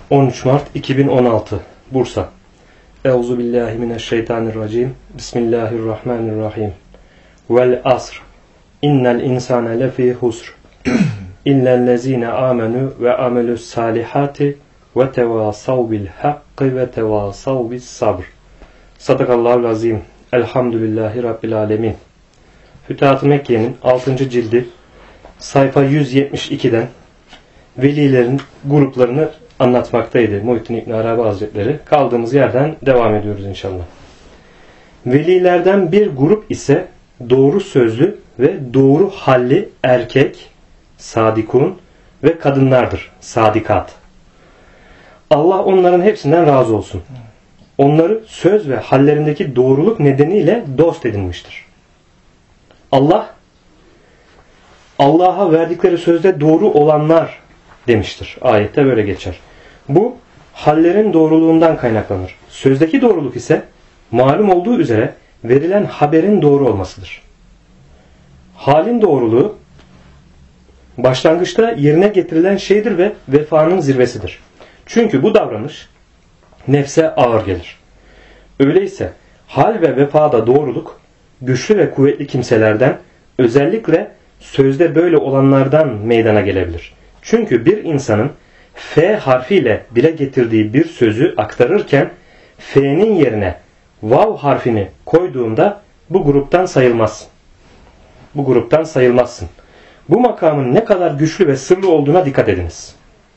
13 Mart 2016 Bursa. Euzubillahimineşşeytanirracim. Bismillahirrahmanirrahim. Vel asr. İnnel insane lefî husr. İllellezîne âmenû ve amelus salihati ve tevâsav bil hakkı ve tevâsav bis sabr. Sadakallahul azim. Elhamdülillahi Rabbil alemin. Fütuhat-ı Mekke'nin 6. cildi sayfa 172'den velilerin gruplarını anlatmaktaydı Muhittin İbn Arabi Hazretleri. Kaldığımız yerden devam ediyoruz inşallah. Velilerden bir grup ise doğru sözlü ve doğru halli erkek, sadikun ve kadınlardır, sadikat. Allah onların hepsinden razı olsun. Onları söz ve hallerindeki doğruluk nedeniyle dost edinmiştir. Allah'a verdikleri sözde doğru olanlar demiştir. Ayette böyle geçer. Bu hallerin doğruluğundan kaynaklanır. Sözdeki doğruluk ise malum olduğu üzere verilen haberin doğru olmasıdır. Halin doğruluğu başlangıçta yerine getirilen şeydir ve vefanın zirvesidir. Çünkü bu davranış nefse ağır gelir. Öyleyse hal ve vefada doğruluk güçlü ve kuvvetli kimselerden, özellikle sözde böyle olanlardan meydana gelebilir. Çünkü bir insanın F harfiyle dile getirdiği bir sözü aktarırken F'nin yerine Vav harfini koyduğunda bu gruptan sayılmazsın. Bu makamın ne kadar güçlü ve sırlı olduğuna dikkat ediniz.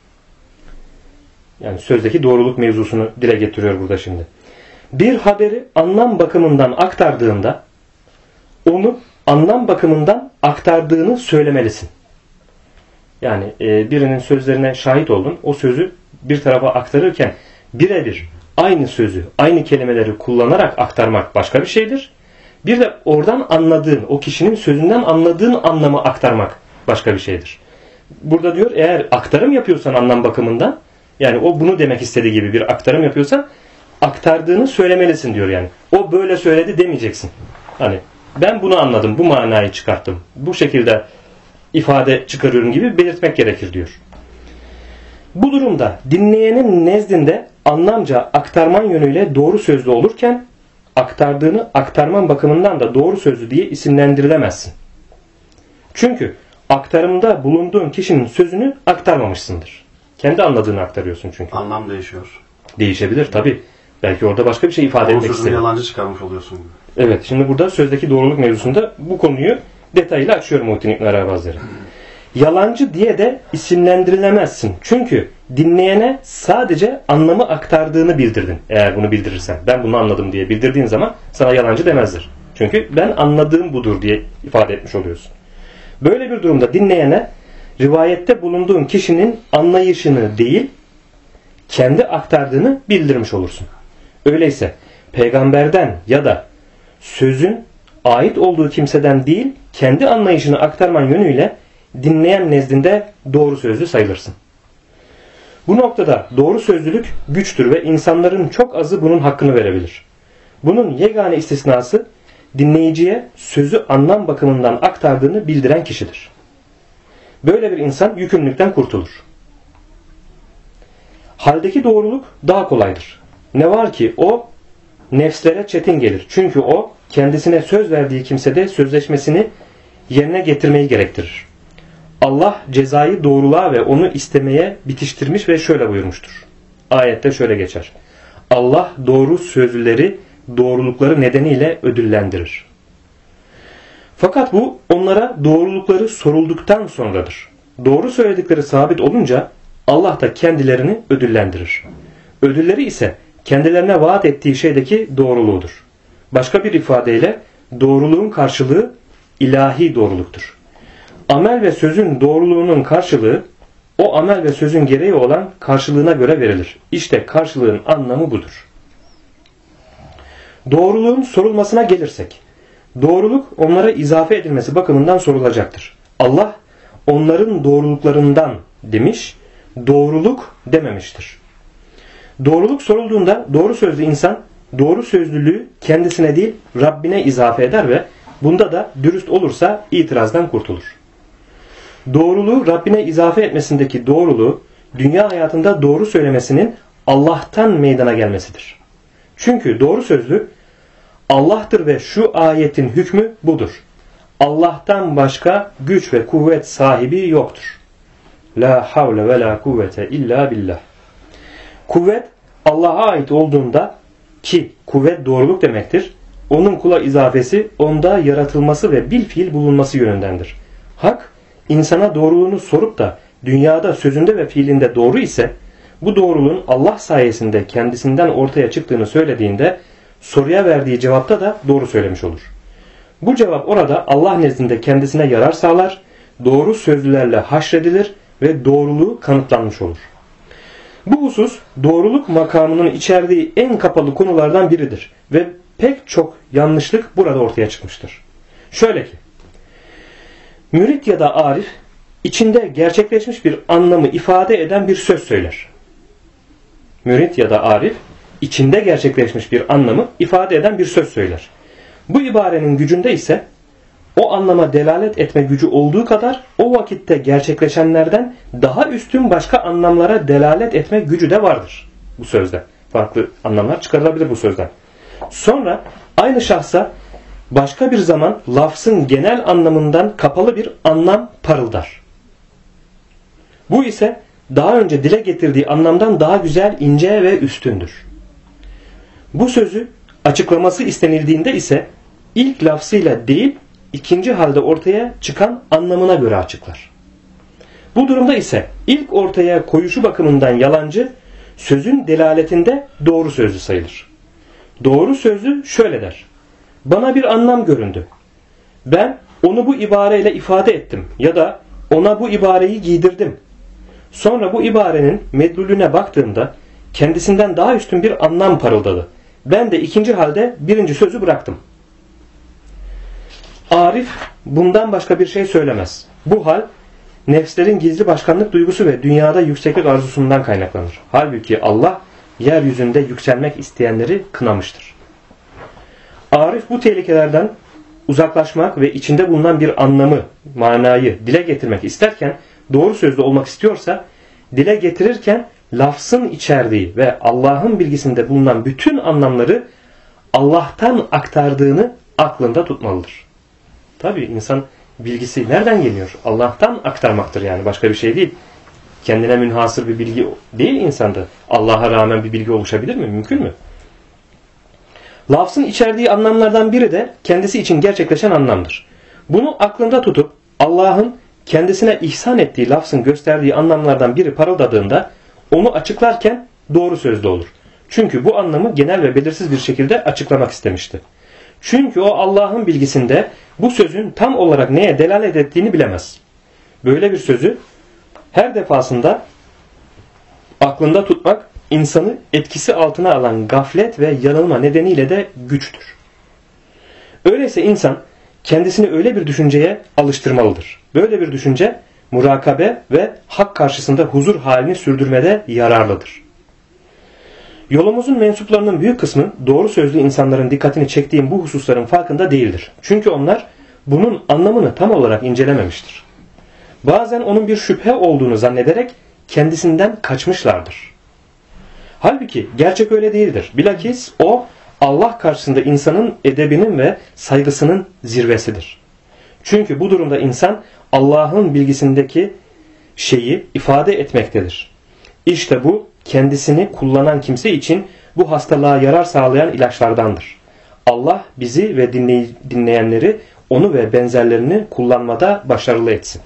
Yani sözdeki doğruluk mevzusunu dile getiriyor burada şimdi. Bir haberi anlam bakımından aktardığında onu anlam bakımından aktardığını söylemelisin. Yani birinin sözlerine şahit oldun. O sözü bir tarafa aktarırken birebir aynı sözü, aynı kelimeleri kullanarak aktarmak başka bir şeydir. Bir de oradan anladığın, o kişinin sözünden anladığın anlamı aktarmak başka bir şeydir. Burada diyor, eğer aktarım yapıyorsan anlam bakımından, yani o bunu demek istediği gibi bir aktarım yapıyorsan aktardığını söylemelisin diyor yani. O böyle söyledi demeyeceksin. Hani ben bunu anladım, bu manayı çıkarttım, bu şekilde ifade çıkarıyorum gibi belirtmek gerekir diyor. Bu durumda dinleyenin nezdinde anlamca aktarman yönüyle doğru sözlü olurken aktardığını aktarman bakımından da doğru sözlü diye isimlendirilemezsin. Çünkü aktarımda bulunduğun kişinin sözünü aktarmamışsındır. Kendi anladığını aktarıyorsun çünkü. Anlam değişiyor. Değişebilir tabii. Belki orada başka bir şey ifade etmek istedim. Yalancı çıkarmış oluyorsun. Evet, şimdi burada sözdeki doğruluk mevzusunda bu konuyu detaylı açıyorum Muhittin İbn Arabi Hazretleri. Yalancı diye de isimlendirilemezsin. Çünkü dinleyene sadece anlamı aktardığını bildirdin. Eğer bunu bildirirsen, ben bunu anladım diye bildirdiğin zaman sana yalancı demezler. Çünkü ben anladığım budur diye ifade etmiş oluyorsun. Böyle bir durumda dinleyene rivayette bulunduğun kişinin anlayışını değil, kendi aktardığını bildirmiş olursun. Öyleyse peygamberden ya da sözün ait olduğu kimseden değil, kendi anlayışını aktarman yönüyle dinleyen nezdinde doğru sözlü sayılırsın. Bu noktada doğru sözlülük güçtür ve insanların çok azı bunun hakkını verebilir. Bunun yegane istisnası dinleyiciye sözü anlam bakımından aktardığını bildiren kişidir. Böyle bir insan yükümlülükten kurtulur. Haldeki doğruluk daha kolaydır. Ne var ki o nefslere çetin gelir. Çünkü o kendisine söz verdiği kimsede sözleşmesini yerine getirmeyi gerektirir. Allah cezayı doğruluğa ve onu istemeye bitiştirmiş ve şöyle buyurmuştur. Ayette şöyle geçer. Allah doğru sözlüleri doğrulukları nedeniyle ödüllendirir. Fakat bu onlara doğrulukları sorulduktan sonradır. Doğru söyledikleri sabit olunca Allah da kendilerini ödüllendirir. Ödülleri ise kendilerine vaat ettiği şeydeki doğruluğudur. Başka bir ifadeyle doğruluğun karşılığı ilahi doğruluktur. Amel ve sözün doğruluğunun karşılığı o amel ve sözün gereği olan karşılığına göre verilir. İşte karşılığın anlamı budur. Doğruluğun sorulmasına gelirsek, doğruluk onlara izafe edilmesi bakımından sorulacaktır. Allah onların doğruluklarından demiş, doğruluk dememiştir. Doğruluk sorulduğunda doğru sözlü insan doğru sözlülüğü kendisine değil Rabbine izafe eder ve bunda da dürüst olursa itirazdan kurtulur. Doğruluğu Rabbine izafe etmesindeki doğruluğu dünya hayatında doğru söylemesinin Allah'tan meydana gelmesidir. Çünkü doğru sözlü Allah'tır ve şu ayetin hükmü budur. Allah'tan başka güç ve kuvvet sahibi yoktur. La havle ve la kuvvete illa billah. Kuvvet Allah'a ait olduğunda, ki kuvvet doğruluk demektir, onun kula izafesi onda yaratılması ve bilfiil bulunması yönündendir. Hak insana doğruluğunu sorup da dünyada sözünde ve fiilinde doğru ise bu doğruluğun Allah sayesinde kendisinden ortaya çıktığını söylediğinde soruya verdiği cevapta da doğru söylemiş olur. Bu cevap orada Allah nezdinde kendisine yarar sağlar, doğru sözlülerle haşredilir ve doğruluğu kanıtlanmış olur. Bu husus doğruluk makamının içerdiği en kapalı konulardan biridir ve pek çok yanlışlık burada ortaya çıkmıştır. Şöyle ki, mürit ya da arif içinde gerçekleşmiş bir anlamı ifade eden bir söz söyler. Mürit ya da arif içinde gerçekleşmiş bir anlamı ifade eden bir söz söyler. Bu ibarenin gücünde ise o anlama delalet etme gücü olduğu kadar o vakitte gerçekleşenlerden daha üstün başka anlamlara delalet etme gücü de vardır bu sözde. Farklı anlamlar çıkarılabilir bu sözden. Sonra aynı şahsa başka bir zaman lafzın genel anlamından kapalı bir anlam parıldar. Bu ise daha önce dile getirdiği anlamdan daha güzel, ince ve üstündür. Bu sözü açıklaması istenildiğinde ise ilk lafzıyla değil, ikinci halde ortaya çıkan anlamına göre açıklar. Bu durumda ise ilk ortaya koyuşu bakımından yalancı, sözün delaletinde doğru sözlü sayılır. Doğru sözlü şöyle der: bana bir anlam göründü. Ben onu bu ibareyle ifade ettim ya da ona bu ibareyi giydirdim. Sonra bu ibarenin medlulüne baktığımda kendisinden daha üstün bir anlam parıldadı. Ben de ikinci halde birinci sözü bıraktım. Arif bundan başka bir şey söylemez. Bu hal nefslerin gizli başkanlık duygusu ve dünyada yükseklik arzusundan kaynaklanır. Halbuki Allah yeryüzünde yükselmek isteyenleri kınamıştır. Arif bu tehlikelerden uzaklaşmak ve içinde bulunan bir anlamı, manayı dile getirmek isterken, doğru sözlü olmak istiyorsa, dile getirirken lafzın içerdiği ve Allah'ın bilgisinde bulunan bütün anlamları Allah'tan aktardığını aklında tutmalıdır. Tabii insan bilgisi nereden geliyor? Allah'tan aktarmaktır yani, başka bir şey değil. Kendine münhasır bir bilgi değil insanda. Allah'a rağmen bir bilgi oluşabilir mi? Mümkün mü? Lafzın içerdiği anlamlardan biri de kendisi için gerçekleşen anlamdır. Bunu aklında tutup Allah'ın kendisine ihsan ettiği lafzın gösterdiği anlamlardan biri parıldadığında onu açıklarken doğru sözlü olur. Çünkü bu anlamı genel ve belirsiz bir şekilde açıklamak istemişti. Çünkü o Allah'ın bilgisinde bu sözün tam olarak neye delalet ettiğini bilemez. Böyle bir sözü her defasında aklında tutmak insanı etkisi altına alan gaflet ve yanılma nedeniyle de güçtür. Öyleyse insan kendisini öyle bir düşünceye alıştırmalıdır. Böyle bir düşünce murakabe ve hak karşısında huzur halini sürdürmede yararlıdır. Yolumuzun mensuplarının büyük kısmı doğru sözlü insanların dikkatini çektiğim bu hususların farkında değildir. Çünkü onlar bunun anlamını tam olarak incelememiştir. Bazen onun bir şüphe olduğunu zannederek kendisinden kaçmışlardır. Halbuki gerçek öyle değildir. Bilakis o Allah karşısında insanın edebinin ve saygısının zirvesidir. Çünkü bu durumda insan Allah'ın bilgisindeki şeyi ifade etmektedir. İşte bu kendisini kullanan kimse için bu hastalığa yarar sağlayan ilaçlardandır. Allah bizi ve dinleyenleri onu ve benzerlerini kullanmada başarılı etsin.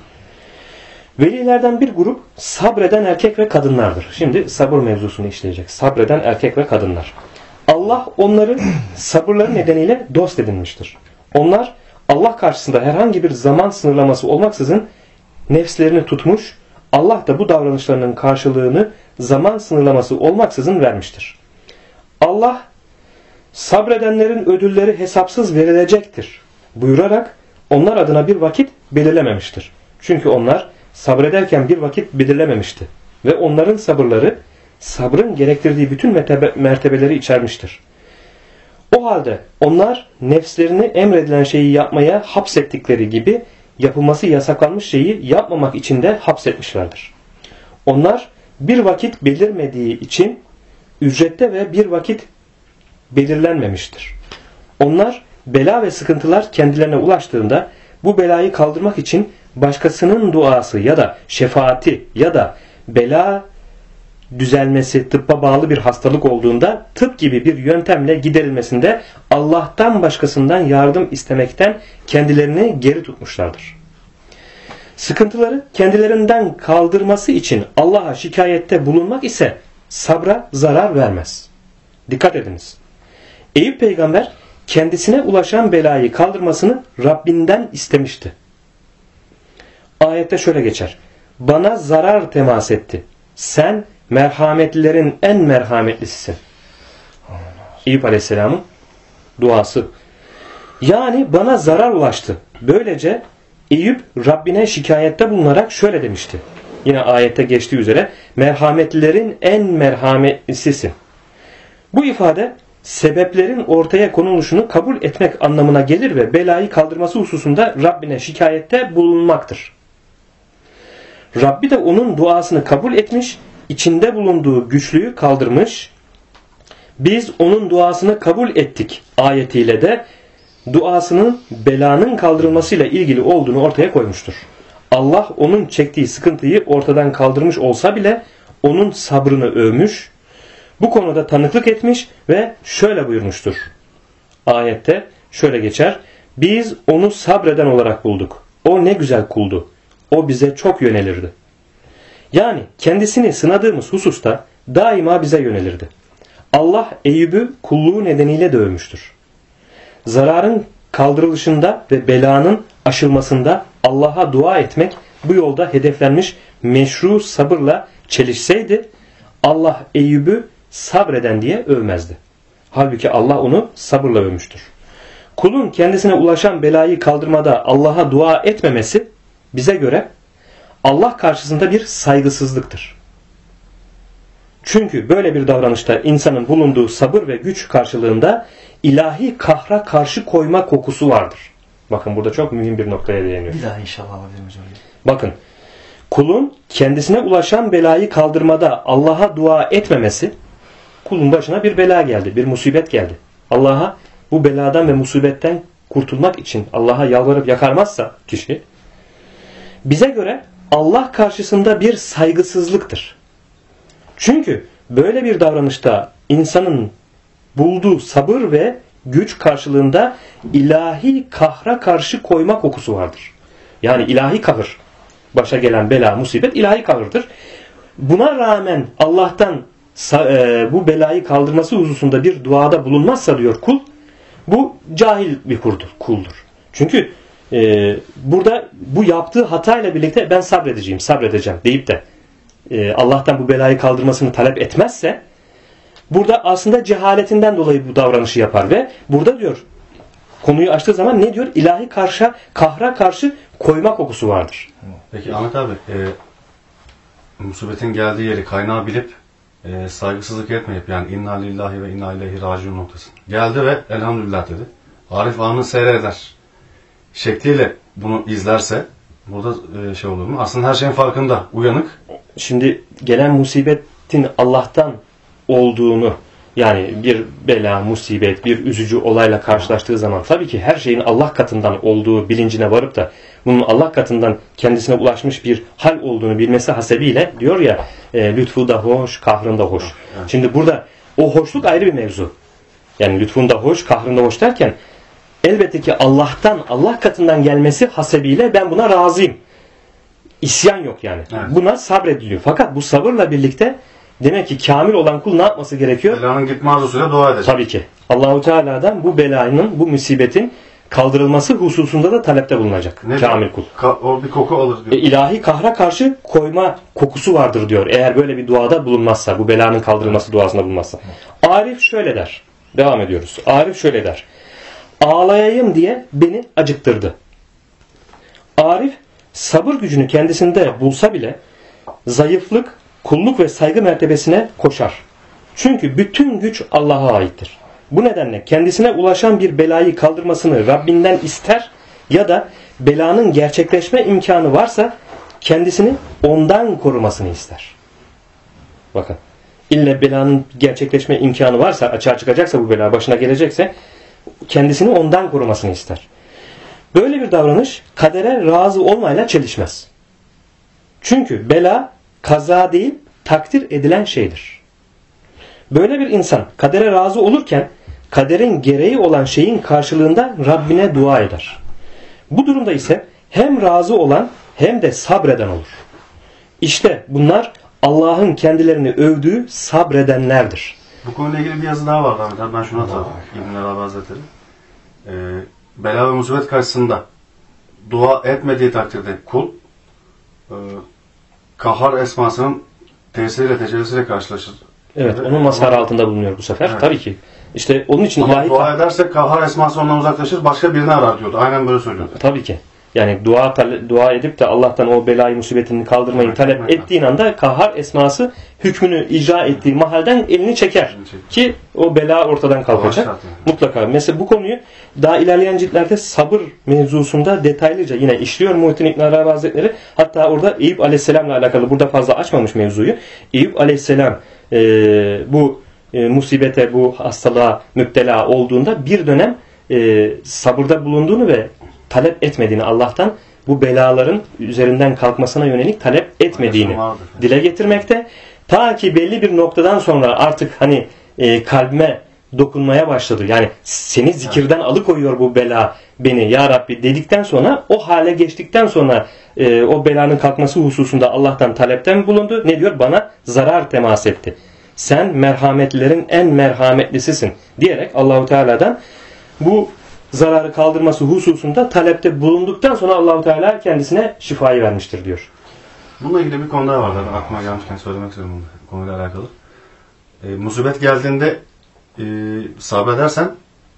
Velilerden bir grup sabreden erkek ve kadınlardır. Şimdi sabır mevzusunu işleyecek. Sabreden erkek ve kadınlar. Allah onları sabırları nedeniyle dost edinmiştir. Onlar Allah karşısında herhangi bir zaman sınırlaması olmaksızın nefslerini tutmuş, Allah da bu davranışlarının karşılığını zaman sınırlaması olmaksızın vermiştir. Allah sabredenlerin ödülleri hesapsız verilecektir buyurarak onlar adına bir vakit belirlememiştir. Çünkü onlar sabrederken bir vakit belirlememişti ve onların sabırları sabrın gerektirdiği bütün mertebeleri içermiştir. O halde onlar nefslerini emredilen şeyi yapmaya hapsettikleri gibi yapılması yasaklanmış şeyi yapmamak için de hapsetmişlerdir. Onlar bir vakit belirmediği için ücrette ve bir vakit belirlenmemiştir. Onlar bela ve sıkıntılar kendilerine ulaştığında bu belayı kaldırmak için başkasının duası ya da şefaati ya da bela düzelmesi, tıbba bağlı bir hastalık olduğunda tıp gibi bir yöntemle giderilmesinde Allah'tan başkasından yardım istemekten kendilerini geri tutmuşlardır. Sıkıntıları kendilerinden kaldırması için Allah'a şikayette bulunmak ise sabra zarar vermez. Dikkat ediniz. Eyüp peygamber kendisine ulaşan belayı kaldırmasını Rabbinden istemişti. Ayette şöyle geçer. Bana zarar temas etti. Sen merhametlilerin en merhametlisisin. Eyüp Aleyhisselam'ın duası. Yani bana zarar ulaştı. Böylece Eyüp Rabbine şikayette bulunarak şöyle demişti. Yine ayette geçtiği üzere merhametlilerin en merhametlisisin. Bu ifade sebeplerin ortaya konuluşunu kabul etmek anlamına gelir ve belayı kaldırması hususunda Rabbine şikayette bulunmaktır. Rabbi de onun duasını kabul etmiş, içinde bulunduğu güçlüğü kaldırmış. Biz onun duasını kabul ettik ayetiyle de duasının belanın kaldırılmasıyla ilgili olduğunu ortaya koymuştur. Allah onun çektiği sıkıntıyı ortadan kaldırmış olsa bile onun sabrını övmüş, bu konuda tanıklık etmiş ve şöyle buyurmuştur. Ayette şöyle geçer. Biz onu sabreden olarak bulduk. O ne güzel kuldu. O bize çok yönelirdi. Yani kendisini sınadığımız hususta daima bize yönelirdi. Allah Eyüp'ü kulluğu nedeniyle de övmüştür. Zararın kaldırılışında ve belanın aşılmasında Allah'a dua etmek bu yolda hedeflenmiş meşru sabırla çelişseydi Allah Eyüp'ü sabreden diye övmezdi. Halbuki Allah onu sabırla övmüştür. Kulun kendisine ulaşan belayı kaldırmada Allah'a dua etmemesi bize göre Allah karşısında bir saygısızlıktır. Çünkü böyle bir davranışta insanın bulunduğu sabır ve güç karşılığında ilahi kahra karşı koyma kokusu vardır. Bakın burada çok mühim bir noktaya değiniyor. Bir daha inşallah alabilirim hocam. Bakın, kulun kendisine ulaşan belayı kaldırmada Allah'a dua etmemesi, kulun başına bir bela geldi, bir musibet geldi. Allah'a bu beladan ve musibetten kurtulmak için Allah'a yalvarıp yakarmazsa kişi, bize göre Allah karşısında bir saygısızlıktır. Çünkü böyle bir davranışta insanın bulduğu sabır ve güç karşılığında ilahi kahra karşı koyma kokusu vardır. Yani ilahi kahır. Başa gelen bela, musibet ilahi kahırdır. Buna rağmen Allah'tan bu belayı kaldırması hususunda bir duada bulunmazsa diyor kul, bu cahil bir kuldur. Çünkü burada bu yaptığı hatayla birlikte ben sabredeceğim deyip de Allah'tan bu belayı kaldırmasını talep etmezse burada aslında cehaletinden dolayı bu davranışı yapar ve burada diyor konuyu açtığı zaman ne diyor? İlahi kahra karşı koyma kokusu vardır. Peki Ahmet abi musibetin geldiği yeri kaynağı bilip saygısızlık etmeyip yani inna lillahi ve inna ileyhi raciun noktası. Geldi ve elhamdülillah dedi. Arif anı seyreder şekliyle bunu izlerse burada şey olur mu? Aslında her şeyin farkında, uyanık. Şimdi gelen musibetin Allah'tan olduğunu, yani bir bela, musibet, bir üzücü olayla karşılaştığı zaman tabii ki her şeyin Allah katından olduğu bilincine varıp da bunun Allah katından kendisine ulaşmış bir hal olduğunu bilmesi hasebiyle diyor ya lütfu da hoş, kahrın da hoş. Evet. Şimdi burada o hoşluk ayrı bir mevzu. Yani lütfun da hoş, kahrın da hoş derken elbette ki Allah katından gelmesi hasebiyle ben buna razıyım. İsyan yok yani. Evet. Buna sabrediliyor. Fakat bu sabırla birlikte demek ki kamil olan kul ne yapması gerekiyor? Belanın gitme arzusuyla dua edecek. Tabii ki. Allahu Teala'dan bu belanın, bu musibetin kaldırılması hususunda da talepte bulunacak. Ne kamil kul. O bir koku alır diyor. İlahi kahra karşı koyma kokusu vardır diyor. Eğer böyle bir duada bulunmazsa, bu belanın kaldırılması duasında bulunmazsa. Arif şöyle der. Devam ediyoruz. Arif şöyle der. Ağlayayım diye beni acıktırdı. Arif sabır gücünü kendisinde bulsa bile zayıflık, kulluk ve saygı mertebesine koşar. Çünkü bütün güç Allah'a aittir. Bu nedenle kendisine ulaşan bir belayı kaldırmasını Rabbinden ister ya da belanın gerçekleşme imkanı varsa kendisini ondan korumasını ister. Bakın. İlle belanın gerçekleşme imkanı varsa, açığa çıkacaksa, bu bela başına gelecekse kendisini ondan korumasını ister. Böyle bir davranış kadere razı olmayla çelişmez. Çünkü bela kaza değil, takdir edilen şeydir. Böyle bir insan kadere razı olurken kaderin gereği olan şeyin karşılığında Rabbine dua eder. Bu durumda ise hem razı olan hem de sabreden olur. İşte bunlar Allah'ın kendilerini övdüğü sabredenlerdir. Bu konuyla ilgili bir yazı daha var Ahmet. Ben şunu hatırladım. İbn Arabi Hazretleri. Bela ve musibet karşısında dua etmediği takdirde kul kahhar esmasının tesiriyle, tecellisiyle karşılaşır. Evet, onun mazhar altında bulunuyor bu sefer. Evet. Tabii ki. İşte onun için ama dua ederse kahhar esması ondan uzaklaşır, başka birini arar diyordu. Aynen böyle söylüyordu. Tabii ki. Yani dua edip de Allah'tan o belayı, musibetini kaldırmayı talep ettiğin anda kahhar esması hükmünü icra ettiği mahalden elini çeker. Ki o bela ortadan kalkacak. Mutlaka. Mesela bu konuyu daha ilerleyen ciltlerde sabır mevzusunda detaylıca yine işliyor Muhittin İbn Arabi Hazretleri. Hatta orada Eyüp Aleyhisselam'la alakalı, burada fazla açmamış mevzuyu. Eyüp Aleyhisselam bu musibete, bu hastalığa müptela olduğunda bir dönem sabırda bulunduğunu ve talep etmediğini, Allah'tan bu belaların üzerinden kalkmasına yönelik talep etmediğini dile getirmekte. Ta ki belli bir noktadan sonra artık hani kalbime dokunmaya başladı. Yani seni zikirden alıkoyuyor bu bela beni ya Rabbi dedikten sonra, o hale geçtikten sonra o belanın kalkması hususunda Allah'tan talepten bulundu. Ne diyor? Bana zarar temas etti. Sen merhametlilerin en merhametlisisin diyerek Allahu Teala'dan bu zararı kaldırması hususunda talepte bulunduktan sonra Allahu Teala kendisine şifayı vermiştir diyor. Bununla ilgili bir konu daha vardı. Aklıma gelmişken söylemek istiyorum bunu, konuyla alakalı. Musibet geldiğinde sabredersen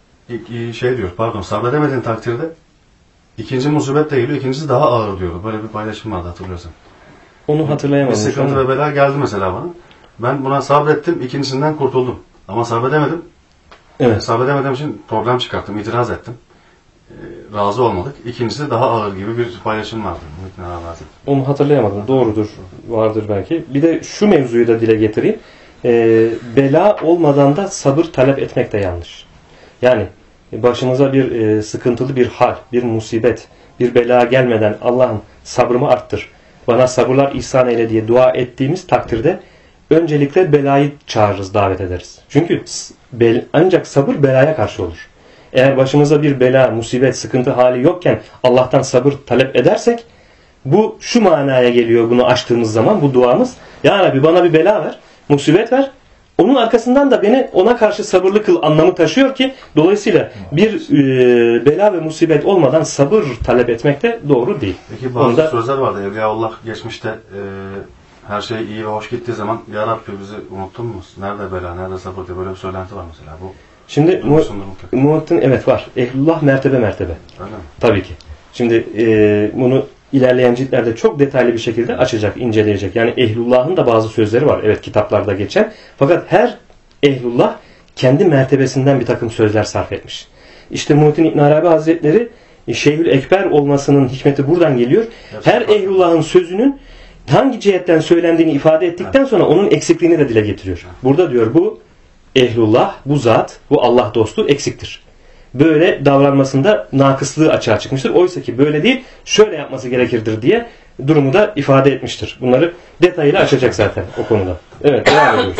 sabredemediğin takdirde ikinci musibet de geliyor, ikincisi daha ağır diyordu. Böyle bir paylaşım vardı, hatırlıyorsan. Onu hatırlayamadım. Bir sıkıntı ve bela geldi mesela bana. Ben buna sabrettim, ikincisinden kurtuldum. Ama sabredemedim. Evet. Sabredemediğim için problem çıkarttım, itiraz ettim. Razı olmadık. İkincisi daha ağır gibi bir paylaşım vardı. Onu hatırlayamadım. Doğrudur. Vardır belki. Bir de şu mevzuyu da dile getireyim. Bela olmadan da sabır talep etmek de yanlış. Yani başımıza bir sıkıntılı bir hal, bir musibet, bir bela gelmeden Allah'ım sabrımı arttır, bana sabırlar ihsan eyle diye dua ettiğimiz takdirde öncelikle belayı çağırırız, davet ederiz. Çünkü ancak sabır belaya karşı olur. Eğer başımıza bir bela, musibet, sıkıntı hali yokken Allah'tan sabır talep edersek, bu şu manaya geliyor bunu açtığımız zaman, bu duamız: Ya Rabbi bana bir bela ver, musibet ver, onun arkasından da beni ona karşı sabırlı kıl anlamı taşıyor ki, dolayısıyla bir bela ve musibet olmadan sabır talep etmek de doğru değil. Peki bazı sözler vardı. Evliyaullah geçmişte her şey iyi ve hoş gittiği zaman Ya Rabbi bizi unuttun mu? Nerede bela, nerede sabır diye böyle bir söylenti var mesela. Bu şimdi Muhittin evet var. Ehlullah mertebe. Öyle mi? Tabii ki. Şimdi bunu ilerleyen ciltlerde çok detaylı bir şekilde açacak, inceleyecek. Yani ehlullah'ın da bazı sözleri var. Evet, kitaplarda geçen. Fakat her ehlullah kendi mertebesinden bir takım sözler sarf etmiş. İşte Muhittin İbn Arabi Hazretleri Şeyhül Ekber olmasının hikmeti buradan geliyor. Her ehlullah'ın sözünün hangi cihetten söylendiğini ifade ettikten sonra onun eksikliğini de dile getiriyor. Burada diyor bu ehlullah, bu zat, bu Allah dostu eksiktir. Böyle davranmasında nakıslığı açığa çıkmıştır. Oysa ki böyle değil, şöyle yapması gerekirdir diye durumu da ifade etmiştir. Bunları detayıyla açacak zaten o konuda. Evet, devam ediyoruz.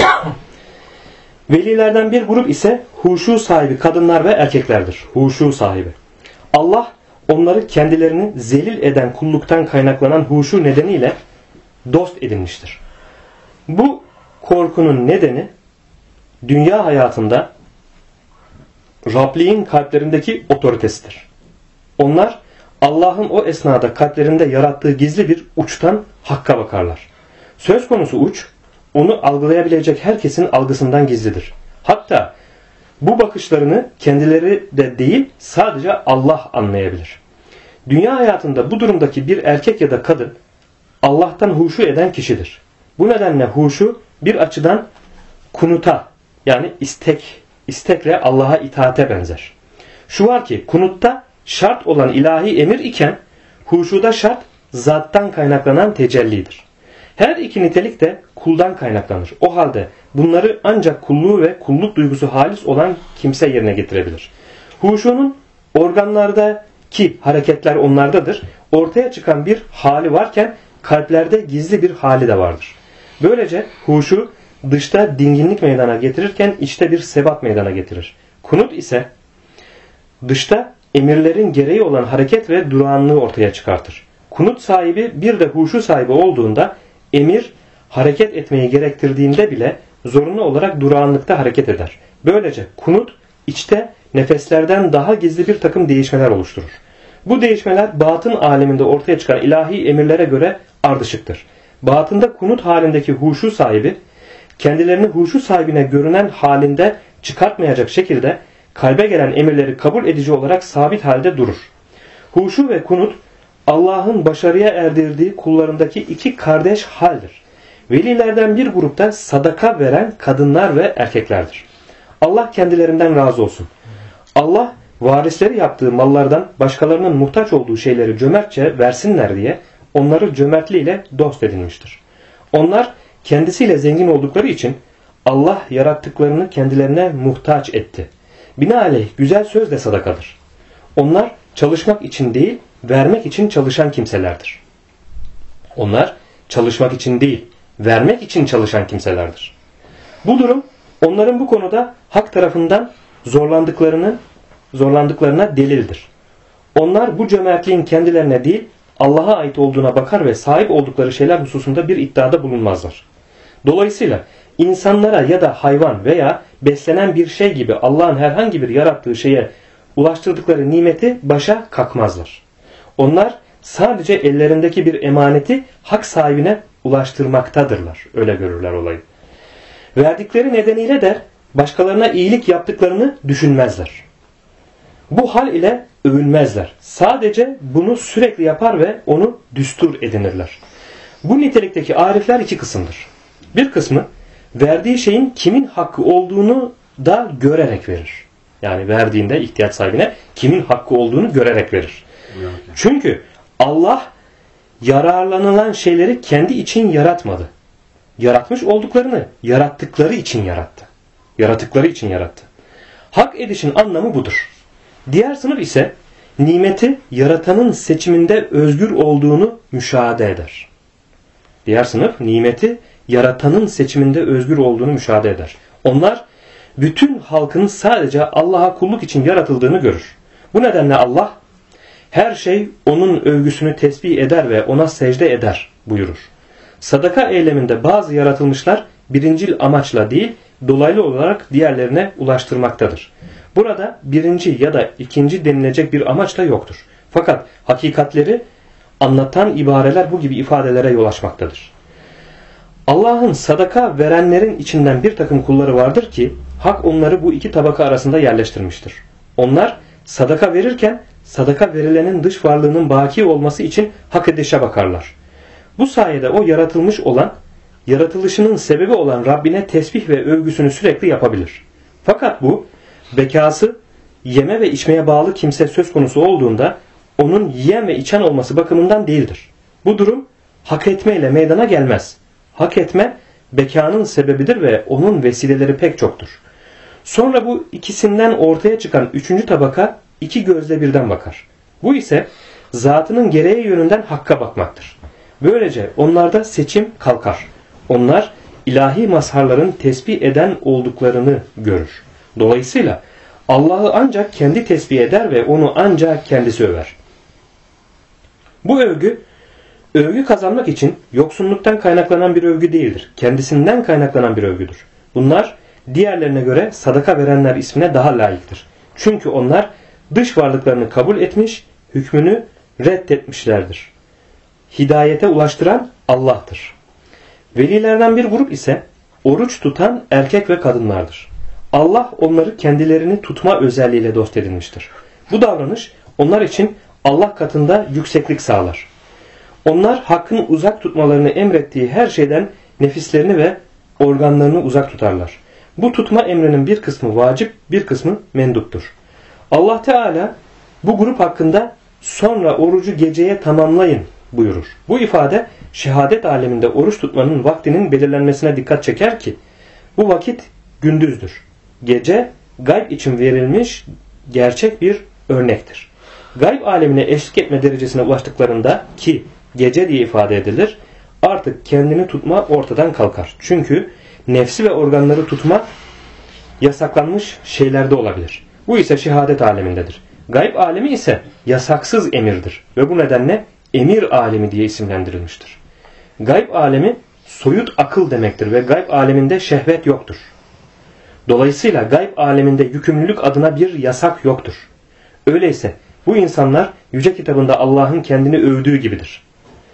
Velilerden bir grup ise huşu sahibi kadınlar ve erkeklerdir. Huşu sahibi. Allah onları kendilerini zelil eden kulluktan kaynaklanan huşu nedeniyle dost edinmiştir. Bu korkunun nedeni dünya hayatında Rabliğin kalplerindeki otoritesidir. Onlar Allah'ın o esnada kalplerinde yarattığı gizli bir uçtan hakka bakarlar. Söz konusu uç, onu algılayabilecek herkesin algısından gizlidir. Hatta bu bakışlarını kendileri de değil, sadece Allah anlayabilir. Dünya hayatında bu durumdaki bir erkek ya da kadın Allah'tan huşu eden kişidir. Bu nedenle huşu bir açıdan kunuta, yani istekle Allah'a itaate benzer. Şu var ki kunutta şart olan ilahi emir iken huşuda şart zattan kaynaklanan tecellidir. Her iki nitelik de kuldan kaynaklanır. O halde bunları ancak kulluğu ve kulluk duygusu halis olan kimse yerine getirebilir. Huşunun organlardaki hareketler onlardadır. Ortaya çıkan bir hali varken kalplerde gizli bir hali de vardır. Böylece huşu dışta dinginlik meydana getirirken içte bir sebat meydana getirir. Kunut ise dışta emirlerin gereği olan hareket ve durağanlığı ortaya çıkartır. Kunut sahibi bir de huşu sahibi olduğunda emir hareket etmeyi gerektirdiğinde bile zorunlu olarak durağanlıkta hareket eder. Böylece kunut içte nefeslerden daha gizli bir takım değişmeler oluşturur. Bu değişmeler batın aleminde ortaya çıkan ilahi emirlere göre ardışıktır. Batında kunut halindeki huşu sahibi kendilerini huşu sahibine görünen halinde çıkartmayacak şekilde kalbe gelen emirleri kabul edici olarak sabit halde durur. Huşu ve kunut Allah'ın başarıya erdirdiği kullarındaki iki kardeş haldir. Velilerden bir grupta sadaka veren kadınlar ve erkeklerdir. Allah kendilerinden razı olsun. Allah varisleri yaptığı mallardan başkalarının muhtaç olduğu şeyleri cömertçe versinler diye onları cömertliğiyle dost edinmiştir. Onlar kendisiyle zengin oldukları için Allah yarattıklarını kendilerine muhtaç etti. Binaenaleyh güzel söz de sadakadır. Onlar çalışmak için değil, vermek için çalışan kimselerdir. Onlar çalışmak için değil, vermek için çalışan kimselerdir. Bu durum onların bu konuda hak tarafından zorlandıklarına delildir. Onlar bu cömertliğin kendilerine değil, Allah'a ait olduğuna bakar ve sahip oldukları şeyler hususunda bir iddiada bulunmazlar. Dolayısıyla insanlara ya da hayvan veya beslenen bir şey gibi Allah'ın herhangi bir yarattığı şeye ulaştırdıkları nimeti başa kakmazlar. Onlar sadece ellerindeki bir emaneti hak sahibine ulaştırmaktadırlar. Öyle görürler olayı. Verdikleri nedeniyle de başkalarına iyilik yaptıklarını düşünmezler. Bu hal ile övünmezler. Sadece bunu sürekli yapar ve onu düstur edinirler. Bu nitelikteki arifler iki kısımdır. Bir kısmı verdiği şeyin kimin hakkı olduğunu da görerek verir. Yani verdiğinde ihtiyaç sahibine kimin hakkı olduğunu görerek verir. Çünkü Allah yararlanılan şeyleri kendi için yaratmadı. Yaratmış olduklarını yarattıkları için yarattı. Yaratıkları için yarattı. Hak edişin anlamı budur. Diğer sınıf ise nimeti yaratanın seçiminde özgür olduğunu müşahede eder. Diğer sınıf nimeti yaratanın seçiminde özgür olduğunu müşahede eder. Onlar bütün halkın sadece Allah'a kulluk için yaratıldığını görür. Bu nedenle Allah her şey onun övgüsünü tesbih eder ve ona secde eder buyurur. Sadaka eyleminde bazı yaratılmışlar birincil amaçla değil dolaylı olarak diğerlerine ulaştırmaktadır. Burada birinci ya da ikinci denilecek bir amaç da yoktur. Fakat hakikatleri anlatan ibareler bu gibi ifadelere yol açmaktadır. Allah'ın sadaka verenlerin içinden bir takım kulları vardır ki hak onları bu iki tabaka arasında yerleştirmiştir. Onlar sadaka verirken sadaka verilenin dış varlığının baki olması için hak edişe bakarlar. Bu sayede o yaratılmış olan, yaratılışının sebebi olan Rabbine tesbih ve övgüsünü sürekli yapabilir. Fakat bu bekası yeme ve içmeye bağlı kimse söz konusu olduğunda onun yiyen ve içen olması bakımından değildir. Bu durum hak etmeyle meydana gelmez. Hak etme bekanın sebebidir ve onun vesileleri pek çoktur. Sonra bu ikisinden ortaya çıkan üçüncü tabaka iki gözle birden bakar. Bu ise zatının gereği yönünden hakka bakmaktır. Böylece onlarda seçim kalkar. Onlar ilahi mazharların tesbih eden olduklarını görür. Dolayısıyla Allah'ı ancak kendi tesbih eder ve onu ancak kendisi över. Bu övgü kazanmak için yoksunluktan kaynaklanan bir övgü değildir. Kendisinden kaynaklanan bir övgüdür. Bunlar diğerlerine göre sadaka verenler ismine daha layıktır. Çünkü onlar dış varlıklarını kabul etmiş, hükmünü reddetmişlerdir. Hidayete ulaştıran Allah'tır. Velilerden bir grup ise oruç tutan erkek ve kadınlardır. Allah onları kendilerini tutma özelliğiyle dost edinmiştir. Bu davranış onlar için Allah katında yükseklik sağlar. Onlar hakkın uzak tutmalarını emrettiği her şeyden nefislerini ve organlarını uzak tutarlar. Bu tutma emrinin bir kısmı vacip, bir kısmı menduptur. Allah Teala bu grup hakkında sonra orucu geceye tamamlayın buyurur. Bu ifade şehadet aleminde oruç tutmanın vaktinin belirlenmesine dikkat çeker ki bu vakit gündüzdür. Gece gayb için verilmiş gerçek bir örnektir. Gayb alemine eşlik etme derecesine ulaştıklarında ki gece diye ifade edilir, artık kendini tutma ortadan kalkar. Çünkü nefsi ve organları tutma yasaklanmış şeylerde olabilir. Bu ise şehadet alemindedir. Gayb alemi ise yasaksız emirdir ve bu nedenle emir alemi diye isimlendirilmiştir. Gayb alemi soyut akıl demektir ve gayb aleminde şehvet yoktur. Dolayısıyla gayb aleminde yükümlülük adına bir yasak yoktur. Öyleyse bu insanlar Yüce Kitabında Allah'ın kendini övdüğü gibidir.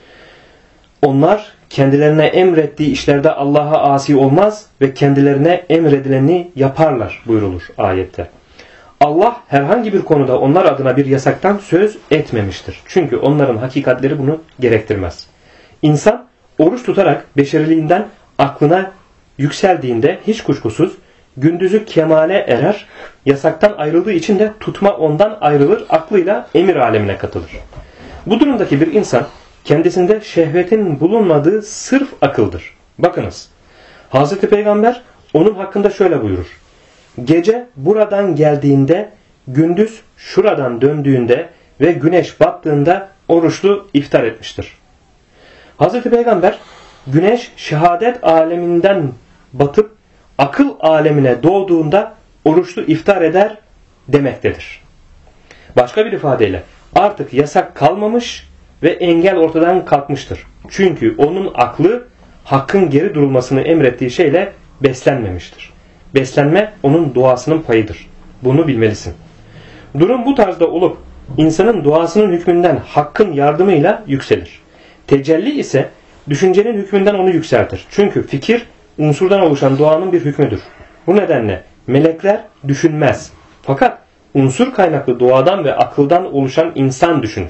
Onlar kendilerine emrettiği işlerde Allah'a asi olmaz ve kendilerine emredileni yaparlar buyrulur ayette. Allah herhangi bir konuda onlar adına bir yasaktan söz etmemiştir. Çünkü onların hakikatleri bunu gerektirmez. İnsan oruç tutarak beşeriliğinden aklına yükseldiğinde hiç kuşkusuz gündüzü kemale erer, yasaktan ayrıldığı için de tutma ondan ayrılır, aklıyla emir alemine katılır. Bu durumdaki bir insan kendisinde şehvetin bulunmadığı sırf akıldır. Bakınız, Hazreti Peygamber onun hakkında şöyle buyurur. Gece buradan geldiğinde, gündüz şuradan döndüğünde ve güneş battığında oruçlu iftar etmiştir. Hazreti Peygamber güneş şehadet aleminden batıp akıl alemine doğduğunda oruçlu iftar eder demektedir. Başka bir ifadeyle artık yasak kalmamış ve engel ortadan kalkmıştır. Çünkü onun aklı hakkın geri durulmasını emrettiği şeyle beslenmemiştir. Beslenme onun duasının payıdır. Bunu bilmelisin. Durum bu tarzda olup insanın duasının hükmünden hakkın yardımıyla yükselir. Tecelli ise düşüncenin hükmünden onu yükseltir. Çünkü fikir unsurdan oluşan duanın bir hükmüdür. Bu nedenle melekler düşünmez. Fakat unsur kaynaklı duadan ve akıldan oluşan insan düşünür.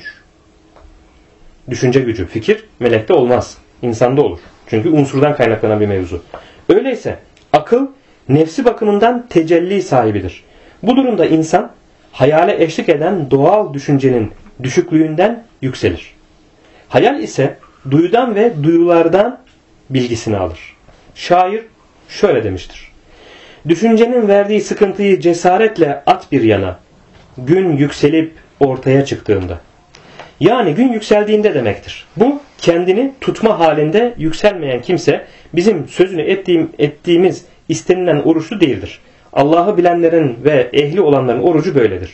Düşünce gücü, fikir melekte olmaz. İnsanda olur. Çünkü unsurdan kaynaklanan bir mevzu. Öyleyse akıl nefsi bakımından tecelli sahibidir. Bu durumda insan hayale eşlik eden doğal düşüncenin düşüklüğünden yükselir. Hayal ise duyudan ve duyulardan bilgisini alır. Şair şöyle demiştir. Düşüncenin verdiği sıkıntıyı cesaretle at bir yana, gün yükselip ortaya çıktığında. Yani gün yükseldiğinde demektir. Bu kendini tutma halinde yükselmeyen kimse bizim sözünü ettiğimiz istenilen oruçlu değildir. Allah'ı bilenlerin ve ehli olanların orucu böyledir.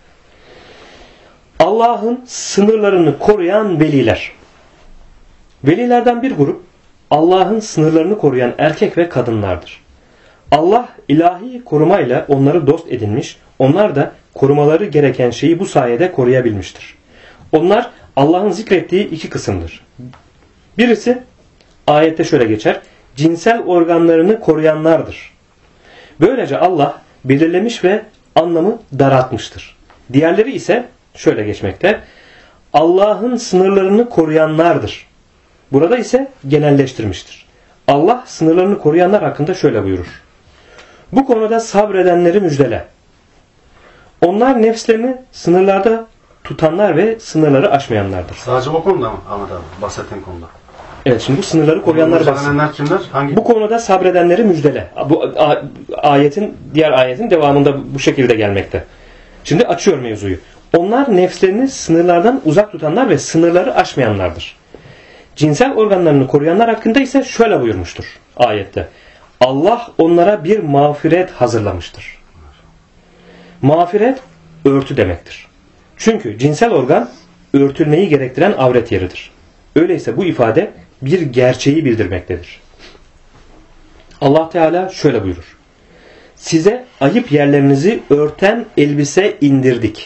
Allah'ın sınırlarını koruyan veliler. Velilerden bir grup Allah'ın sınırlarını koruyan erkek ve kadınlardır. Allah ilahi korumayla onları dost edinmiş, onlar da korumaları gereken şeyi bu sayede koruyabilmiştir. Onlar Allah'ın zikrettiği iki kısımdır. Birisi ayette şöyle geçer, cinsel organlarını koruyanlardır. Böylece Allah belirlemiş ve anlamı daraltmıştır. Diğerleri ise şöyle geçmekte, Allah'ın sınırlarını koruyanlardır. Burada ise genelleştirmiştir. Allah sınırlarını koruyanlar hakkında şöyle buyurur. Bu konuda sabredenleri müjdele. Onlar nefslerini sınırlarda tutanlar ve sınırları aşmayanlardır. Sadece o konuda mı Ahmet abi? Bahsettiğin konuda. Evet, şimdi bu sınırları koruyanlar bahsediyor. Kimler? Hangi? Bu konuda sabredenleri müjdele. Bu diğer ayetin devamında bu şekilde gelmekte. Şimdi açıyor mevzuyu. Onlar nefslerini sınırlardan uzak tutanlar ve sınırları aşmayanlardır. Cinsel organlarını koruyanlar hakkında ise şöyle buyurmuştur ayette. Allah onlara bir mağfiret hazırlamıştır. Mağfiret örtü demektir. Çünkü cinsel organ örtülmeyi gerektiren avret yeridir. Öyleyse bu ifade bir gerçeği bildirmektedir. Allah Teala şöyle buyurur. Size ayıp yerlerinizi örten elbise indirdik.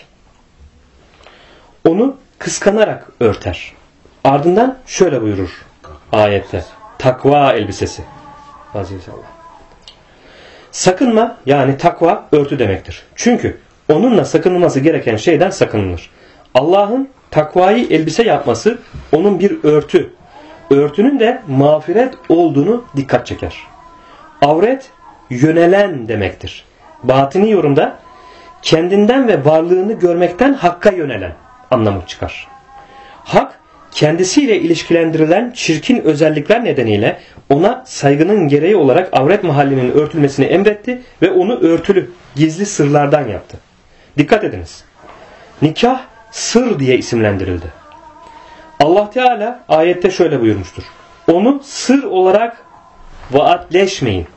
Onu kıskanarak örter. Ardından şöyle buyurur ayette. Takva elbisesi. Aziz Allah. Sakınma yani takva örtü demektir. Çünkü onunla sakınılması gereken şeyden sakınılır. Allah'ın takvayı elbise yapması onun bir örtü. Örtünün de mağfiret olduğunu dikkat çeker. Avret yönelen demektir. Batini yorumda kendinden ve varlığını görmekten hakka yönelen anlamı çıkar. Hak kendisiyle ilişkilendirilen çirkin özellikler nedeniyle ona saygının gereği olarak avret mahallinin örtülmesini emretti ve onu örtülü, gizli sırlardan yaptı. Dikkat ediniz. Nikah sır diye isimlendirildi. Allah Teala ayette şöyle buyurmuştur. Onu sır olarak vaatleşmeyin.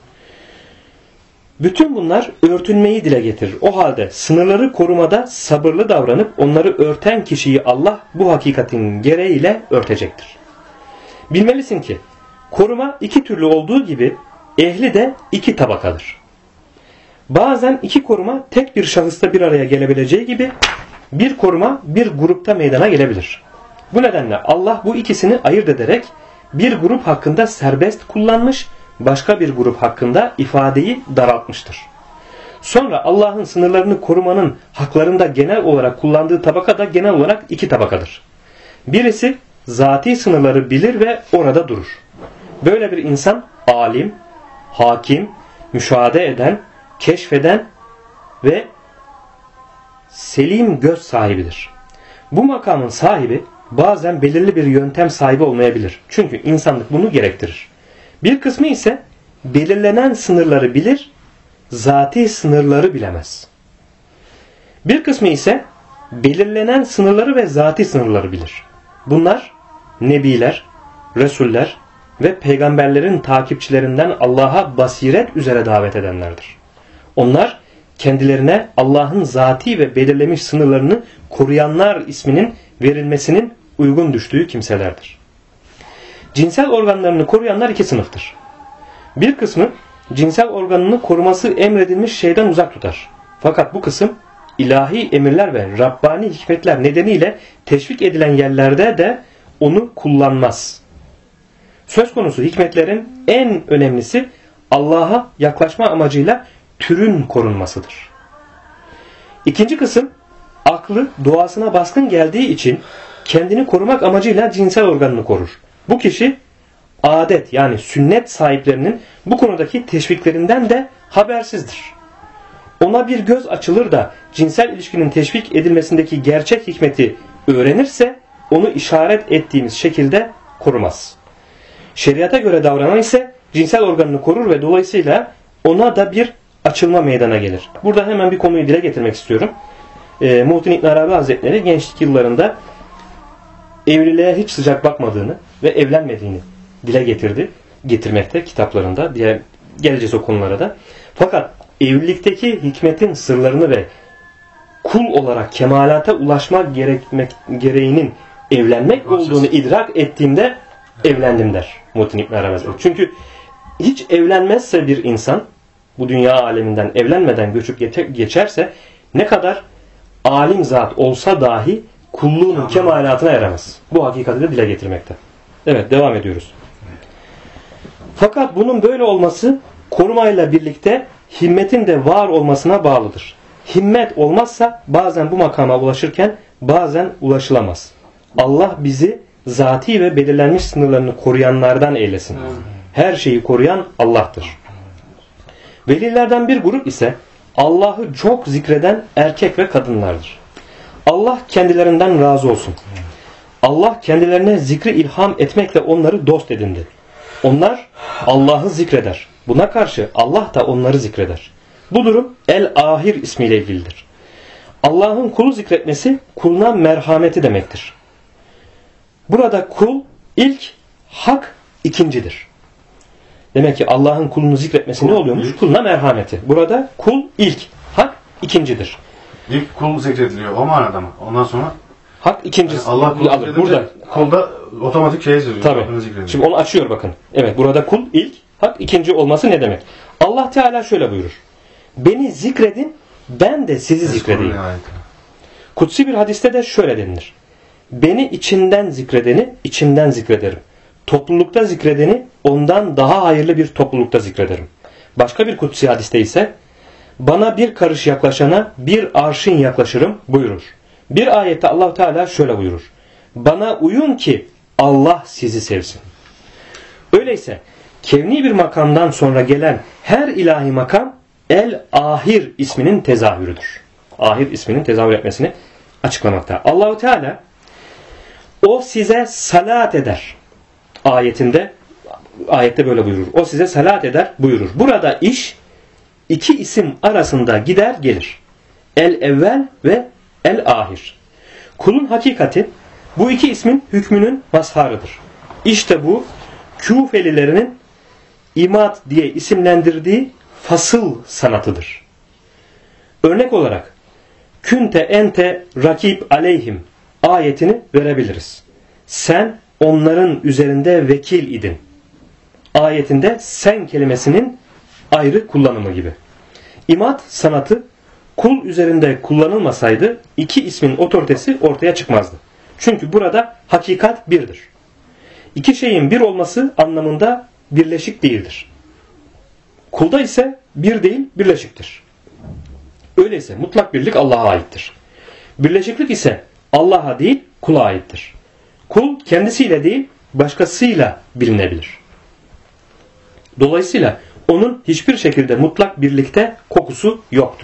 Bütün bunlar örtünmeyi dile getirir. O halde sınırları korumada sabırlı davranıp onları örten kişiyi Allah bu hakikatin gereğiyle örtecektir. Bilmelisin ki koruma iki türlü olduğu gibi ehli de iki tabakadır. Bazen iki koruma tek bir şahısta bir araya gelebileceği gibi bir koruma bir grupta meydana gelebilir. Bu nedenle Allah bu ikisini ayırt ederek bir grup hakkında serbest kullanmış, başka bir grup hakkında ifadeyi daraltmıştır. Sonra Allah'ın sınırlarını korumanın haklarında genel olarak kullandığı tabaka da genel olarak iki tabakadır. Birisi zati sınırları bilir ve orada durur. Böyle bir insan alim, hakim, müşahede eden, keşfeden ve selim göz sahibidir. Bu makamın sahibi bazen belirli bir yöntem sahibi olmayabilir. Çünkü insanlık bunu gerektirir. Bir kısmı ise belirlenen sınırları bilir, zati sınırları bilemez. Bir kısmı ise belirlenen sınırları ve zati sınırları bilir. Bunlar nebiler, resuller ve peygamberlerin takipçilerinden Allah'a basiret üzere davet edenlerdir. Onlar kendilerine Allah'ın zati ve belirlemiş sınırlarını koruyanlar isminin verilmesinin uygun düştüğü kimselerdir. Cinsel organlarını koruyanlar iki sınıftır. Bir kısmı cinsel organını koruması emredilmiş şeyden uzak tutar. Fakat bu kısım ilahi emirler ve Rabbani hikmetler nedeniyle teşvik edilen yerlerde de onu kullanmaz. Söz konusu hikmetlerin en önemlisi Allah'a yaklaşma amacıyla türün korunmasıdır. İkinci kısım aklı doğasına baskın geldiği için kendini korumak amacıyla cinsel organını korur. Bu kişi adet yani sünnet sahiplerinin bu konudaki teşviklerinden de habersizdir. Ona bir göz açılır da cinsel ilişkinin teşvik edilmesindeki gerçek hikmeti öğrenirse onu işaret ettiğimiz şekilde korumaz. Şeriata göre davranan ise cinsel organını korur ve dolayısıyla ona da bir açılma meydana gelir. Burada hemen bir konuyu dile getirmek istiyorum. Muhittin İbn Arabi Hazretleri gençlik yıllarında evliliğe hiç sıcak bakmadığını ve evlenmediğini dile getirmekte kitaplarında. Diğer geleceğiz o konulara da. Fakat evlilikteki hikmetin sırlarını ve kul olarak kemalata ulaşmak gereğinin evlenmek olduğunu idrak ettiğimde evlendim der Muhittin İbn Arabi Hazretleri. Çünkü hiç evlenmezse bir insan bu dünya aleminden evlenmeden göçüp geçerse ne kadar alim zat olsa dahi kulluğunun kemalatına eremez. Bu hakikati de dile getirmekte. Evet, devam ediyoruz. Fakat bunun böyle olması korumayla birlikte himmetin de var olmasına bağlıdır. Himmet olmazsa bazen bu makama ulaşırken bazen ulaşılamaz. Allah bizi zati ve belirlenmiş sınırlarını koruyanlardan eylesin. Her şeyi koruyan Allah'tır. Velilerden bir grup ise Allah'ı çok zikreden erkek ve kadınlardır. Allah kendilerinden razı olsun. Allah kendilerine zikri ilham etmekle onları dost edindi. Onlar Allah'ı zikreder. Buna karşı Allah da onları zikreder. Bu durum El-Ahir ismiyle ilgilidir. Allah'ın kulu zikretmesi kuluna merhameti demektir. Burada kul ilk, hak ikincidir. Demek ki Allah'ın kulunu zikretmesi ne oluyormuş? Kuluna merhameti. Burada kul ilk, hak ikincidir. İlk kul zikrediliyor o manada mı? Ondan sonra hak ikincisi. Yani Allah kulu alır. Burada kulda otomatik şey yazıyor. Tabii. Şimdi onu açıyor bakın. Evet, burada kul ilk, hak ikinci olması ne demek? Allah Teala şöyle buyurur. Beni zikredin, ben de sizi zikredeyim. Kutsi bir hadiste de şöyle denilir. Beni içinden zikredeni içimden zikrederim. Toplulukta zikredeni ondan daha hayırlı bir toplulukta zikrederim. Başka bir kutsi hadiste ise bana bir karış yaklaşana bir arşın yaklaşırım buyurur. Bir ayette Allah Teala şöyle buyurur. Bana uyun ki Allah sizi sevsin. Öyleyse kevni bir makamdan sonra gelen her ilahi makam El-Ahir isminin tezahürüdür. Ahir isminin tezahür etmesini açıklamakta. Allah-u Teala O size salat eder. Ayette böyle buyurur. O size salat eder buyurur. Burada iş iki isim arasında gider gelir. El evvel ve el ahir. Kulun hakikati bu iki ismin hükmünün mazharıdır. İşte bu Küfelilerinin imad diye isimlendirdiği fasıl sanatıdır. Örnek olarak Künte ente rakib aleyhim ayetini verebiliriz. Sen onların üzerinde vekil idin. Ayetinde sen kelimesinin ayrı kullanımı gibi. İmad sanatı kul üzerinde kullanılmasaydı iki ismin otoritesi ortaya çıkmazdı. Çünkü burada hakikat birdir. İki şeyin bir olması anlamında birleşik değildir. Kulda ise bir değil birleşiktir. Öyleyse mutlak birlik Allah'a aittir. Birleşiklik ise Allah'a değil kula aittir. Kul kendisiyle değil başkasıyla bilinebilir. Dolayısıyla onun hiçbir şekilde mutlak birlikte kokusu yoktur.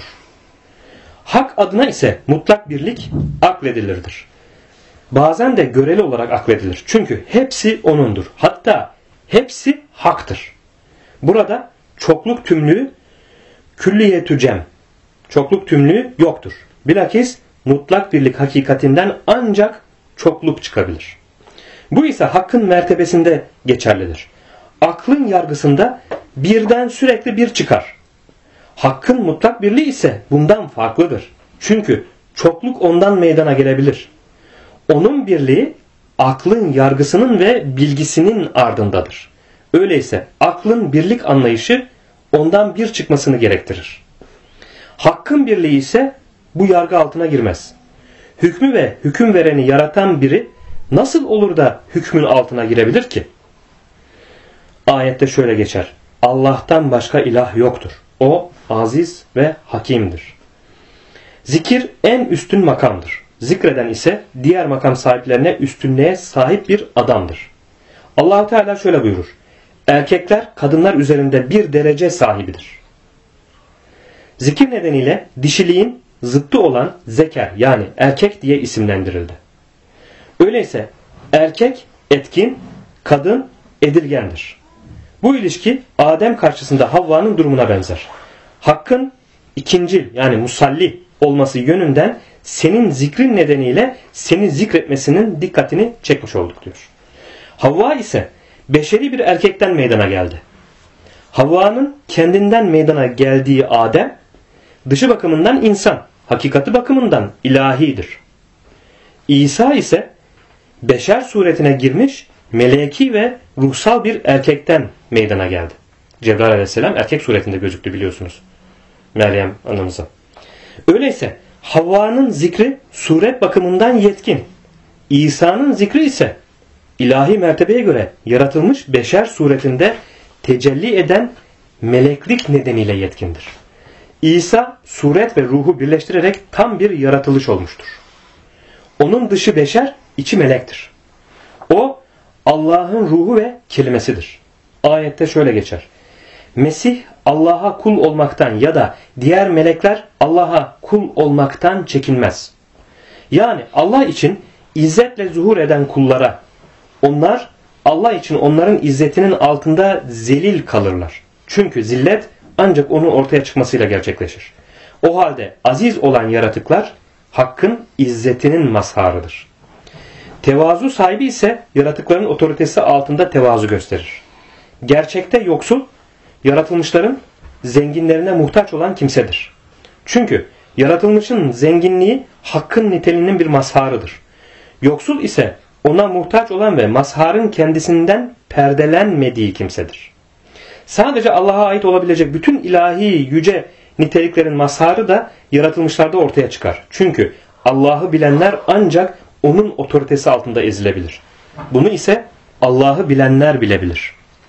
Hak adına ise mutlak birlik akledilirdir. Bazen de göreli olarak akledilir. Çünkü hepsi O'nundur. Hatta hepsi haktır. Burada çokluk tümlüğü külliyetü cem. Çokluk tümlüğü yoktur. Bilakis mutlak birlik hakikatinden ancak çokluk çıkabilir. Bu ise hakkın mertebesinde geçerlidir. Aklın yargısında birden sürekli bir çıkar. Hakkın mutlak birliği ise bundan farklıdır. Çünkü çokluk ondan meydana gelebilir. Onun birliği aklın yargısının ve bilgisinin ardındadır. Öyleyse aklın birlik anlayışı ondan bir çıkmasını gerektirir. Hakkın birliği ise bu yargı altına girmez. Hükmü ve hüküm vereni yaratan biri nasıl olur da hükmün altına girebilir ki? Ayette şöyle geçer. Allah'tan başka ilah yoktur. O aziz ve hakimdir. Zikir en üstün makamdır. Zikreden ise diğer makam sahiplerine üstünlüğe sahip bir adamdır. Allah-u Teala şöyle buyurur. Erkekler kadınlar üzerinde bir derece sahibidir. Zikir nedeniyle dişiliğin zıttı olan zeker yani erkek diye isimlendirildi. Öyleyse erkek etkin, kadın edilgendir. Bu ilişki Adem karşısında Havva'nın durumuna benzer. Hakkın ikincil yani musalli olması yönünden senin zikrin nedeniyle seni zikretmesinin dikkatini çekmiş olduk diyor. Havva ise beşeri bir erkekten meydana geldi. Havva'nın kendinden meydana geldiği Adem dışı bakımından insan, hakikati bakımından ilahidir. İsa ise beşer suretine girmiş meleki ve ruhsal bir erkekten meydana geldi. Cebrail aleyhisselam erkek suretinde gözüktü biliyorsunuz. Meryem anamıza. Öyleyse Havva'nın zikri suret bakımından yetkin. İsa'nın zikri ise ilahi mertebeye göre yaratılmış beşer suretinde tecelli eden meleklik nedeniyle yetkindir. İsa suret ve ruhu birleştirerek tam bir yaratılış olmuştur. Onun dışı beşer, içi melektir. O Allah'ın ruhu ve kelimesidir. Ayette şöyle geçer. Mesih Allah'a kul olmaktan ya da diğer melekler Allah'a kul olmaktan çekinmez. Yani Allah için izzetle zuhur eden kullara, onlar Allah için onların izzetinin altında zelil kalırlar. Çünkü zillet ancak onun ortaya çıkmasıyla gerçekleşir. O halde aziz olan yaratıklar hakkın izzetinin mazharıdır. Tevazu sahibi ise yaratıkların otoritesi altında tevazu gösterir. Gerçekte yoksul, yaratılmışların zenginlerine muhtaç olan kimsedir. Çünkü yaratılmışın zenginliği hakkın niteliğinin bir mazharıdır. Yoksul ise ona muhtaç olan ve mazharın kendisinden perdelenmediği kimsedir. Sadece Allah'a ait olabilecek bütün ilahi yüce niteliklerin mazharı da yaratılmışlarda ortaya çıkar. Çünkü Allah'ı bilenler ancak onun otoritesi altında ezilebilir. Bunu ise Allah'ı bilenler bilebilir.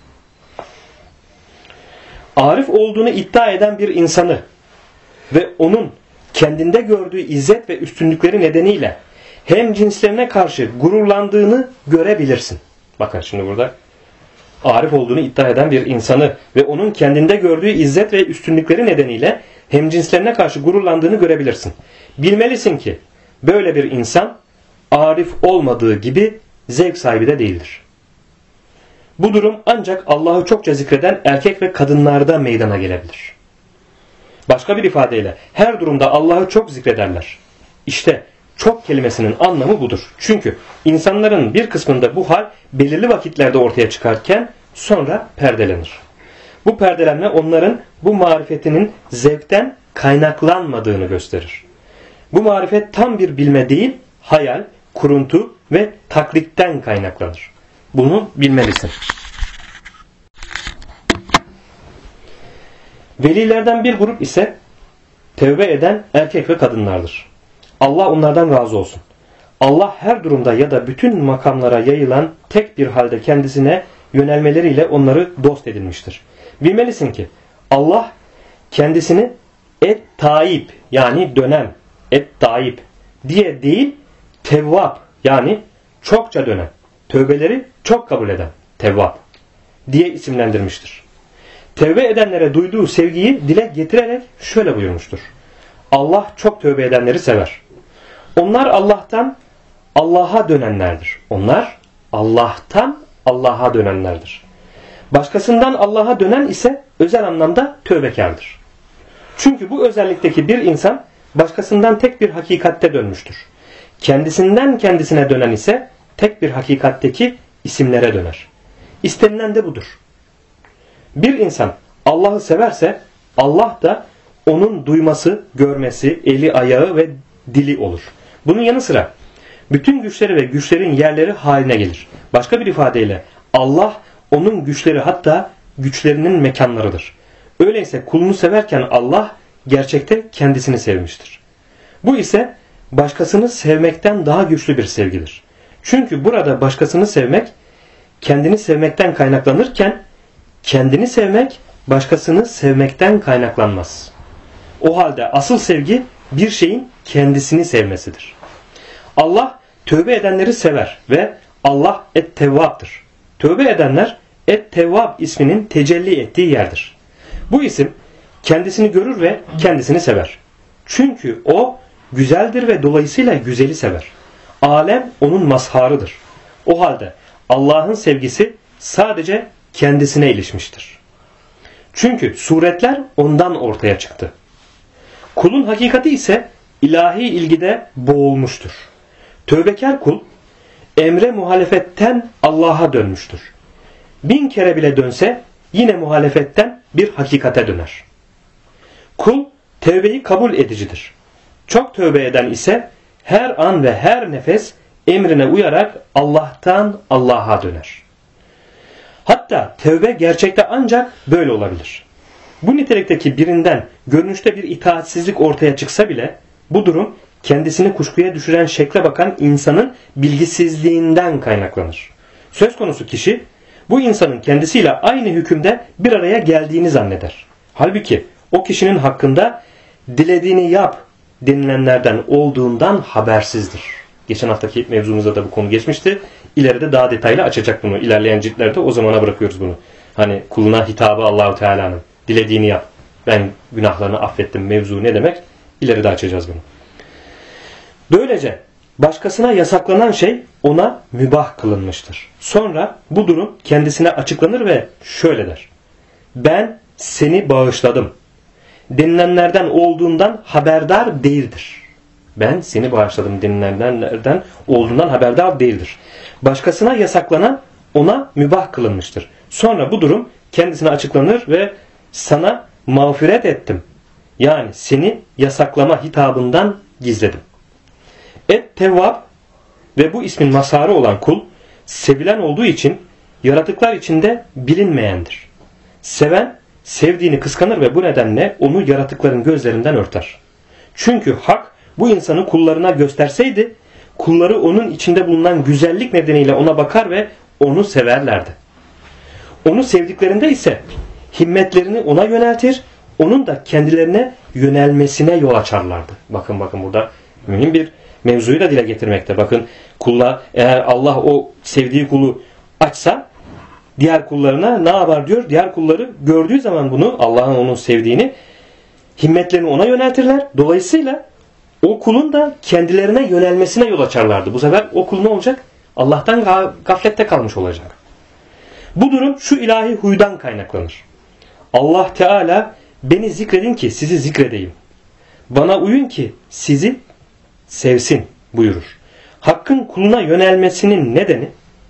Arif olduğunu iddia eden bir insanı ve onun kendinde gördüğü izzet ve üstünlükleri nedeniyle hem cinslerine karşı gururlandığını görebilirsin. Bakın şimdi burada arif olduğunu iddia eden bir insanı ve onun kendinde gördüğü izzet ve üstünlükleri nedeniyle hem cinslerine karşı gururlandığını görebilirsin. Bilmelisin ki böyle bir insan arif olmadığı gibi zevk sahibi de değildir. Bu durum ancak Allah'ı çokça zikreden erkek ve kadınlarda meydana gelebilir. Başka bir ifadeyle her durumda Allah'ı çok zikrederler. İşte çok kelimesinin anlamı budur. Çünkü insanların bir kısmında bu hal belirli vakitlerde ortaya çıkarken sonra perdelenir. Bu perdelenme onların bu marifetinin zevkten kaynaklanmadığını gösterir. Bu marifet tam bir bilme değil, hayal, kuruntu ve taklitten kaynaklanır. Bunu bilmelisin. Velilerden bir grup ise tevbe eden erkek ve kadınlardır. Allah onlardan razı olsun. Allah her durumda ya da bütün makamlara yayılan tek bir halde kendisine yönelmeleriyle onları dost edinmiştir. Bilmelisin ki Allah kendisini et-taib yani dönen, et-taib diye değil tevvab yani çokça dönen, tövbeleri çok kabul eden tevvab diye isimlendirmiştir. Tevbe edenlere duyduğu sevgiyi dile getirerek şöyle buyurmuştur. Allah çok tövbe edenleri sever. Onlar Allah'tan Allah'a dönenlerdir. Onlar Allah'tan Allah'a dönenlerdir. Başkasından Allah'a dönen ise özel anlamda tövbekardır. Çünkü bu özellikteki bir insan başkasından tek bir hakikatte dönmüştür. Kendisinden kendisine dönen ise tek bir hakikatteki isimlere döner. İstenilen de budur. Bir insan Allah'ı severse Allah da onun duyması, görmesi, eli, ayağı ve dili olur. Bunun yanı sıra bütün güçleri ve güçlerin yerleri haline gelir. Başka bir ifadeyle Allah onun güçleri hatta güçlerinin mekanlarıdır. Öyleyse kulunu severken Allah gerçekte kendisini sevmiştir. Bu ise başkasını sevmekten daha güçlü bir sevgidir. Çünkü burada başkasını sevmek kendini sevmekten kaynaklanırken kendini sevmek başkasını sevmekten kaynaklanmaz. O halde asıl sevgi bir şeyin kendisini sevmesidir. Allah tövbe edenleri sever ve Allah et-tevvab'dır. Tövbe edenler et-tevvab isminin tecelli ettiği yerdir. Bu isim kendisini görür ve kendisini sever. Çünkü o güzeldir ve dolayısıyla güzeli sever. Alem onun mazharıdır. O halde Allah'ın sevgisi sadece kendisine ilişmiştir. Çünkü suretler ondan ortaya çıktı. Kulun hakikati ise ilahi ilgide boğulmuştur. Tövbekar kul emre muhalefetten Allah'a dönmüştür. 1000 kere bile dönse yine muhalefetten bir hakikate döner. Kul tövbeyi kabul edicidir. Çok tövbe eden ise her an ve her nefes emrine uyarak Allah'tan Allah'a döner. Hatta tövbe gerçekte ancak böyle olabilir. Bu nitelikteki birinden görünüşte bir itaatsizlik ortaya çıksa bile bu durum kendisini kuşkuya düşüren şekle bakan insanın bilgisizliğinden kaynaklanır. Söz konusu kişi bu insanın kendisiyle aynı hükümde bir araya geldiğini zanneder. Halbuki o kişinin hakkında dilediğini yap denilenlerden olduğundan habersizdir. Geçen haftaki mevzumuzda da bu konu geçmişti. İleride daha detaylı açacak bunu. İlerleyen ciltlerde o zamana bırakıyoruz bunu. Hani kuluna hitabı Allahu Teala'nın dilediğini yap. Ben günahlarını affettim mevzu ne demek? İleride açacağız bunu. Böylece başkasına yasaklanan şey ona mübah kılınmıştır. Sonra bu durum kendisine açıklanır ve şöyle der. Ben seni bağışladım. Denilenlerden olduğundan haberdar değildir. Ben seni bağışladım denilenlerden olduğundan haberdar değildir. Başkasına yasaklanan ona mübah kılınmıştır. Sonra bu durum kendisine açıklanır ve sana mağfiret ettim. Yani seni yasaklama hitabından gizledim. Et-Tevvab ve bu ismin mazharı olan kul sevilen olduğu için yaratıklar içinde bilinmeyendir. Seven sevdiğini kıskanır ve bu nedenle onu yaratıkların gözlerinden örter. Çünkü hak bu insanı kullarına gösterseydi kulları onun içinde bulunan güzellik nedeniyle ona bakar ve onu severlerdi. Onu sevdiklerinde ise himmetlerini ona yöneltir, onun da kendilerine yönelmesine yol açarlardı. Bakın burada mühim bir mevzuyu da dile getirmekte. Bakın kulla eğer Allah o sevdiği kulu açsa diğer kullarına ne yapar diyor? Diğer kulları gördüğü zaman bunu Allah'ın onun sevdiğini himmetlerini ona yöneltirler. Dolayısıyla o kulun da kendilerine yönelmesine yol açarlardı. Bu sefer o kul ne olacak? Allah'tan gaflette kalmış olacak. Bu durum şu ilahi huydan kaynaklanır. Allah Teala beni zikredin ki sizi zikredeyim. Bana uyun ki sizi sevsin buyurur. Hakkın kuluna yönelmesinin nedeni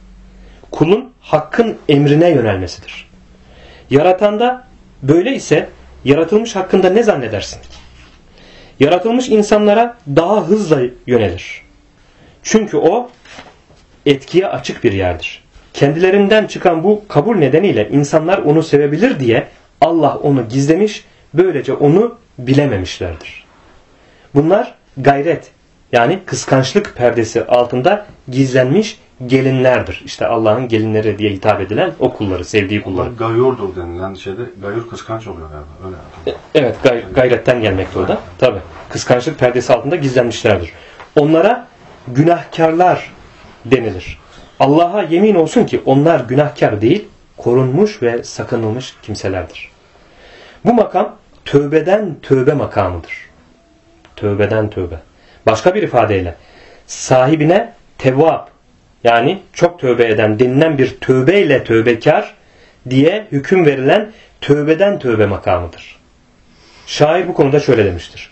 kulun Hakk'ın emrine yönelmesidir. Yaratanda böyle ise yaratılmış hakkında ne zannedersin? Yaratılmış insanlara daha hızla yönelir. Çünkü o etkiye açık bir yerdir. Kendilerinden çıkan bu kabul nedeniyle insanlar onu sevebilir diye Allah onu gizlemiş, böylece onu bilememişlerdir. Bunlar gayret, yani kıskançlık perdesi altında gizlenmiş gelinlerdir. İşte Allah'ın gelinleri diye hitap edilen o kulları, sevdiği kulları. Gayurdur denilen şeyde, gayur kıskanç oluyor galiba. Öyle. Evet, gayretten gelmekte o da. Tabii. Kıskançlık perdesi altında gizlenmişlerdir. Onlara günahkarlar denilir. Allah'a yemin olsun ki onlar günahkar değil, korunmuş ve sakınılmış kimselerdir. Bu makam tövbeden tövbe makamıdır. Tövbeden tövbe. Başka bir ifadeyle sahibine tevvab, yani çok tövbe eden denilen bir tövbeyle tövbekar diye hüküm verilen tövbeden tövbe makamıdır. Şair bu konuda şöyle demiştir.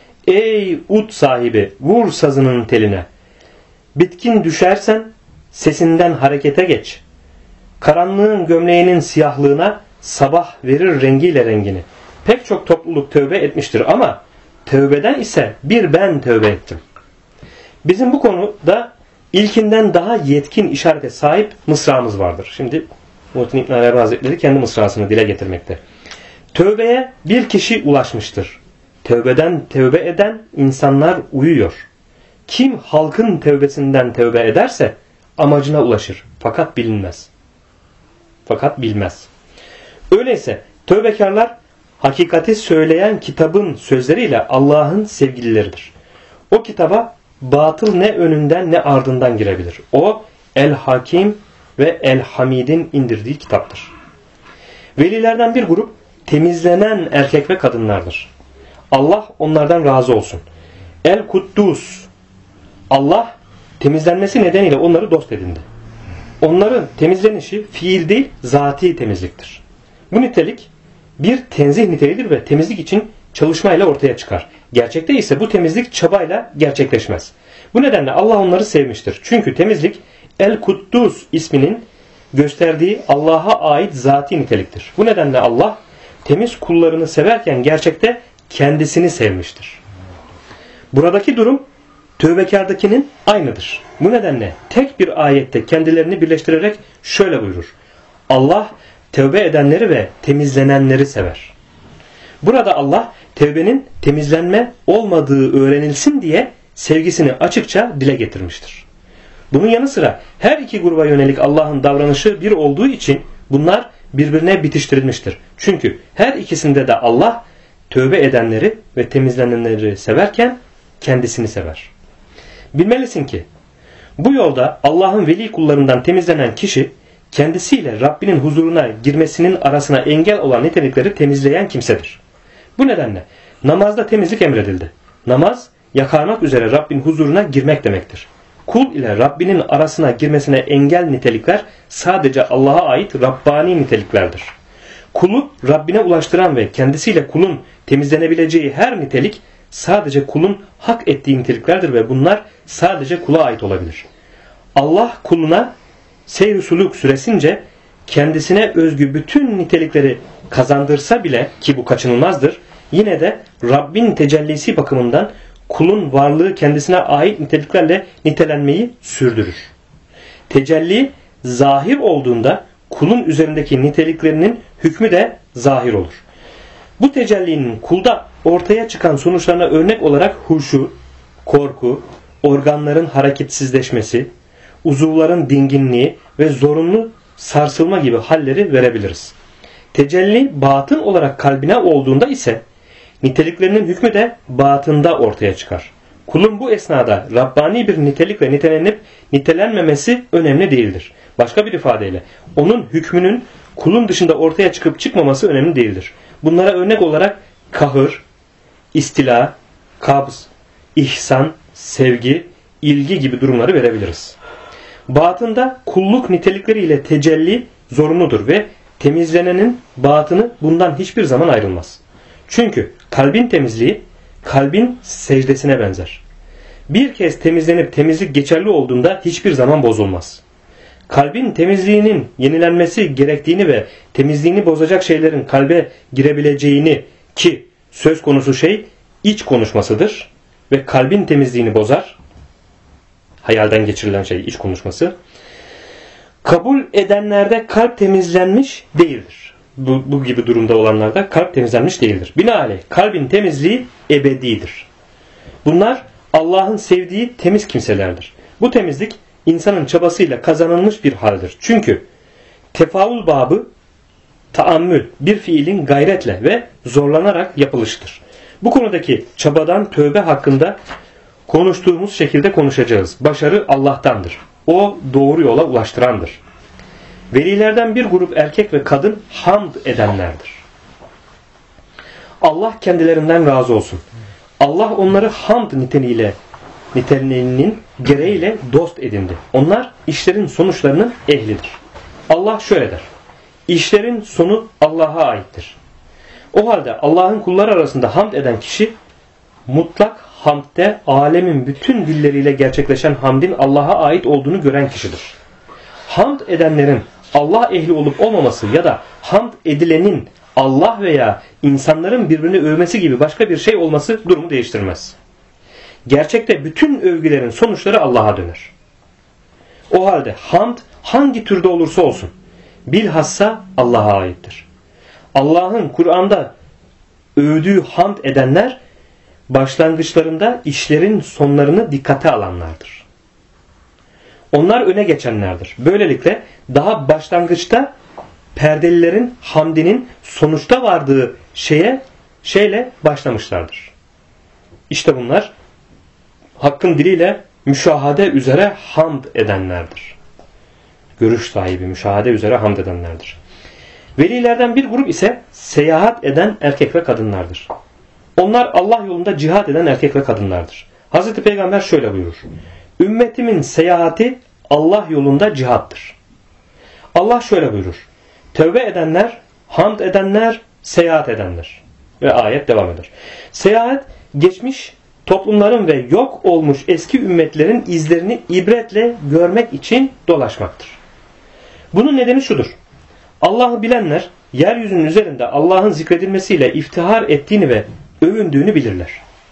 Ey ut sahibi, vur sazının teline. Bitkin düşersen sesinden harekete geç. Karanlığın gömleğinin siyahlığına sabah verir rengiyle rengini. Pek çok topluluk tövbe etmiştir ama tövbeden ise bir ben tövbe ettim. Bizim bu konuda ilkinden daha yetkin işarete sahip mısramız vardır. Şimdi Muhittin İbn Arabi Hazretleri kendi mısrasını dile getirmekte. Tövbeye bir kişi ulaşmıştır. Tövbeden tövbe eden insanlar uyuyor. Kim halkın tövbesinden tövbe ederse amacına ulaşır. Fakat bilinmez. Fakat bilmez. Öyleyse tövbekarlar hakikati söyleyen kitabın sözleriyle Allah'ın sevgilileridir. O kitaba batıl ne önünden ne ardından girebilir. O El-Hakim ve El-Hamid'in indirdiği kitaptır. Velilerden bir grup temizlenen erkek ve kadınlardır. Allah onlardan razı olsun. El-Kuddus, Allah temizlenmesi nedeniyle onları dost edindi. Onların temizlenişi fiil değil, zati temizliktir. Bu nitelik bir tenzih niteliğidir ve temizlik için çalışmayla ortaya çıkar. Gerçekte ise bu temizlik çabayla gerçekleşmez. Bu nedenle Allah onları sevmiştir. Çünkü temizlik El-Kuddus isminin gösterdiği Allah'a ait zati niteliktir. Bu nedenle Allah temiz kullarını severken gerçekte kendisini sevmiştir. Buradaki durum tövbekardakinin aynıdır. Bu nedenle tek bir ayette kendilerini birleştirerek şöyle buyurur. Allah tövbe edenleri ve temizlenenleri sever. Burada Allah tevbenin temizlenme olmadığı öğrenilsin diye sevgisini açıkça dile getirmiştir. Bunun yanı sıra her iki gruba yönelik Allah'ın davranışı bir olduğu için bunlar birbirine bitiştirilmiştir. Çünkü her ikisinde de Allah tövbe edenleri ve temizlenenleri severken kendisini sever. Bilmelisin ki bu yolda Allah'ın veli kullarından temizlenen kişi kendisiyle Rabbinin huzuruna girmesinin arasına engel olan nitelikleri temizleyen kimsedir. Bu nedenle namazda temizlik emredildi. Namaz yakarmak üzere Rabbin huzuruna girmek demektir. Kul ile Rabbinin arasına girmesine engel nitelikler sadece Allah'a ait Rabbani niteliklerdir. Kulu Rabbine ulaştıran ve kendisiyle kulun temizlenebileceği her nitelik sadece kulun hak ettiği niteliklerdir ve bunlar sadece kula ait olabilir. Allah kuluna seyr-i suluk süresince kendisine özgü bütün nitelikleri kazandırsa bile, ki bu kaçınılmazdır, yine de Rabbin tecellisi bakımından kulun varlığı kendisine ait niteliklerle nitelenmeyi sürdürür. Tecelli zahir olduğunda kulun üzerindeki niteliklerinin hükmü de zahir olur. Bu tecellinin kulda ortaya çıkan sonuçlarına örnek olarak huşu, korku, organların hareketsizleşmesi, uzuvların dinginliği ve zorunlu sarsılma gibi halleri verebiliriz. Tecelli batın olarak kalbine olduğunda ise niteliklerinin hükmü de batında ortaya çıkar. Kulun bu esnada Rabbani bir nitelikle nitelenip nitelenmemesi önemli değildir. Başka bir ifadeyle onun hükmünün kulun dışında ortaya çıkıp çıkmaması önemli değildir. Bunlara örnek olarak kahır, istila, kabz, ihsan, sevgi, ilgi gibi durumları verebiliriz. Batında kulluk nitelikleriyle tecelli zorunludur ve temizlenenin batını bundan hiçbir zaman ayrılmaz. Çünkü kalbin temizliği kalbin secdesine benzer. Bir kez temizlenip temizlik geçerli olduğunda hiçbir zaman bozulmaz. Kalbin temizliğinin yenilenmesi gerektiğini ve temizliğini bozacak şeylerin kalbe girebileceğini, ki söz konusu şey iç konuşmasıdır ve kalbin temizliğini bozar. Hayalden geçirilen şey iç konuşması. Kabul edenlerde kalp temizlenmiş değildir. Bu gibi durumda olanlarda kalp temizlenmiş değildir. Binaenaleyh kalbin temizliği ebedidir. Bunlar Allah'ın sevdiği temiz kimselerdir. Bu temizlik insanın çabasıyla kazanılmış bir haldir. Çünkü tefaul babı taammül bir fiilin gayretle ve zorlanarak yapılışıdır. Bu konudaki çabadan tövbe hakkında konuştuğumuz şekilde konuşacağız. Başarı Allah'tandır. O doğru yola ulaştırandır. Velilerden bir grup erkek ve kadın hamd edenlerdir. Allah kendilerinden razı olsun. Allah onları hamd niteliğinin gereğiyle dost edindi. Onlar işlerin sonuçlarının ehlidir. Allah şöyle der: İşlerin sonu Allah'a aittir. O halde Allah'ın kulları arasında hamd eden kişi mutlak hamdde alemin bütün dilleriyle gerçekleşen hamdin Allah'a ait olduğunu gören kişidir. Hamd edenlerin Allah ehli olup olmaması ya da hamd edilenin Allah veya insanların birbirini övmesi gibi başka bir şey olması durumu değiştirmez. Gerçekte bütün övgülerin sonuçları Allah'a döner. O halde hamd hangi türde olursa olsun bilhassa Allah'a aittir. Allah'ın Kur'an'da övdüğü hamd edenler başlangıçlarında işlerin sonlarını dikkate alanlardır. Onlar öne geçenlerdir. Böylelikle daha başlangıçta perdelilerin hamdinin sonuçta vardığı şeyle başlamışlardır. İşte bunlar hakkın diliyle müşahade üzere hamd edenlerdir. Görüş sahibi müşahade üzere hamd edenlerdir. Velilerden bir grup ise seyahat eden erkek ve kadınlardır. Onlar Allah yolunda cihat eden erkek ve kadınlardır. Hazreti Peygamber şöyle buyurur: Ümmetimin seyahati Allah yolunda cihattır. Allah şöyle buyurur: Tövbe edenler, hamd edenler, seyahat edenler. Ve ayet devam eder. Seyahat geçmiş toplumların ve yok olmuş eski ümmetlerin izlerini ibretle görmek için dolaşmaktır. Bunun nedeni şudur: Allah'ı bilenler yeryüzünün üzerinde Allah'ın zikredilmesiyle iftihar ettiğini ve övündüğünü bilirler.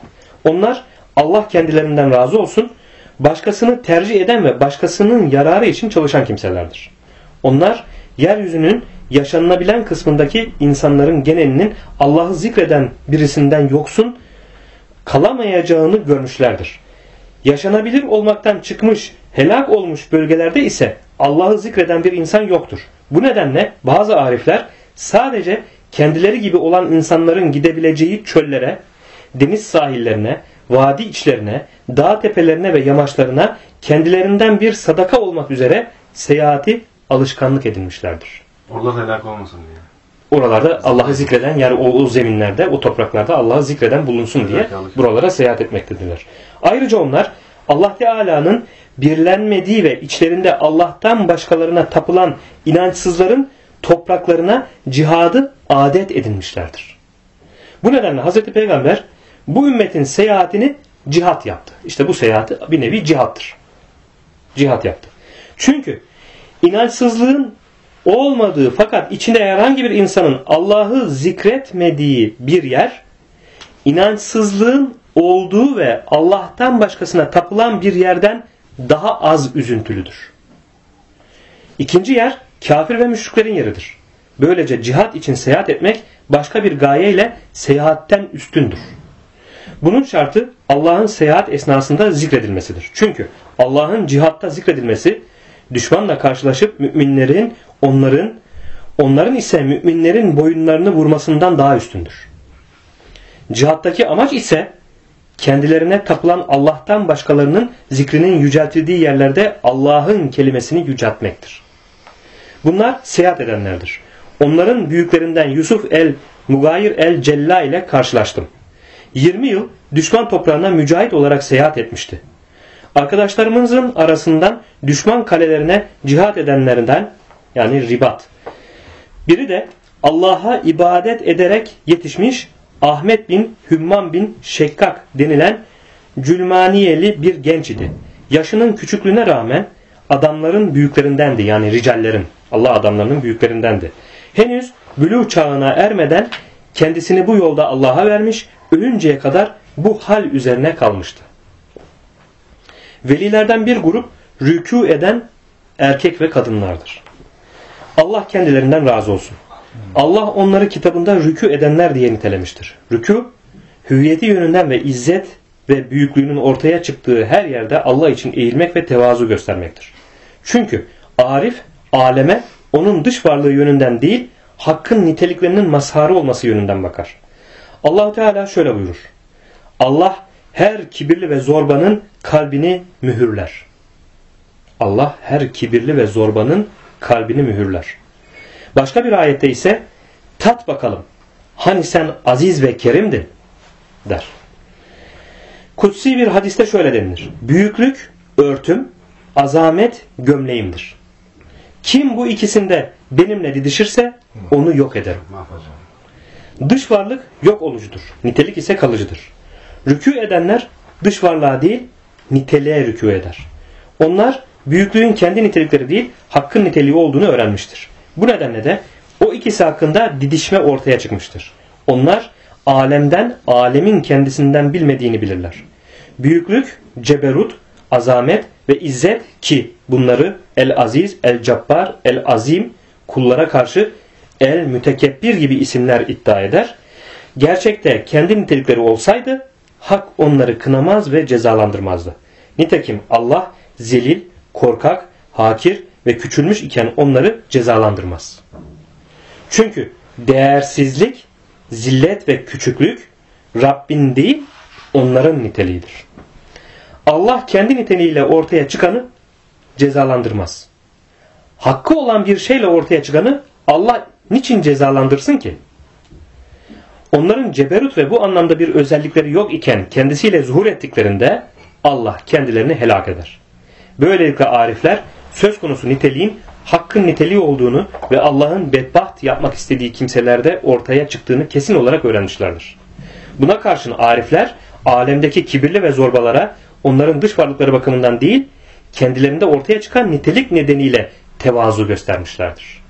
Onlar Allah kendilerinden razı olsun, başkasını tercih eden ve başkasının yararı için çalışan kimselerdir. Onlar yeryüzünün yaşanılabilen kısmındaki insanların genelinin Allah'ı zikreden birisinden yoksun kalamayacağını görmüşlerdir. Yaşanabilir olmaktan çıkmış, helak olmuş bölgelerde ise Allah'ı zikreden bir insan yoktur. Bu nedenle bazı arifler sadece kendileri gibi olan insanların gidebileceği çöllere, deniz sahillerine, vadi içlerine, dağ tepelerine ve yamaçlarına kendilerinden bir sadaka olmak üzere seyahati alışkanlık edinmişlerdir. Orada helak olmasın diye. Oralarda Allah'ı zikreden, yani o zeminlerde, o topraklarda Allah'ı zikreden bulunsun diye buralara seyahat etmektedirler. Ayrıca onlar Allah Teala'nın birlenmediği ve içlerinde Allah'tan başkalarına tapılan inançsızların topraklarına cihadı adet edinmişlerdir. Bu nedenle Hazreti Peygamber bu ümmetin seyahatini cihat yaptı. İşte bu seyahati bir nevi cihattır. Cihat yaptı. Çünkü inançsızlığın olmadığı fakat içinde herhangi bir insanın Allah'ı zikretmediği bir yer, inançsızlığın olduğu ve Allah'tan başkasına tapılan bir yerden daha az üzüntülüdür. İkinci yer kafir ve müşriklerin yeridir. Böylece cihat için seyahat etmek başka bir gayeyle seyahatten üstündür. Bunun şartı Allah'ın seyahat esnasında zikredilmesidir. Çünkü Allah'ın cihatta zikredilmesi düşmanla karşılaşıp müminlerin onların ise müminlerin boyunlarını vurmasından daha üstündür. Cihattaki amaç ise kendilerine tapılan Allah'tan başkalarının zikrinin yüceltildiği yerlerde Allah'ın kelimesini yüceltmektir. Bunlar seyahat edenlerdir. Onların büyüklerinden Yusuf el-Mugayir el-Cella ile karşılaştım. 20 yıl düşman toprağına mücahit olarak seyahat etmişti. Arkadaşlarımızın arasından düşman kalelerine cihat edenlerinden, yani ribat, biri de Allah'a ibadet ederek yetişmiş Ahmet bin Hümmam bin Şekkak denilen Cülmaniyeli bir genç idi. Yaşının küçüklüğüne rağmen adamların büyüklerindendi, yani ricallerin, Allah adamlarının büyüklerindendi. Henüz bülûğ çağına ermeden kendisini bu yolda Allah'a vermiş, ölünceye kadar bu hal üzerine kalmıştı. Velilerden bir grup rükû eden erkek ve kadınlardır. Allah kendilerinden razı olsun. Allah onları kitabında rükû edenler diye nitelemiştir. Rükû, hüviyeti yönünden ve izzet ve büyüklüğünün ortaya çıktığı her yerde Allah için eğilmek ve tevazu göstermektir. Çünkü arif, aleme onun dış varlığı yönünden değil, hakkın niteliklerinin mazharı olması yönünden bakar. Allah Teala şöyle buyurur: Allah her kibirli ve zorbanın kalbini mühürler. Allah her kibirli ve zorbanın kalbini mühürler. Başka bir ayette ise tat bakalım, hani sen aziz ve kerimdin der. Kutsi bir hadiste şöyle denilir: büyüklük örtüm, azamet gömleğimdir. Kim bu ikisinde benimle didişirse onu yok ederim. Dış varlık yok olucudur, nitelik ise kalıcıdır. Rükû edenler dış varlığa değil, niteliğe rükû eder. Onlar büyüklüğün kendi nitelikleri değil, hakkın niteliği olduğunu öğrenmiştir. Bu nedenle de o ikisi hakkında didişme ortaya çıkmıştır. Onlar alemden, alemin kendisinden bilmediğini bilirler. Büyüklük, ceberut, azamet ve izzet, ki bunları el-aziz, el-cabbar, el-azim, kullara karşı el-mütekebbir gibi isimler iddia eder. Gerçekte kendi nitelikleri olsaydı hak onları kınamaz ve cezalandırmazdı. Nitekim Allah zelil, korkak, hakir ve küçülmüş iken onları cezalandırmaz. Çünkü değersizlik, zillet ve küçüklük Rabbin değil, onların niteliğidir. Allah kendi niteliğiyle ortaya çıkanı cezalandırmaz. Hakkı olan bir şeyle ortaya çıkanı Allah niçin cezalandırsın ki? Onların ceberut ve bu anlamda bir özellikleri yok iken kendisiyle zuhur ettiklerinde Allah kendilerini helak eder. Böylelikle arifler söz konusu niteliğin hakkın niteliği olduğunu ve Allah'ın bedbaht yapmak istediği kimselerde ortaya çıktığını kesin olarak öğrenmişlerdir. Buna karşın arifler alemdeki kibirli ve zorbalara onların dış varlıkları bakımından değil, kendilerinde ortaya çıkan nitelik nedeniyle tevazu göstermişlerdir.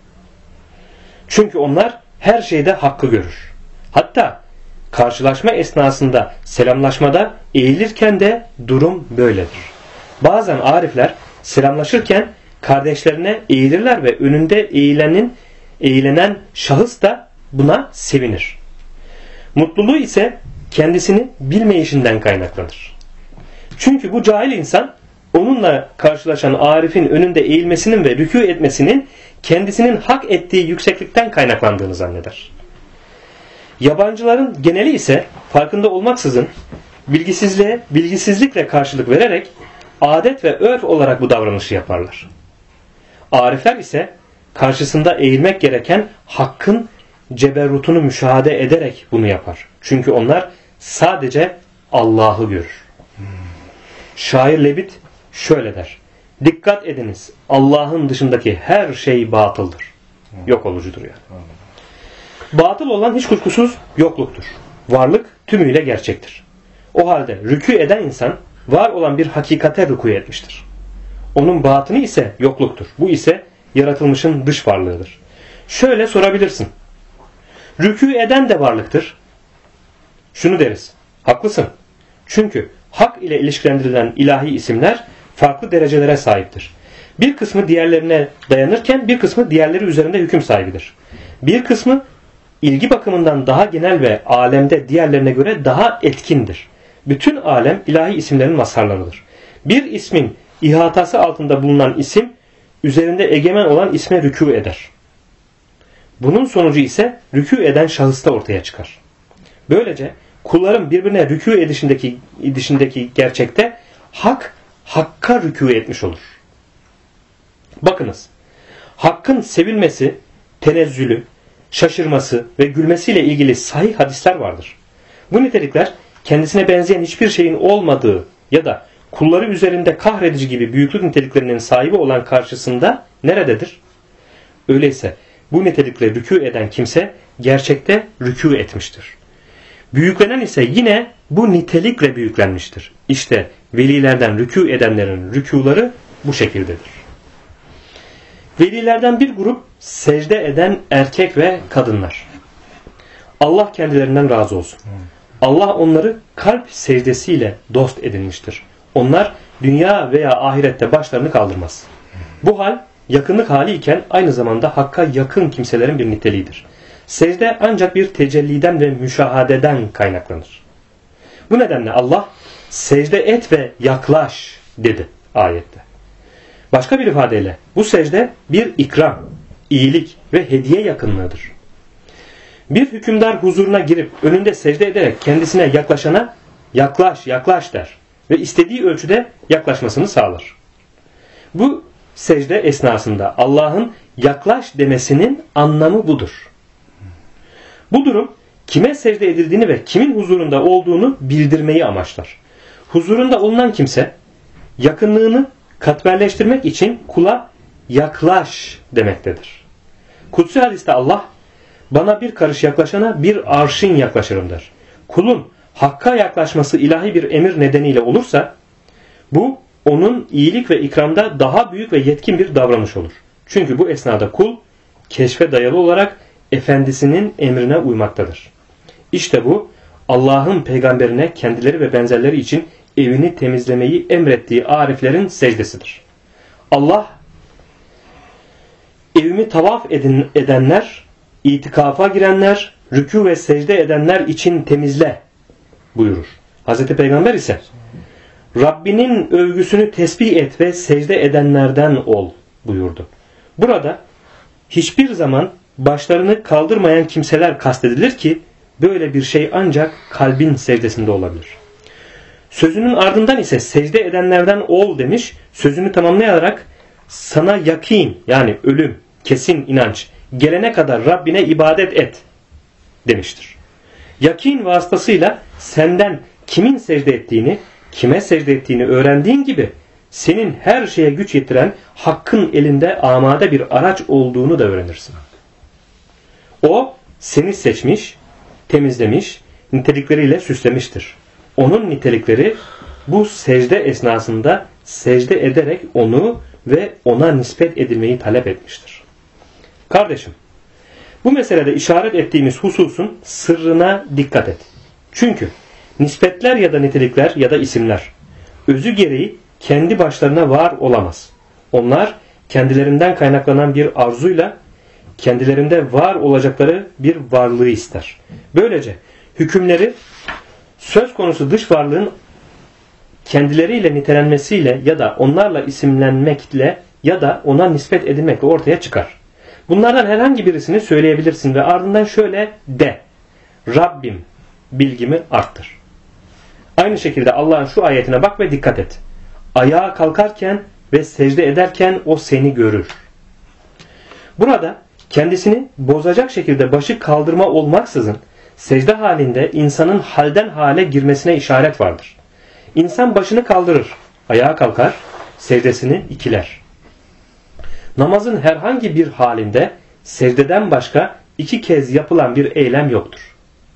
Çünkü onlar her şeyde hakkı görür. Hatta karşılaşma esnasında, selamlaşmada eğilirken de durum böyledir. Bazen arifler selamlaşırken kardeşlerine eğilirler ve önünde eğilenen şahıs da buna sevinir. Mutluluğu ise kendisini bilmeyişinden kaynaklanır. Çünkü bu cahil insan onunla karşılaşan arifin önünde eğilmesinin ve rükû etmesinin kendisinin hak ettiği yükseklikten kaynaklandığını zanneder. Yabancıların geneli ise farkında olmaksızın bilgisizlikle karşılık vererek adet ve örf olarak bu davranışı yaparlar. Arifler ise karşısında eğilmek gereken hakkın ceberrutunu müşahede ederek bunu yapar. Çünkü onlar sadece Allah'ı görür. Şair Lebit şöyle der: dikkat ediniz, Allah'ın dışındaki her şey batıldır. Yok olucudur yani. Batıl olan hiç kuşkusuz yokluktur. Varlık tümüyle gerçektir. O halde rükû eden insan var olan bir hakikate rükû etmiştir. Onun batını ise yokluktur. Bu ise yaratılmışın dış varlığıdır. Şöyle sorabilirsin: rükû eden de varlıktır. Şunu deriz: haklısın. Çünkü hak ile ilişkilendirilen ilahi isimler farklı derecelere sahiptir. Bir kısmı diğerlerine dayanırken bir kısmı diğerleri üzerinde hüküm sahibidir. Bir kısmı ilgi bakımından daha genel ve alemde diğerlerine göre daha etkindir. Bütün alem ilahi isimlerin mazharlarıdır. Bir ismin ihatası altında bulunan isim üzerinde egemen olan isme rükû eder. Bunun sonucu ise rükû eden şahısta ortaya çıkar. Böylece kulların birbirine rükû edişindeki gerçekte hak, hakka rükû etmiş olur. Bakınız, hakkın sevilmesi, tenezzülü, şaşırması ve gülmesiyle ilgili sahih hadisler vardır. Bu nitelikler kendisine benzeyen hiçbir şeyin olmadığı ya da kulları üzerinde kahredici gibi büyüklük niteliklerinin sahibi olan karşısında nerededir? Öyleyse bu nitelikle rükû eden kimse gerçekte rükû etmiştir. Büyüklenen ise yine bu nitelikle büyüklenmiştir. İşte velilerden rükû edenlerin rükûları bu şekildedir. Velilerden bir grup secde eden erkek ve kadınlar. Allah kendilerinden razı olsun. Allah onları kalp secdesiyle dost edinmiştir. Onlar dünya veya ahirette başlarını kaldırmaz. Bu hal yakınlık hali iken aynı zamanda Hakk'a yakın kimselerin bir niteliğidir. Secde ancak bir tecelliden ve müşahadeden kaynaklanır. Bu nedenle Allah secde et ve yaklaş dedi ayette. Başka bir ifadeyle bu secde bir ikram, iyilik ve hediye yakınlığıdır. Bir hükümdar huzuruna girip önünde secde ederek kendisine yaklaşana yaklaş, yaklaş der ve istediği ölçüde yaklaşmasını sağlar. Bu secde esnasında Allah'ın yaklaş demesinin anlamı budur. Bu durum kime secde edildiğini ve kimin huzurunda olduğunu bildirmeyi amaçlar. Huzurunda olunan kimse yakınlığını katmerleştirmek için kula yaklaş demektedir. Kutsi hadiste Allah bana bir karış yaklaşana bir arşın yaklaşırım der. Kulun Hakk'a yaklaşması ilahi bir emir nedeniyle olursa bu onun iyilik ve ikramda daha büyük ve yetkin bir davranış olur. Çünkü bu esnada kul keşfe dayalı olarak efendisinin emrine uymaktadır. İşte bu Allah'ın peygamberine kendileri ve benzerleri için evini temizlemeyi emrettiği ariflerin secdesidir. Allah evimi tavaf edenler, itikafa girenler, rükû ve secde edenler için temizle buyurur. Hazreti Peygamber ise Rabbinin övgüsünü tesbih et ve secde edenlerden ol buyurdu. Burada hiçbir zaman başlarını kaldırmayan kimseler kastedilir ki böyle bir şey ancak kalbin secdesinde olabilir. Sözünün ardından ise secde edenlerden ol demiş, sözünü tamamlayarak sana yakin yani ölüm, kesin inanç gelene kadar Rabbine ibadet et demiştir. Yakin vasıtasıyla senden kimin secde ettiğini, kime secde ettiğini öğrendiğin gibi senin her şeye güç yetiren Hakk'ın elinde amade bir araç olduğunu da öğrenirsin. O seni seçmiş, temizlemiş, nitelikleriyle süslemiştir. Onun nitelikleri bu secde esnasında secde ederek onu ve ona nispet edilmeyi talep etmiştir. Kardeşim, bu meselede işaret ettiğimiz hususun sırrına dikkat et. Çünkü nispetler ya da nitelikler ya da isimler özü gereği kendi başlarına var olamaz. Onlar kendilerinden kaynaklanan bir arzuyla kendilerinde var olacakları bir varlığı ister. Böylece hükümleri söz konusu dış varlığın kendileriyle nitelenmesiyle ya da onlarla isimlenmekle ya da ona nispet edilmekle ortaya çıkar. Bunlardan herhangi birisini söyleyebilirsin ve ardından şöyle de: Rabbim bilgimi arttır. Aynı şekilde Allah'ın şu ayetine bak ve dikkat et. Ayağa kalkarken ve secde ederken o seni görür. Burada kendisini bozacak şekilde başı kaldırma olmaksızın secde halinde insanın halden hale girmesine işaret vardır. İnsan başını kaldırır, ayağa kalkar, secdesini ikiler. Namazın herhangi bir halinde secdeden başka 2 kez yapılan bir eylem yoktur.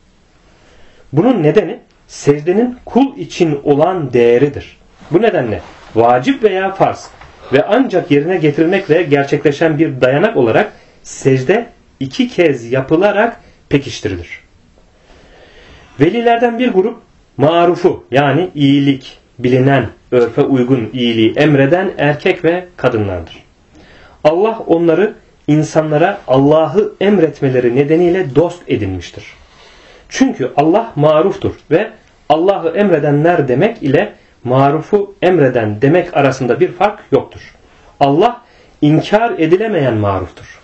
Bunun nedeni secdenin kul için olan değeridir. Bu nedenle vacip veya farz ve ancak yerine getirilmekle gerçekleşen bir dayanak olarak secde 2 kez yapılarak pekiştirilir. Velilerden bir grup marufu yani iyilik, bilinen, örfe uygun iyiliği emreden erkek ve kadınlardır. Allah onları insanlara Allah'ı emretmeleri nedeniyle dost edinmiştir. Çünkü Allah maruftur ve Allah'ı emredenler demek ile marufu emreden demek arasında bir fark yoktur. Allah inkar edilemeyen maruftur.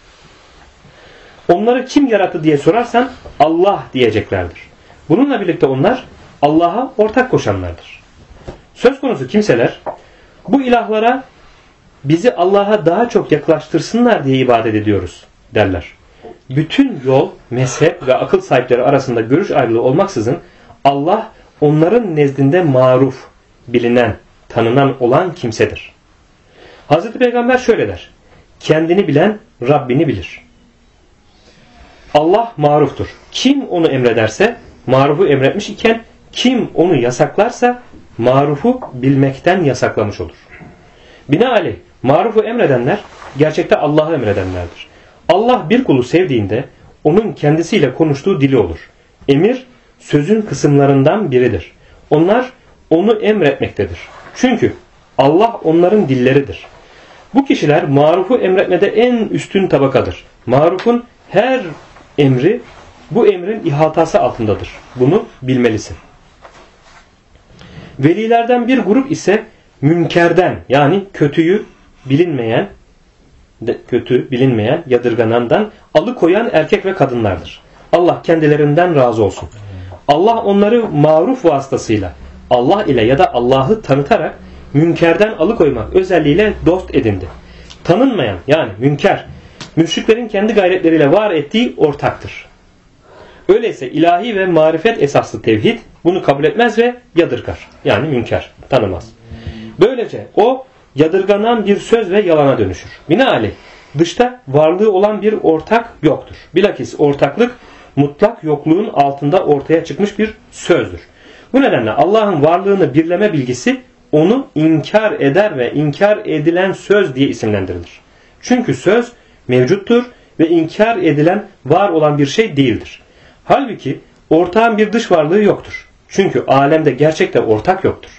Onları kim yarattı diye sorarsan Allah diyeceklerdir. Bununla birlikte onlar Allah'a ortak koşanlardır. Söz konusu kimseler bu ilahlara bizi Allah'a daha çok yaklaştırsınlar diye ibadet ediyoruz derler. Bütün yol, mezhep ve akıl sahipleri arasında görüş ayrılığı olmaksızın Allah onların nezdinde maruf, bilinen, tanınan olan kimsedir. Hazreti Peygamber şöyle der: kendini bilen Rabbini bilir. Allah maruftur. Kim onu emrederse marufu emretmiş iken kim onu yasaklarsa marufu bilmekten yasaklamış olur. Binaenaleyh marufu emredenler gerçekte Allah'ı emredenlerdir. Allah bir kulu sevdiğinde onun kendisiyle konuştuğu dili olur. Emir sözün kısımlarından biridir. Onlar onu emretmektedir. Çünkü Allah onların dilleridir. Bu kişiler marufu emretmede en üstün tabakadır. Marufun her emri bu emrin ihatası altındadır. Bunu bilmelisin. Velilerden bir grup ise münkerden, yani kötü bilinmeyen, yadırganandan alıkoyan erkek ve kadınlardır. Allah kendilerinden razı olsun. Allah onları maruf vasıtasıyla Allah ile ya da Allah'ı tanıtarak münkerden alıkoymak özelliğiyle dost edindi. Tanınmayan, yani münker, müşriklerin kendi gayretleriyle var ettiği ortaktır. Öyleyse ilahi ve marifet esaslı tevhid bunu kabul etmez ve yadırgar. Yani münker, tanımaz. Böylece o yadırganan bir söz ve yalana dönüşür. Binaenaleyh dışta varlığı olan bir ortak yoktur. Bilakis ortaklık mutlak yokluğun altında ortaya çıkmış bir sözdür. Bu nedenle Allah'ın varlığını birleme bilgisi onu inkar eder ve inkar edilen söz diye isimlendirilir. Çünkü söz mevcuttur ve inkar edilen var olan bir şey değildir. Halbuki ortağın bir dış varlığı yoktur. Çünkü alemde gerçekte ortak yoktur.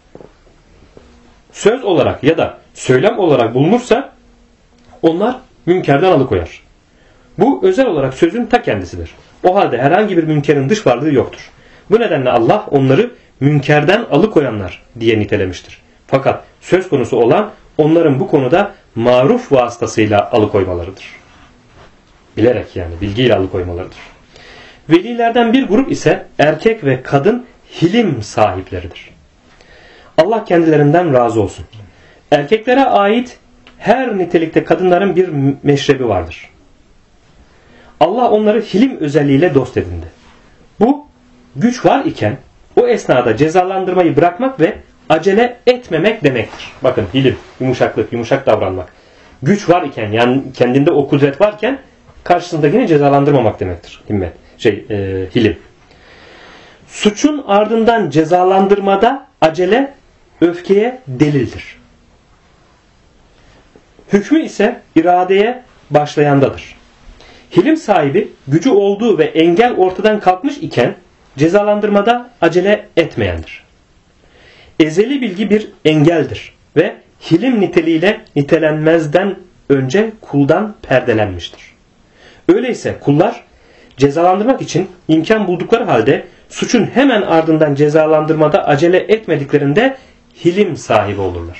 Söz olarak ya da söylem olarak bulunursa onlar münkerden alıkoyar. Bu özel olarak sözün ta kendisidir. O halde herhangi bir münkerin dış varlığı yoktur. Bu nedenle Allah onları münkerden alıkoyanlar diye nitelemiştir. Fakat söz konusu olan onların bu konuda maruf vasıtasıyla alıkoymalarıdır. Bilerek, yani bilgiyle alıkoymalarıdır. Velilerden bir grup ise erkek ve kadın hilim sahipleridir. Allah kendilerinden razı olsun. Erkeklere ait her nitelikte kadınların bir meşrebi vardır. Allah onları hilim özelliğiyle dost edindi. Bu güç var iken o esnada cezalandırmayı bırakmak ve acele etmemek demektir. Bakın, hilim, yumuşaklık, yumuşak davranmak. Güç var iken, yani kendinde o kudret varken karşısındakini cezalandırmamak demektir. Hilim. Suçun ardından cezalandırmada acele öfkeye delildir. Hükmü ise iradeye başlayandadır. Hilim sahibi gücü olduğu ve engel ortadan kalkmış iken cezalandırmada acele etmeyendir. Ezeli bilgi bir engeldir ve hilim niteliğiyle nitelenmezden önce kuldan perdelenmiştir. Öyleyse kullar cezalandırmak için imkan buldukları halde suçun hemen ardından cezalandırmada acele etmediklerinde hilim sahibi olurlar.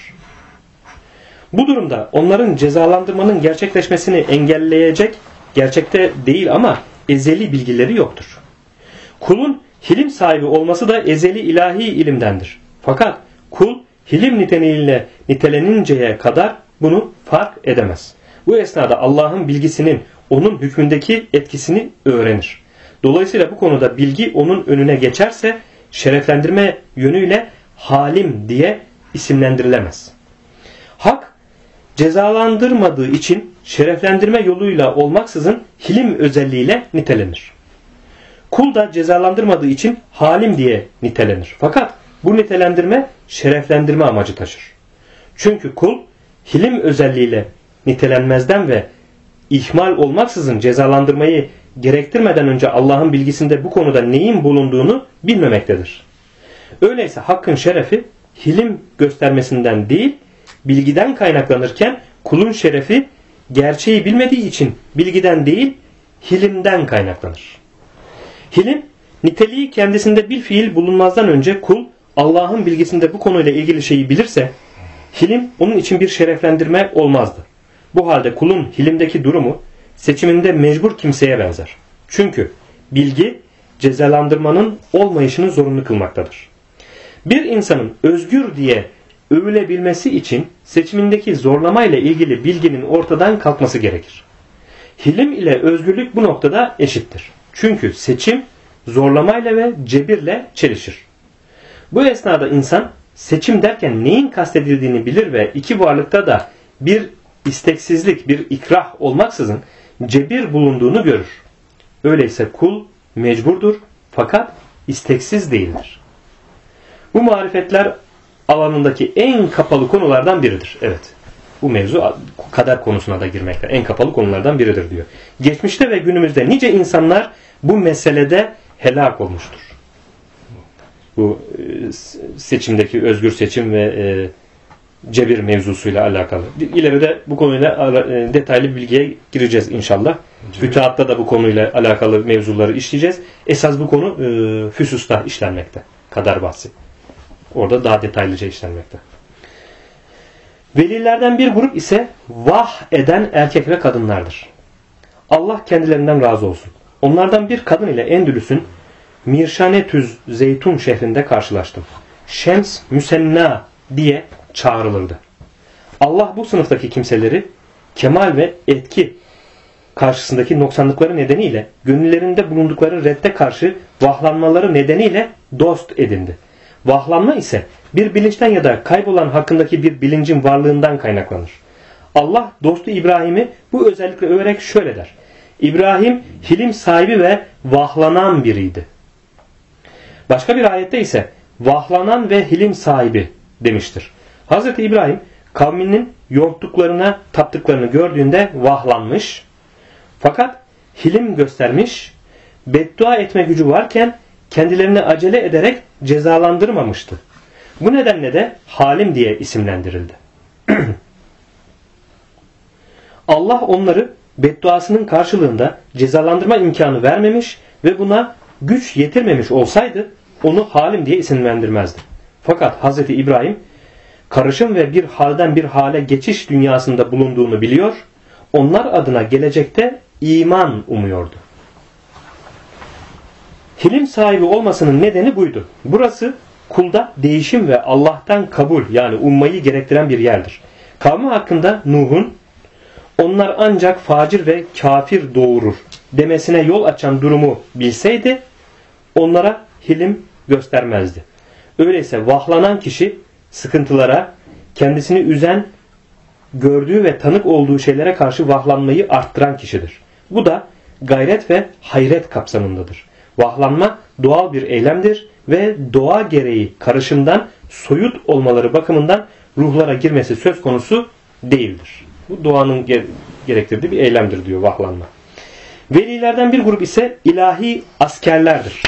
Bu durumda onların cezalandırmanın gerçekleşmesini engelleyecek gerçekte değil ama ezeli bilgileri yoktur. Kulun hilim sahibi olması da ezeli ilahi ilimdendir. Fakat kul hilim niteliğiyle niteleninceye kadar bunu fark edemez. Bu esnada Allah'ın bilgisinin onun hükmündeki etkisini öğrenir. Dolayısıyla bu konuda bilgi onun önüne geçerse şereflendirme yönüyle halim diye isimlendirilemez. Hak cezalandırmadığı için şereflendirme yoluyla olmaksızın hilim özelliğiyle nitelenir. Kul da cezalandırmadığı için halim diye nitelenir. Fakat bu nitelendirme şereflendirme amacı taşır. Çünkü kul hilim özelliğiyle nitelenmezden ve ihmal olmaksızın cezalandırmayı gerektirmeden önce Allah'ın bilgisinde bu konuda neyin bulunduğunu bilmemektedir. Öyleyse hakkın şerefi hilim göstermesinden değil, bilgiden kaynaklanırken kulun şerefi gerçeği bilmediği için bilgiden değil, hilimden kaynaklanır. Hilim, niteliği kendisinde bir fiil bulunmazdan önce kul Allah'ın bilgisinde bu konuyla ilgili şeyi bilirse, hilim onun için bir şereflendirme olmazdı. Bu halde kulun hilimdeki durumu seçiminde mecbur kimseye benzer. Çünkü bilgi cezalandırmanın olmayışını zorunlu kılmaktadır. Bir insanın özgür diye övülebilmesi için seçimindeki zorlamayla ilgili bilginin ortadan kalkması gerekir. Hilim ile özgürlük bu noktada eşittir. Çünkü seçim zorlamayla ve cebirle çelişir. Bu esnada insan seçim derken neyin kastedildiğini bilir ve iki varlıkta da bir isteksizlik, bir ikrah olmaksızın cebir bulunduğunu görür. Öyleyse kul mecburdur fakat isteksiz değildir. Bu marifetler alanındaki en kapalı konulardan biridir. Evet. Bu mevzu kader konusuna da girmekte. En kapalı konulardan biridir diyor. Geçmişte ve günümüzde nice insanlar bu meselede helak olmuştur. Bu seçimdeki özgür seçim ve cebir mevzusuyla alakalı. İleride bu konuyla detaylı bir bilgiye gireceğiz inşallah. Fütuhatta da bu konuyla alakalı mevzuları işleyeceğiz. Esas bu konu Füsus'ta işlenmekte. Kader bahsi. Orada daha detaylıca işlenmekte. Velilerden bir grup ise vah eden erkek ve kadınlardır. Allah kendilerinden razı olsun. Onlardan bir kadın ile Endülüs'ün Mirşanetüz Zeytun şehrinde karşılaştım. Şems Müsenna diye çağrılırdı. Allah bu sınıftaki kimseleri kemal ve etki karşısındaki noksanlıkları nedeniyle gönüllerinde bulundukları redde karşı vahlanmaları nedeniyle dost edindi. Vahlanma ise bir bilinçten ya da kaybolan hakkındaki bir bilincin varlığından kaynaklanır. Allah dostu İbrahim'i bu özellikle överek şöyle der. İbrahim hilim sahibi ve vahlanan biriydi. Başka bir ayette ise vahlanan ve hilim sahibi demiştir. Hz. İbrahim kavminin yonttuklarına taptıklarını gördüğünde vahlanmış fakat hilim göstermiş, beddua etme gücü varken kendilerini acele ederek cezalandırmamıştı. Bu nedenle de halim diye isimlendirildi. Allah onları bedduasının karşılığında cezalandırma imkanı vermemiş ve buna güç yetirmemiş olsaydı onu halim diye isimlendirmezdi. Fakat Hz. İbrahim karışım ve bir halden bir hale geçiş dünyasında bulunduğunu biliyor, onlar adına gelecekte iman umuyordu. Hilim sahibi olmasının nedeni buydu. Burası kulda değişim ve Allah'tan kabul yani ummayı gerektiren bir yerdir. Kavmi hakkında Nuh'un onlar ancak facir ve kafir doğurur demesine yol açan durumu bilseydi onlara hilim göstermezdi. Öyleyse vahlanan kişi sıkıntılara, kendisini üzen, gördüğü ve tanık olduğu şeylere karşı vahlanmayı arttıran kişidir. Bu da gayret ve hayret kapsamındadır. Vahlanma doğal bir eylemdir ve doğa gereği karışımdan soyut olmaları bakımından ruhlara girmesi söz konusu değildir. Bu doğanın gerektirdiği bir eylemdir diyor vahlanma. Velilerden bir grup ise ilahi askerlerdir.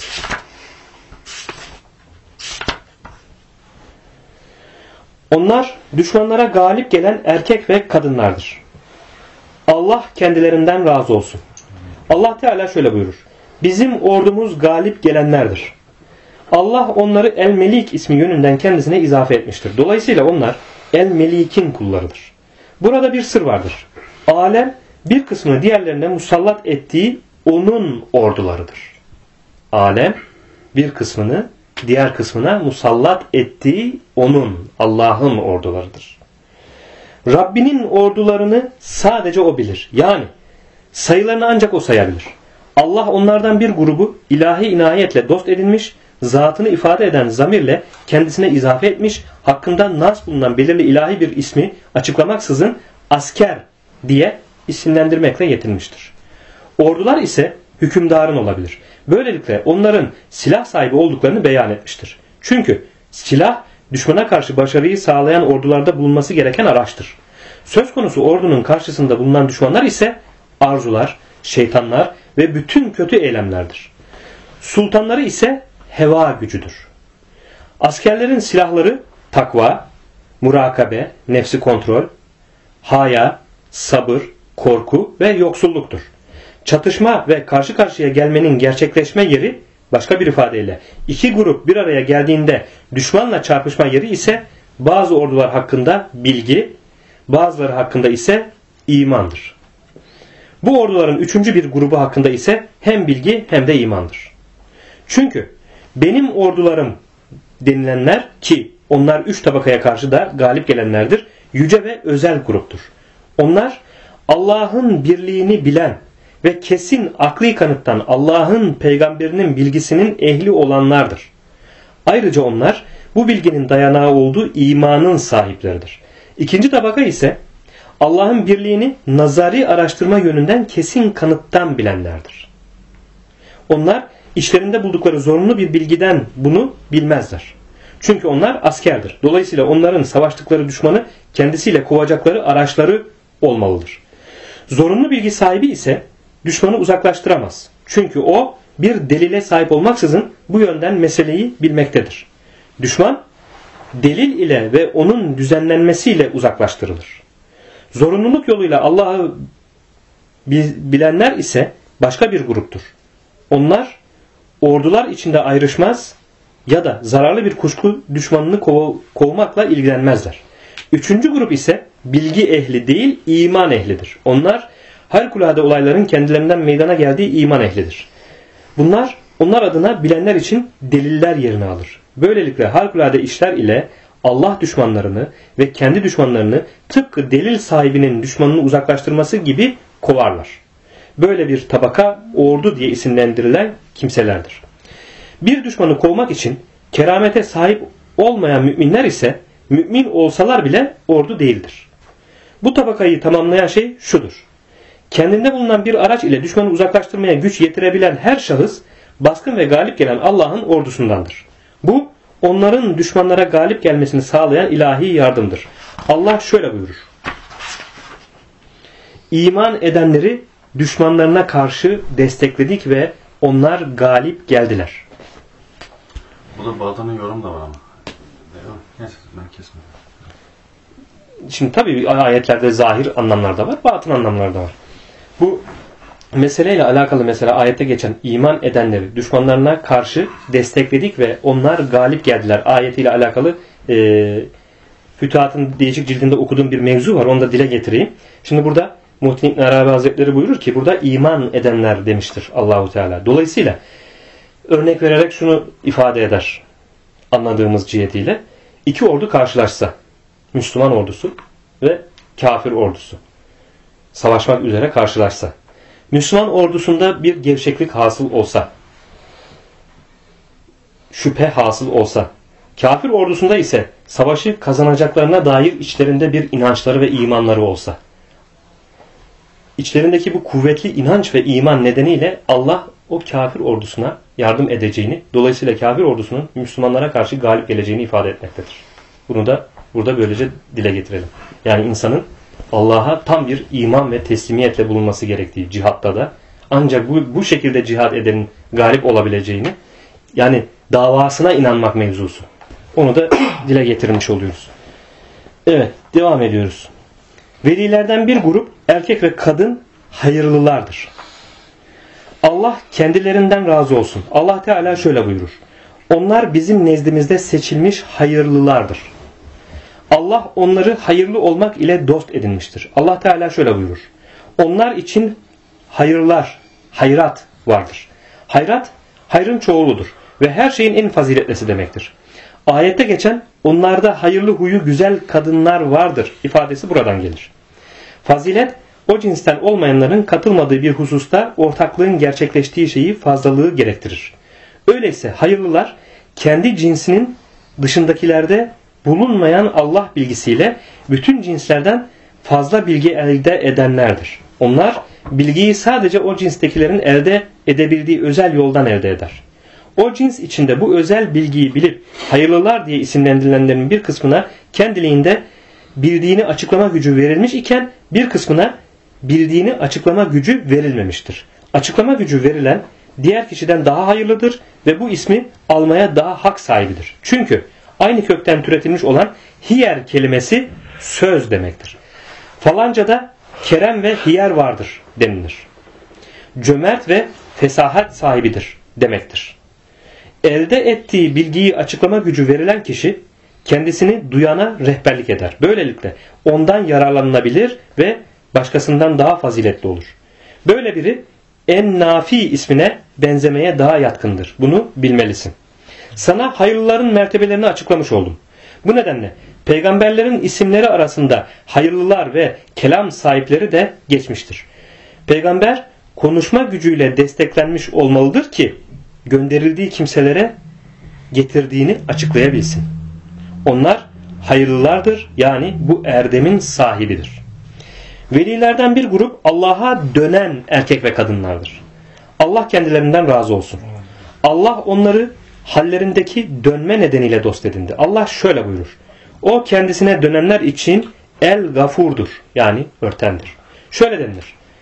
Onlar düşmanlara galip gelen erkek ve kadınlardır. Allah kendilerinden razı olsun. Allah Teala şöyle buyurur. Bizim ordumuz galip gelenlerdir. Allah onları El-Melik ismi yönünden kendisine izafe etmiştir. Dolayısıyla onlar El-Melik'in kullarıdır. Burada bir sır vardır. Alem bir kısmını diğerlerine musallat ettiği onun ordularıdır. Alem bir kısmını diğer kısmına musallat ettiği onun, Allah'ın ordularıdır. Rabbinin ordularını sadece o bilir. Yani sayılarını ancak o sayabilir. Allah onlardan bir grubu ilahi inayetle dost edinmiş, zatını ifade eden zamirle kendisine izafe etmiş, hakkında nas bulunan belirli ilahi bir ismi açıklamaksızın asker diye isimlendirmekle yetinmiştir. Ordular ise hükümdarın olabilir. Böylelikle onların silah sahibi olduklarını beyan etmiştir. Çünkü silah düşmana karşı başarıyı sağlayan ordularda bulunması gereken araçtır. Söz konusu ordunun karşısında bulunan düşmanlar ise arzular, şeytanlar ve bütün kötü eylemlerdir. Sultanları ise heva gücüdür. Askerlerin silahları takva, murakabe, nefsi kontrol, haya, sabır, korku ve yoksulluktur. Çatışma ve karşı karşıya gelmenin gerçekleşme yeri, başka bir ifadeyle iki grup bir araya geldiğinde düşmanla çarpışma yeri ise bazı ordular hakkında bilgi, bazıları hakkında ise imandır. Bu orduların üçüncü bir grubu hakkında ise hem bilgi hem de imandır. Çünkü benim ordularım denilenler ki onlar üç tabakaya karşı da galip gelenlerdir, yüce ve özel gruptur. Onlar Allah'ın birliğini bilen ve kesin akli kanıttan Allah'ın peygamberinin bilgisinin ehli olanlardır. Ayrıca onlar bu bilginin dayanağı olduğu imanın sahipleridir. İkinci tabaka ise Allah'ın birliğini nazari araştırma yönünden kesin kanıttan bilenlerdir. Onlar işlerinde buldukları zorunlu bir bilgiden bunu bilmezler. Çünkü onlar askerdir. Dolayısıyla onların savaştıkları düşmanı kendisiyle kovacakları araçları olmalıdır. Zorunlu bilgi sahibi ise düşmanı uzaklaştıramaz. Çünkü o bir delile sahip olmaksızın bu yönden meseleyi bilmektedir. Düşman delil ile ve onun düzenlenmesiyle uzaklaştırılır. Zorunluluk yoluyla Allah'ı bilenler ise başka bir gruptur. Onlar ordular içinde ayrışmaz ya da zararlı bir kuşku düşmanını kovmakla ilgilenmezler. Üçüncü grup ise bilgi ehli değil, iman ehlidir. Onlar harikulade olayların kendilerinden meydana geldiği iman ehlidir. Onlar adına bilenler için deliller yerini alır. Böylelikle harikulade işler ile Allah düşmanlarını ve kendi düşmanlarını tıpkı delil sahibinin düşmanını uzaklaştırması gibi kovarlar. Böyle bir tabaka ordu diye isimlendirilen kimselerdir. Bir düşmanı kovmak için keramete sahip olmayan müminler ise mümin olsalar bile ordu değildir. Bu tabakayı tamamlayan şey şudur. Kendinde bulunan bir araç ile düşmanı uzaklaştırmaya güç yetirebilen her şahıs baskın ve galip gelen Allah'ın ordusundandır. Bu onların düşmanlara galip gelmesini sağlayan ilahi yardımdır. Allah şöyle buyurur. İman edenleri düşmanlarına karşı destekledik ve onlar galip geldiler. Burada Bağdat'ın yorum da var ama. Neyse ben kesmedim. Şimdi tabii ayetlerde zahir anlamlar da var, batın anlamlar da var. Bu meseleyle alakalı mesela ayette geçen iman edenleri düşmanlarına karşı destekledik ve onlar galip geldiler ayetiyle alakalı Fütuhat'ın değişik cildinde okuduğum bir mevzu var. Onu da dile getireyim. Şimdi burada Muhittin İbn Arabi Hazretleri buyurur ki burada iman edenler demiştir Allahu Teala. Dolayısıyla örnek vererek şunu ifade eder anladığımız cihetiyle. İki ordu karşılaşsa, Müslüman ordusu ve kafir ordusu savaşmak üzere karşılaşsa, Müslüman ordusunda bir gevşeklik hasıl olsa, şüphe hasıl olsa, kafir ordusunda ise savaşı kazanacaklarına dair içlerinde bir inançları ve imanları olsa, İçlerindeki bu kuvvetli inanç ve iman nedeniyle Allah o kafir ordusuna yardım edeceğini, dolayısıyla kafir ordusunun Müslümanlara karşı galip geleceğini ifade etmektedir. Bunu da burada böylece dile getirelim. Yani insanın Allah'a tam bir iman ve teslimiyetle bulunması gerektiği cihatta da ancak bu şekilde cihad edenin galip olabileceğini, yani davasına inanmak mevzusu. Onu da dile getirmiş oluyoruz. Evet, devam ediyoruz. Velilerden bir grup erkek ve kadın hayırlılardır. Allah kendilerinden razı olsun. Allah Teala şöyle buyurur. Onlar bizim nezdimizde seçilmiş hayırlılardır. Allah onları hayırlı olmak ile dost edinmiştir. Allah Teala şöyle buyurur. Onlar için hayırlar, hayrat vardır. Hayrat, hayrın çoğuludur ve her şeyin en faziletlisi demektir. Ayette geçen onlarda hayırlı huyu güzel kadınlar vardır ifadesi buradan gelir. Fazilet, o cinsten olmayanların katılmadığı bir hususta ortaklığın gerçekleştiği şeyi fazlalığı gerektirir. Öyleyse hayırlılar kendi cinsinin dışındakilerde bulunmayan Allah bilgisiyle bütün cinslerden fazla bilgi elde edenlerdir. Onlar bilgiyi sadece o cinstekilerin elde edebildiği özel yoldan elde eder. O cins içinde bu özel bilgiyi bilip hayırlılar diye isimlendirilenlerin bir kısmına kendiliğinde bildiğini açıklama gücü verilmiş iken bir kısmına bildiğini açıklama gücü verilmemiştir. Açıklama gücü verilen diğer kişiden daha hayırlıdır ve bu ismi almaya daha hak sahibidir. Çünkü aynı kökten türetilmiş olan hiyer kelimesi söz demektir. Falancada kerem ve hiyer vardır denilir. Cömert ve fesahat sahibidir demektir. Elde ettiği bilgiyi açıklama gücü verilen kişi kendisini duyana rehberlik eder. Böylelikle ondan yararlanılabilir ve başkasından daha faziletli olur. Böyle biri en-Nafi ismine benzemeye daha yatkındır. Bunu bilmelisin. Sana hayırlıların mertebelerini açıklamış oldum. Bu nedenle peygamberlerin isimleri arasında hayırlılar ve kelam sahipleri de geçmiştir. Peygamber konuşma gücüyle desteklenmiş olmalıdır ki gönderildiği kimselere getirdiğini açıklayabilsin. Onlar hayırlılardır, yani bu erdemin sahibidir. Velilerden bir grup Allah'a dönen erkek ve kadınlardır. Allah kendilerinden razı olsun. Allah onları hallerindeki dönme nedeniyle dost edindi. Allah şöyle buyurur: o kendisine dönenler için el-gafurdur, yani örtendir. Şöyle denilir: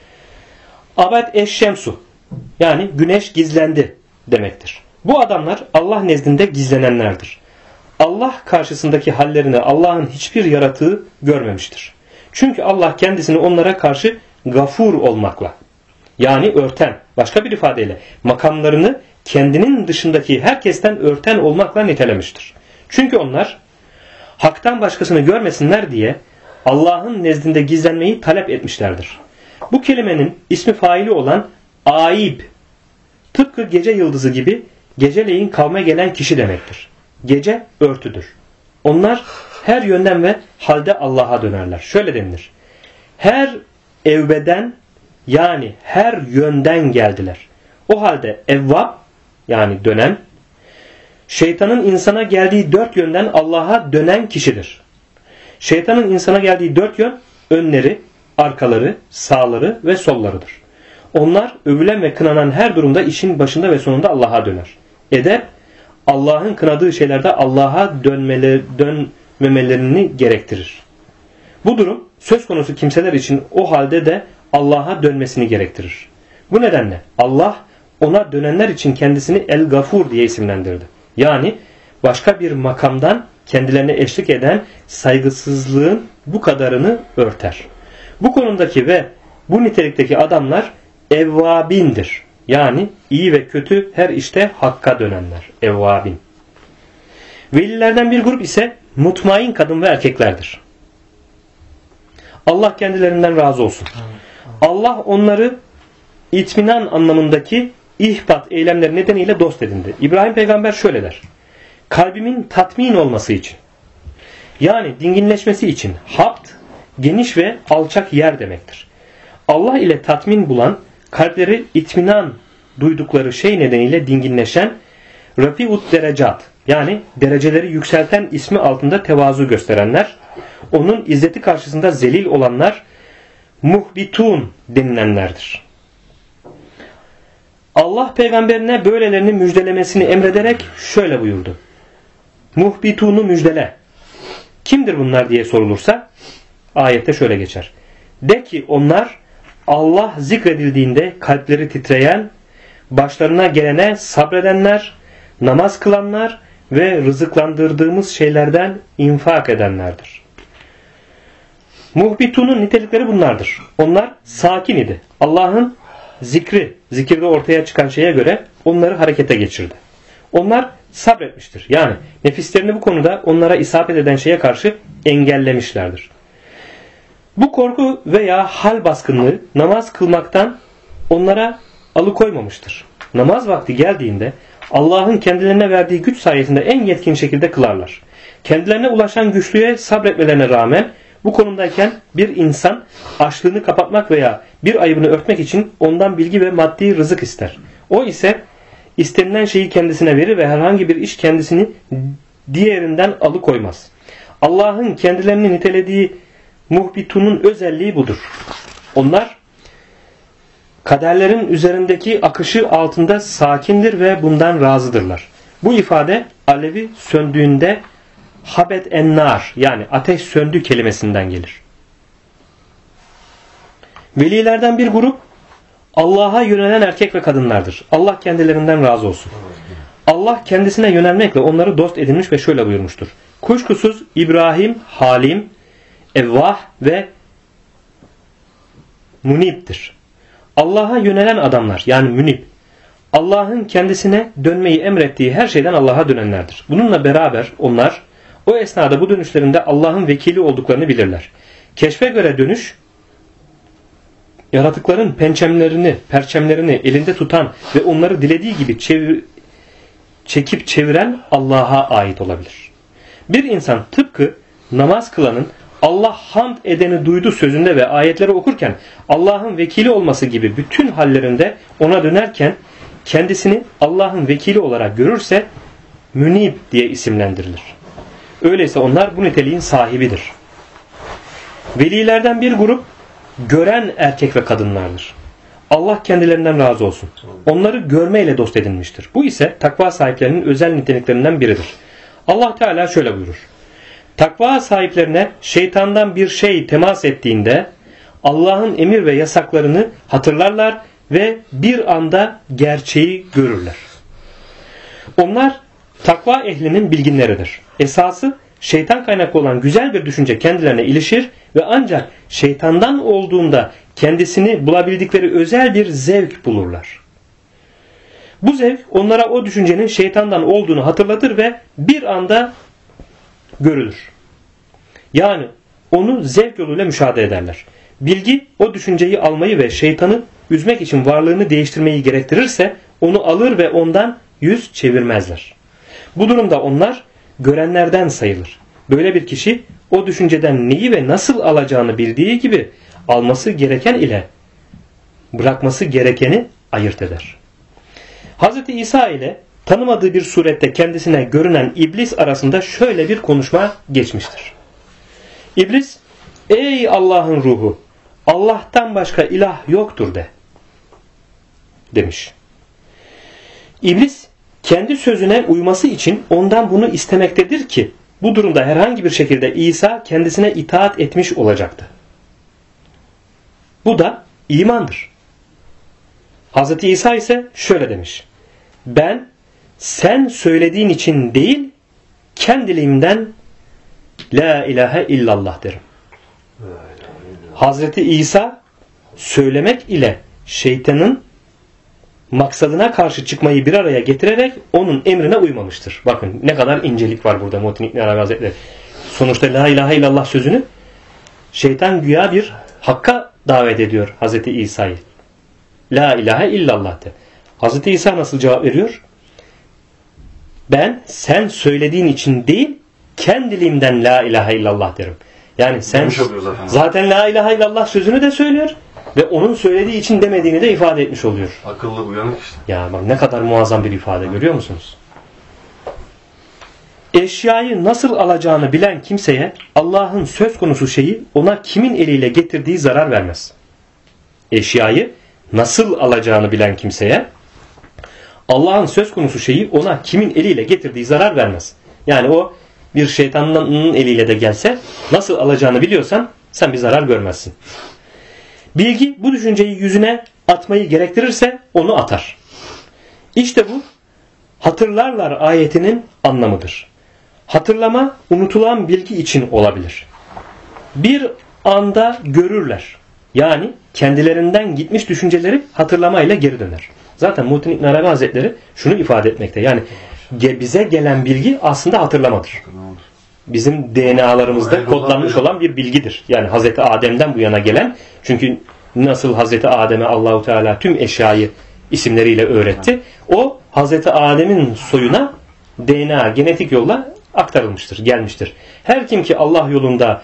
abed eş-şemsu, yani güneş gizlendi demektir. Bu adamlar Allah nezdinde gizlenenlerdir. Allah karşısındaki hallerini Allah'ın hiçbir yaratığı görmemiştir. Çünkü Allah kendisini onlara karşı gafur olmakla, yani örten, başka bir ifadeyle makamlarını kendinin dışındaki herkesten örten olmakla nitelemiştir. Çünkü onlar haktan başkasını görmesinler diye Allah'ın nezdinde gizlenmeyi talep etmişlerdir. Bu kelimenin ismi faili olan aib, tıpkı gece yıldızı gibi geceleyin kavme gelen kişi demektir. Gece örtüdür. Onlar her yönden ve halde Allah'a dönerler. Şöyle denilir: her evbeden, yani her yönden geldiler. O halde evvab, yani dönen, şeytanın insana geldiği dört yönden Allah'a dönen kişidir. Şeytanın insana geldiği dört yön önleri, arkaları, sağları ve sollarıdır. Onlar övülen ve kınanan her durumda işin başında ve sonunda Allah'a döner. Edep, Allah'ın kınadığı şeylerde Allah'a dönmemelerini gerektirir. Bu durum söz konusu kimseler için o halde de Allah'a dönmesini gerektirir. Bu nedenle Allah ona dönenler için kendisini El-Gafur diye isimlendirdi. Yani başka bir makamdan kendilerine eşlik eden saygısızlığın bu kadarını örter. Bu konumdaki ve bu nitelikteki adamlar evvabindir. Yani iyi ve kötü her işte hakka dönenler. Evvabin. Velilerden bir grup ise mutmain kadın ve erkeklerdir. Allah kendilerinden razı olsun. Allah onları itminan anlamındaki ihbat eylemleri nedeniyle dost edindi. İbrahim peygamber şöyle der: kalbimin tatmin olması için, yani dinginleşmesi için, hapt geniş ve alçak yer demektir. Allah ile tatmin bulan, kalpleri itminan duydukları şey nedeniyle dinginleşen, rafi'ut derecat, yani dereceleri yükselten ismi altında tevazu gösterenler, onun izzeti karşısında zelil olanlar, muhbitun denilenlerdir. Allah peygamberine böylelerini müjdelemesini emrederek şöyle buyurdu: muhbitunu müjdele. Kimdir bunlar diye sorulursa ayette şöyle geçer: de ki onlar Allah zikredildiğinde kalpleri titreyen, başlarına gelene sabredenler, namaz kılanlar ve rızıklandırdığımız şeylerden infak edenlerdir. Muhbitunun nitelikleri bunlardır. Onlar sakin idi. Allah'ın zikirde ortaya çıkan şeye göre onları harekete geçirdi. Onlar sabretmiştir. Yani nefislerini bu konuda onlara isabet eden şeye karşı engellemişlerdir. Bu korku veya hal baskınlığı namaz kılmaktan onlara alıkoymamıştır. Namaz vakti geldiğinde Allah'ın kendilerine verdiği güç sayesinde en yetkin şekilde kılarlar. Kendilerine ulaşan güçlüğe sabretmelerine rağmen bu konumdayken bir insan açlığını kapatmak veya bir ayıbını örtmek için ondan bilgi ve maddi rızık ister. O ise istenilen şeyi kendisine verir ve herhangi bir iş kendisini diğerinden alıkoymaz. Allah'ın kendilerini nitelediği muhbitunun özelliği budur. Onlar kaderlerin üzerindeki akışı altında sakindir ve bundan razıdırlar. Bu ifade alevi söndüğünde habet ennar, yani ateş söndü kelimesinden gelir. Velilerden bir grup Allah'a yönelen erkek ve kadınlardır. Allah kendilerinden razı olsun. Allah kendisine yönelmekle onları dost edinmiş ve şöyle buyurmuştur: kuşkusuz İbrahim halim, evvah ve munib'tir. Allah'a yönelen adamlar, yani münib, Allah'ın kendisine dönmeyi emrettiği her şeyden Allah'a dönenlerdir. Bununla beraber onlar o esnada bu dönüşlerinde Allah'ın vekili olduklarını bilirler. Keşfe göre dönüş, yaratıkların perçemlerini elinde tutan ve onları dilediği gibi çekip çeviren Allah'a ait olabilir. Bir insan tıpkı namaz kılanın Allah hamd edeni duydu sözünde ve ayetleri okurken Allah'ın vekili olması gibi bütün hallerinde ona dönerken kendisini Allah'ın vekili olarak görürse münib diye isimlendirilir. Öyleyse onlar bu niteliğin sahibidir. Velilerden bir grup gören erkek ve kadınlardır. Allah kendilerinden razı olsun. Onları görmeyle dost edinmiştir. Bu ise takva sahiplerinin özel niteliklerinden biridir. Allah Teala şöyle buyurur. Takva sahiplerine şeytandan bir şey temas ettiğinde Allah'ın emir ve yasaklarını hatırlarlar ve bir anda gerçeği görürler. Onlar takva ehlinin bilginleridir. Esası şeytan kaynaklı olan güzel bir düşünce kendilerine ilişir ve ancak şeytandan olduğunda kendisini bulabildikleri özel bir zevk bulurlar. Bu zevk onlara o düşüncenin şeytandan olduğunu hatırlatır ve bir anda görülür. Yani onu zevk yoluyla müşahede ederler. Bilgi o düşünceyi almayı ve şeytanı üzmek için varlığını değiştirmeyi gerektirirse onu alır ve ondan yüz çevirmezler. Bu durumda onlar görenlerden sayılır. Böyle bir kişi o düşünceden neyi ve nasıl alacağını bildiği gibi alması gereken ile bırakması gerekeni ayırt eder. Hz. İsa ile tanımadığı bir surette kendisine görünen iblis arasında şöyle bir konuşma geçmiştir. İblis, ey Allah'ın ruhu, Allah'tan başka ilah yoktur demiş. İblis kendi sözüne uyması için ondan bunu istemektedir ki bu durumda herhangi bir şekilde İsa kendisine itaat etmiş olacaktı. Bu da imandır. Hz. İsa ise şöyle demiş. Ben sen söylediğin için değil kendiliğimden la ilahe illallah derim. Hz. İsa söylemek ile şeytanın maksadına karşı çıkmayı bir araya getirerek onun emrine uymamıştır. Bakın ne kadar incelik var burada Muhittin İbn Arabi Hazretleri. Sonuçta la ilahe illallah sözünü şeytan güya bir hakka davet ediyor Hz. İsa'yı. La ilahe illallah de. Hz. İsa nasıl cevap veriyor? Ben sen söylediğin için değil kendiliğimden la ilahe illallah derim. Yani sen zaten la ilahe illallah sözünü de söylüyor ve onun söylediği için demediğini de ifade etmiş oluyor. Akıllı uyanık işte. Ya bak ne kadar muazzam bir ifade görüyor musunuz? Eşyayı nasıl alacağını bilen kimseye Allah'ın söz konusu şeyi ona kimin eliyle getirdiği zarar vermez. Eşyayı nasıl alacağını bilen kimseye Allah'ın söz konusu şeyi ona kimin eliyle getirdiği zarar vermez. Yani o bir şeytanın eliyle de gelse nasıl alacağını biliyorsan sen bir zarar görmezsin. Bilgi bu düşünceyi yüzüne atmayı gerektirirse onu atar. İşte bu hatırlarlar ayetinin anlamıdır. Hatırlama unutulan bilgi için olabilir. Bir anda görürler. Yani kendilerinden gitmiş düşünceleri hatırlamayla geri döner. Zaten Muhittin İbn Arabi Hazretleri şunu ifade etmekte. Yani bize gelen bilgi aslında hatırlamadır. Bizim DNA'larımızda kodlanmış olan bir bilgidir. Yani Hazreti Adem'den bu yana gelen. Çünkü nasıl Hazreti Adem'e Allahu Teala tüm eşyayı isimleriyle öğretti. O Hazreti Adem'in soyuna DNA genetik yolla aktarılmıştır, gelmiştir. Her kim ki Allah yolunda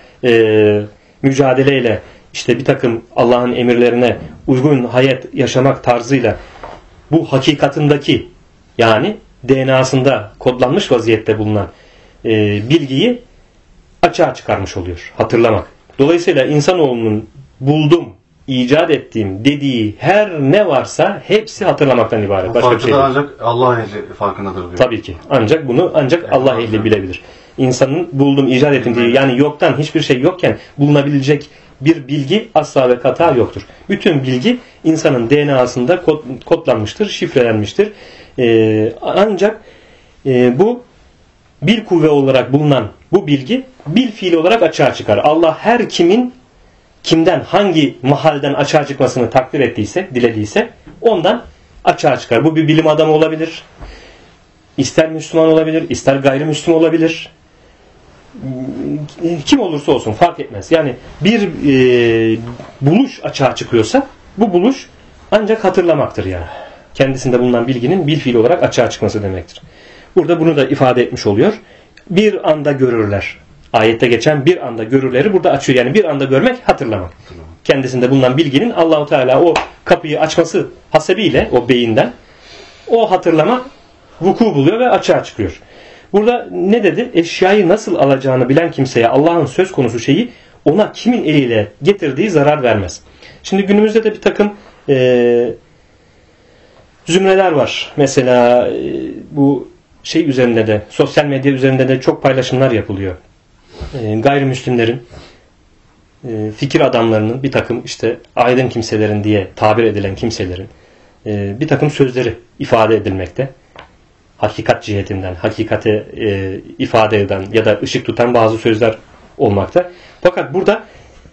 mücadeleyle işte bir takım Allah'ın emirlerine uygun hayat yaşamak tarzıyla bu hakikatındaki yani DNA'sında kodlanmış vaziyette bulunan bilgiyi açığa çıkarmış oluyor. Hatırlamak. Dolayısıyla insanoğlunun buldum, icat ettiğim dediği her ne varsa hepsi hatırlamaktan ibaret. Başka bir şey değil. Ancak Allah ehli farkındadır diyor. Tabii ki. Ancak bunu Allah ehli bilebilir. İnsanın buldum, icat ettim diye yani yoktan hiçbir şey yokken bulunabilecek bir bilgi asla ve kata yoktur. Bütün bilgi insanın DNA'sında kodlanmıştır, şifrelenmiştir. Ancak bu bil kuvve olarak bulunan bu bilgi bil fiili olarak açığa çıkar. Allah her kimden hangi mahalden açığa çıkmasını takdir ettiyse, dilediyse ondan açığa çıkar. Bu bir bilim adamı olabilir. İster Müslüman olabilir, ister gayrimüslim olabilir. Kim olursa olsun fark etmez. Yani bir buluş açığa çıkıyorsa bu buluş ancak hatırlamaktır yani. Kendisinde bulunan bilginin bil fiili olarak açığa çıkması demektir. Burada bunu da ifade etmiş oluyor. Bir anda görürler. Ayette geçen bir anda görürleri burada açıyor. Yani bir anda görmek, hatırlamak. Kendisinde bulunan bilginin Allahu Teala o kapıyı açması hasebiyle o beyinden o hatırlama vuku buluyor ve açığa çıkıyor. Burada ne dedi? Eşyayı nasıl alacağını bilen kimseye Allah'ın söz konusu şeyi ona kimin eliyle getirdiği zarar vermez. Şimdi günümüzde de bir takım zümreler var. Mesela bu şey üzerinde de, sosyal medya üzerinde de çok paylaşımlar yapılıyor. Gayrimüslimlerin, fikir adamlarının, bir takım işte aydın kimselerin diye tabir edilen kimselerin bir takım sözleri ifade edilmekte. Hakikat cihetinden, hakikati ifade eden ya da ışık tutan bazı sözler olmakta. Fakat burada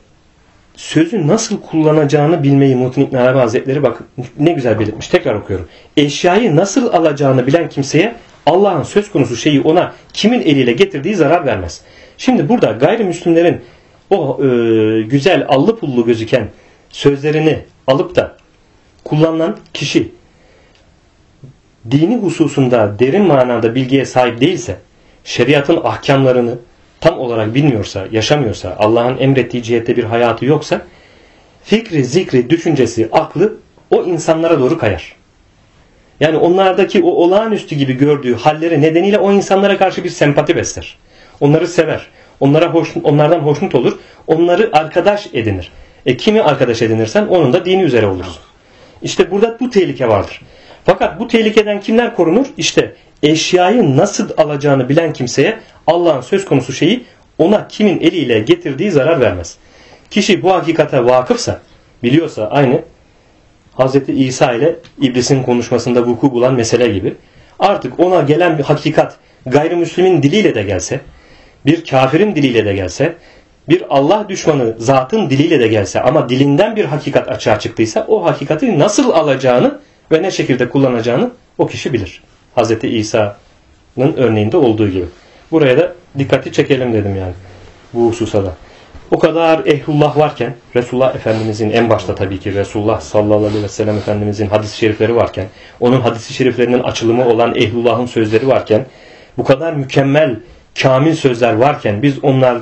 sözü nasıl kullanacağını bilmeyi Muhittin İbn Arabi Hazretleri bak ne güzel belirtmiş. Tekrar okuyorum. Eşyayı nasıl alacağını bilen kimseye Allah'ın söz konusu şeyi ona kimin eliyle getirdiği zarar vermez. Şimdi burada gayrimüslimlerin o güzel allı pullu gözüken sözlerini alıp da kullanılan kişi dini hususunda derin manada bilgiye sahip değilse, şeriatın ahkamlarını tam olarak bilmiyorsa, yaşamıyorsa, Allah'ın emrettiği cihette bir hayatı yoksa, fikri, zikri, düşüncesi, aklı o insanlara doğru kayar. Yani onlardaki o olağanüstü gibi gördüğü halleri nedeniyle o insanlara karşı bir sempati besler. Onları sever. Onlardan hoşnut olur. Onları arkadaş edinir. Kimi arkadaş edinirsen onun da dini üzere olursun. İşte burada bu tehlike vardır. Fakat bu tehlikeden kimler korunur? İşte eşyayı nasıl alacağını bilen kimseye Allah'ın söz konusu şeyi ona kimin eliyle getirdiği zarar vermez. Kişi bu hakikate vakıfsa, biliyorsa aynı Hz. İsa ile İblis'in konuşmasında vuku bulan mesele gibi artık ona gelen bir hakikat gayrimüslimin diliyle de gelse, bir kafirin diliyle de gelse, bir Allah düşmanı zatın diliyle de gelse ama dilinden bir hakikat açığa çıktıysa o hakikati nasıl alacağını ve ne şekilde kullanacağını o kişi bilir. Hz. İsa'nın örneğinde olduğu gibi. Buraya da dikkati çekelim dedim yani bu hususa da. O kadar ehlullah varken, Resulullah Efendimizin en başta tabii ki Resulullah sallallahu aleyhi ve sellem Efendimizin hadis-i şerifleri varken, onun hadis-i şeriflerinin açılımı olan ehlullahın sözleri varken, bu kadar mükemmel, kamil sözler varken biz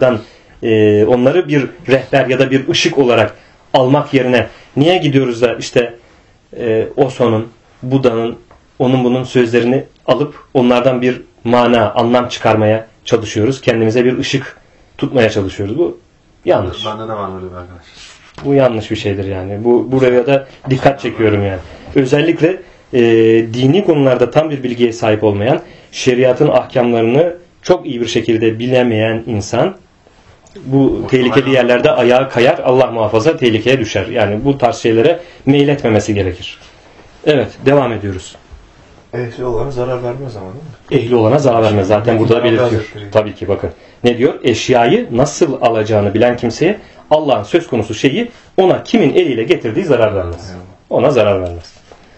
onları bir rehber ya da bir ışık olarak almak yerine niye gidiyoruz da işte Oson'un, Buda'nın, onun bunun sözlerini alıp onlardan bir mana, anlam çıkarmaya çalışıyoruz. Kendimize bir ışık tutmaya çalışıyoruz. Bu yanlış. Bende de var öyle bir arkadaş. Bu yanlış bir şeydir yani. Buraya da dikkat çekiyorum yani. Özellikle dini konularda tam bir bilgiye sahip olmayan, şeriatın ahkamlarını çok iyi bir şekilde bilemeyen insan bu tehlikeli yerlerde ayağa kayar, Allah muhafaza tehlikeye düşer. Yani bu tarz şeylere meyletmemesi gerekir. Evet, devam ediyoruz. Ehli olana zarar vermez ama değil mi? Ehli olana zarar vermez. Zaten burada belirtiyor. Tabii ki bakın. Ne diyor? Eşyayı nasıl alacağını bilen kimseye Allah'ın söz konusu şeyi ona kimin eliyle getirdiği zarar vermez. Ona zarar vermez.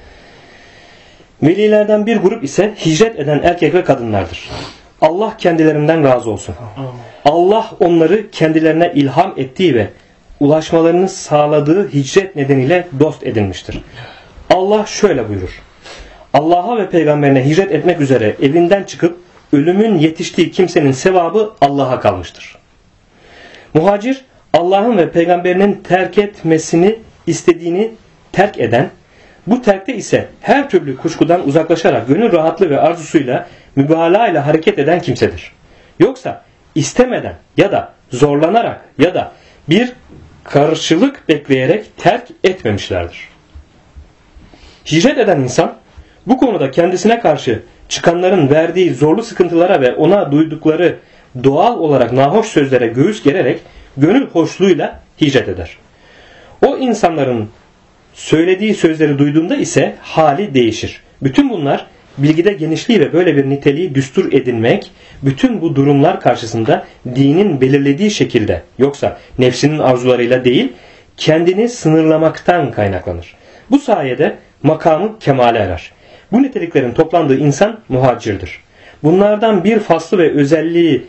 Velilerden bir grup ise hicret eden erkek ve kadınlardır. Allah kendilerinden razı olsun. Allah onları kendilerine ilham ettiği ve ulaşmalarını sağladığı hicret nedeniyle dost edinmiştir. Allah şöyle buyurur. Allah'a ve peygamberine hicret etmek üzere evinden çıkıp ölümün yetiştiği kimsenin sevabı Allah'a kalmıştır. Muhacir, Allah'ın ve peygamberinin terk etmesini istediğini terk eden, bu terkte ise her türlü kuşkudan uzaklaşarak gönül rahatlığı ve arzusuyla mübalağa ile hareket eden kimsedir. Yoksa istemeden ya da zorlanarak ya da bir karşılık bekleyerek terk etmemişlerdir. Hicret eden insan bu konuda kendisine karşı çıkanların verdiği zorlu sıkıntılara ve ona duydukları doğal olarak nahoş sözlere göğüs gererek gönül hoşluğuyla hicret eder. O insanların söylediği sözleri duyduğunda ise hali değişir. Bütün bunlar bilgide genişliği ve böyle bir niteliği düstur edinmek, bütün bu durumlar karşısında dinin belirlediği şekilde, yoksa nefsinin arzularıyla değil, kendini sınırlamaktan kaynaklanır. Bu sayede makamı kemale erer. Bu niteliklerin toplandığı insan muhacirdir. Bunlardan bir faslı ve özelliği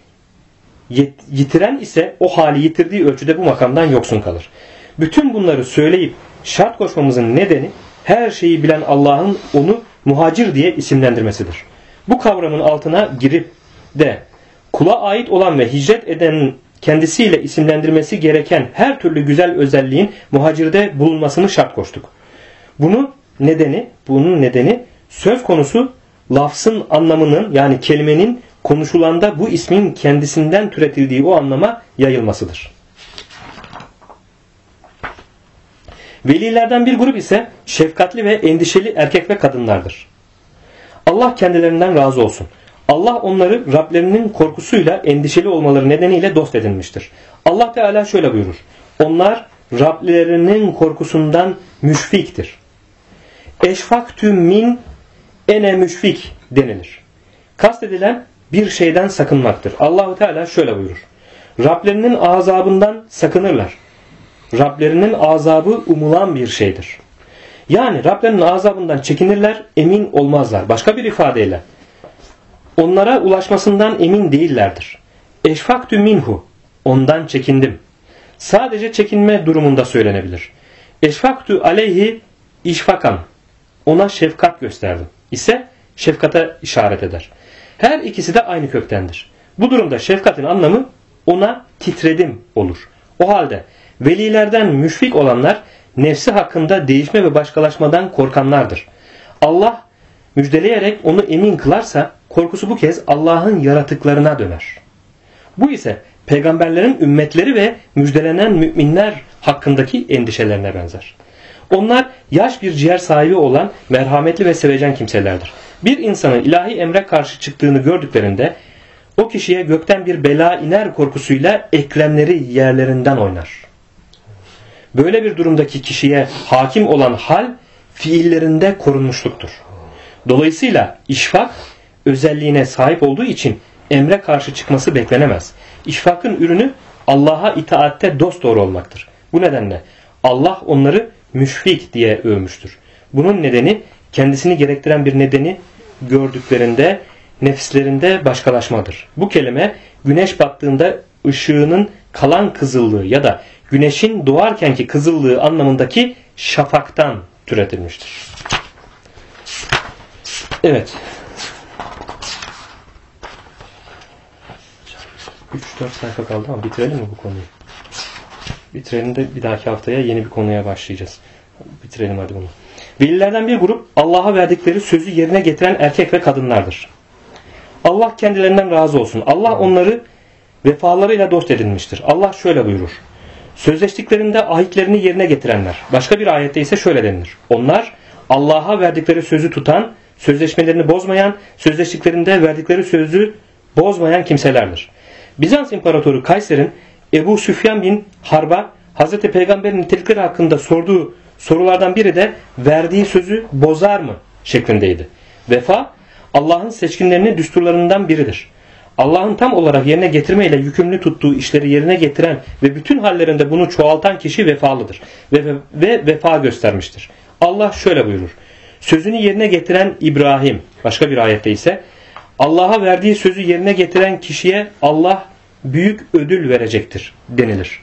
yitiren ise o hali yitirdiği ölçüde bu makamdan yoksun kalır. Bütün bunları söyleyip şart koşmamızın nedeni her şeyi bilen Allah'ın onu muhacir diye isimlendirmesidir. Bu kavramın altına girip de kula ait olan ve hicret eden kendisiyle isimlendirmesi gereken her türlü güzel özelliğin muhacirde bulunmasını şart koştuk. Bunun nedeni söz konusu lafzın anlamının, yani kelimenin konuşulanda bu ismin kendisinden türetildiği o anlama yayılmasıdır. Velilerden bir grup ise şefkatli ve endişeli erkek ve kadınlardır. Allah kendilerinden razı olsun. Allah onları Rablerinin korkusuyla endişeli olmaları nedeniyle dost edinmiştir. Allah Teala şöyle buyurur: onlar Rablerinin korkusundan müşfiktir. Eşfaktü min ene müşfik denilir. Kastedilen bir şeyden sakınmaktır. Allah Teala şöyle buyurur: Rablerinin azabından sakınırlar. Rablerinin azabı umulan bir şeydir. Yani Rablerinin azabından çekinirler, emin olmazlar. Başka bir ifadeyle onlara ulaşmasından emin değillerdir. Eşfaktü minhu, ondan çekindim. Sadece çekinme durumunda söylenebilir. Eşfaktü aleyhi işfakan, ona şefkat gösterdim ise şefkate işaret eder. Her ikisi de aynı köktendir. Bu durumda şefkatin anlamı ona titredim olur. O halde velilerden müşfik olanlar nefsi hakkında değişme ve başkalaşmadan korkanlardır. Allah müjdeleyerek onu emin kılarsa korkusu bu kez Allah'ın yaratıklarına döner. Bu ise peygamberlerin ümmetleri ve müjdelenen müminler hakkındaki endişelerine benzer. Onlar yaş bir ciğer sahibi olan merhametli ve sevecen kimselerdir. Bir insanın ilahi emre karşı çıktığını gördüklerinde o kişiye gökten bir bela iner korkusuyla eklemleri yerlerinden oynar. Böyle bir durumdaki kişiye hakim olan hal fiillerinde korunmuşluktur. Dolayısıyla işfak özelliğine sahip olduğu için emre karşı çıkması beklenemez. İşfakın ürünü Allah'a itaatte dosdoğru olmaktır. Bu nedenle Allah onları müşfik diye övmüştür. Bunun nedeni kendisini gerektiren bir nedeni gördüklerinde nefislerinde başkalaşmadır. Bu kelime güneş battığında ışığının kalan kızıllığı ya da güneşin doğarkenki kızıllığı anlamındaki şafaktan türetilmiştir. Evet. 3-4 sayfa kaldı ama bitirelim mi bu konuyu? Bitirelim de bir dahaki haftaya yeni bir konuya başlayacağız. Bitirelim hadi bunu. Velilerden bir grup Allah'a verdikleri sözü yerine getiren erkek ve kadınlardır. Allah kendilerinden razı olsun. Allah onları vefalarıyla dost edinmiştir. Allah şöyle buyurur: sözleştiklerinde ahitlerini yerine getirenler. Başka bir ayette ise şöyle denilir: onlar Allah'a verdikleri sözü tutan, sözleşmelerini bozmayan, sözleştiklerinde verdikleri sözü bozmayan kimselerdir. Bizans İmparatoru Kayser'in Ebu Süfyan bin Harb'a Hz. Peygamber'in nitelikleri hakkında sorduğu sorulardan biri de verdiği sözü bozar mı şeklindeydi. Vefa Allah'ın seçkinlerinin düsturlarından biridir. Allah'ın tam olarak yerine getirmeyle yükümlü tuttuğu işleri yerine getiren ve bütün hallerinde bunu çoğaltan kişi vefalıdır ve vefa göstermiştir. Allah şöyle buyurur: sözünü yerine getiren İbrahim. Başka bir ayette ise Allah'a verdiği sözü yerine getiren kişiye Allah büyük ödül verecektir denilir.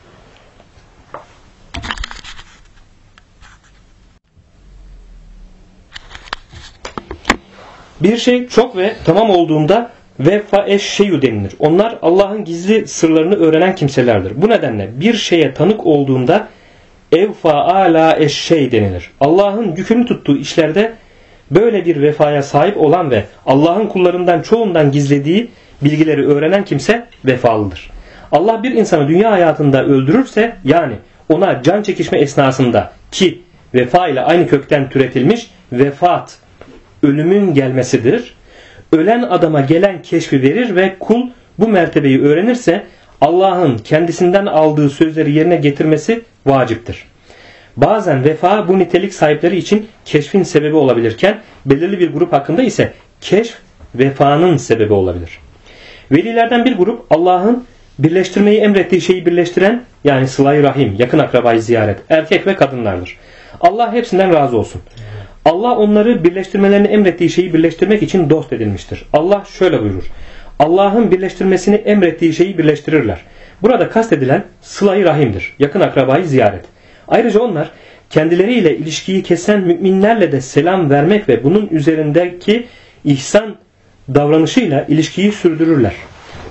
Bir şey çok ve tamam olduğunda vefa eşşeyu denilir. Onlar Allah'ın gizli sırlarını öğrenen kimselerdir. Bu nedenle bir şeye tanık olduğunda evfa ala eşşey denilir. Allah'ın yükümlü tuttuğu işlerde böyle bir vefaya sahip olan ve Allah'ın kullarından çoğundan gizlediği bilgileri öğrenen kimse vefalıdır. Allah bir insanı dünya hayatında öldürürse, yani ona can çekişme esnasında, ki vefa ile aynı kökten türetilmiş vefat ölümün gelmesidir, ölen adama gelen keşfi verir ve kul bu mertebeyi öğrenirse Allah'ın kendisinden aldığı sözleri yerine getirmesi vaciptir. Bazen vefa bu nitelik sahipleri için keşfin sebebi olabilirken belirli bir grup hakkında ise keşf vefanın sebebi olabilir. Velilerden bir grup Allah'ın birleştirmeyi emrettiği şeyi birleştiren, yani sıla-i rahim, yakın akrabayı ziyaret, erkek ve kadınlardır. Allah hepsinden razı olsun. Allah onları birleştirmelerini emrettiği şeyi birleştirmek için dost edilmiştir. Allah şöyle buyurur: Allah'ın birleştirmesini emrettiği şeyi birleştirirler. Burada kastedilen sıla-i rahimdir, yakın akrabayı ziyaret. Ayrıca onlar kendileriyle ilişkiyi kesen müminlerle de selam vermek ve bunun üzerindeki ihsan davranışıyla ilişkiyi sürdürürler.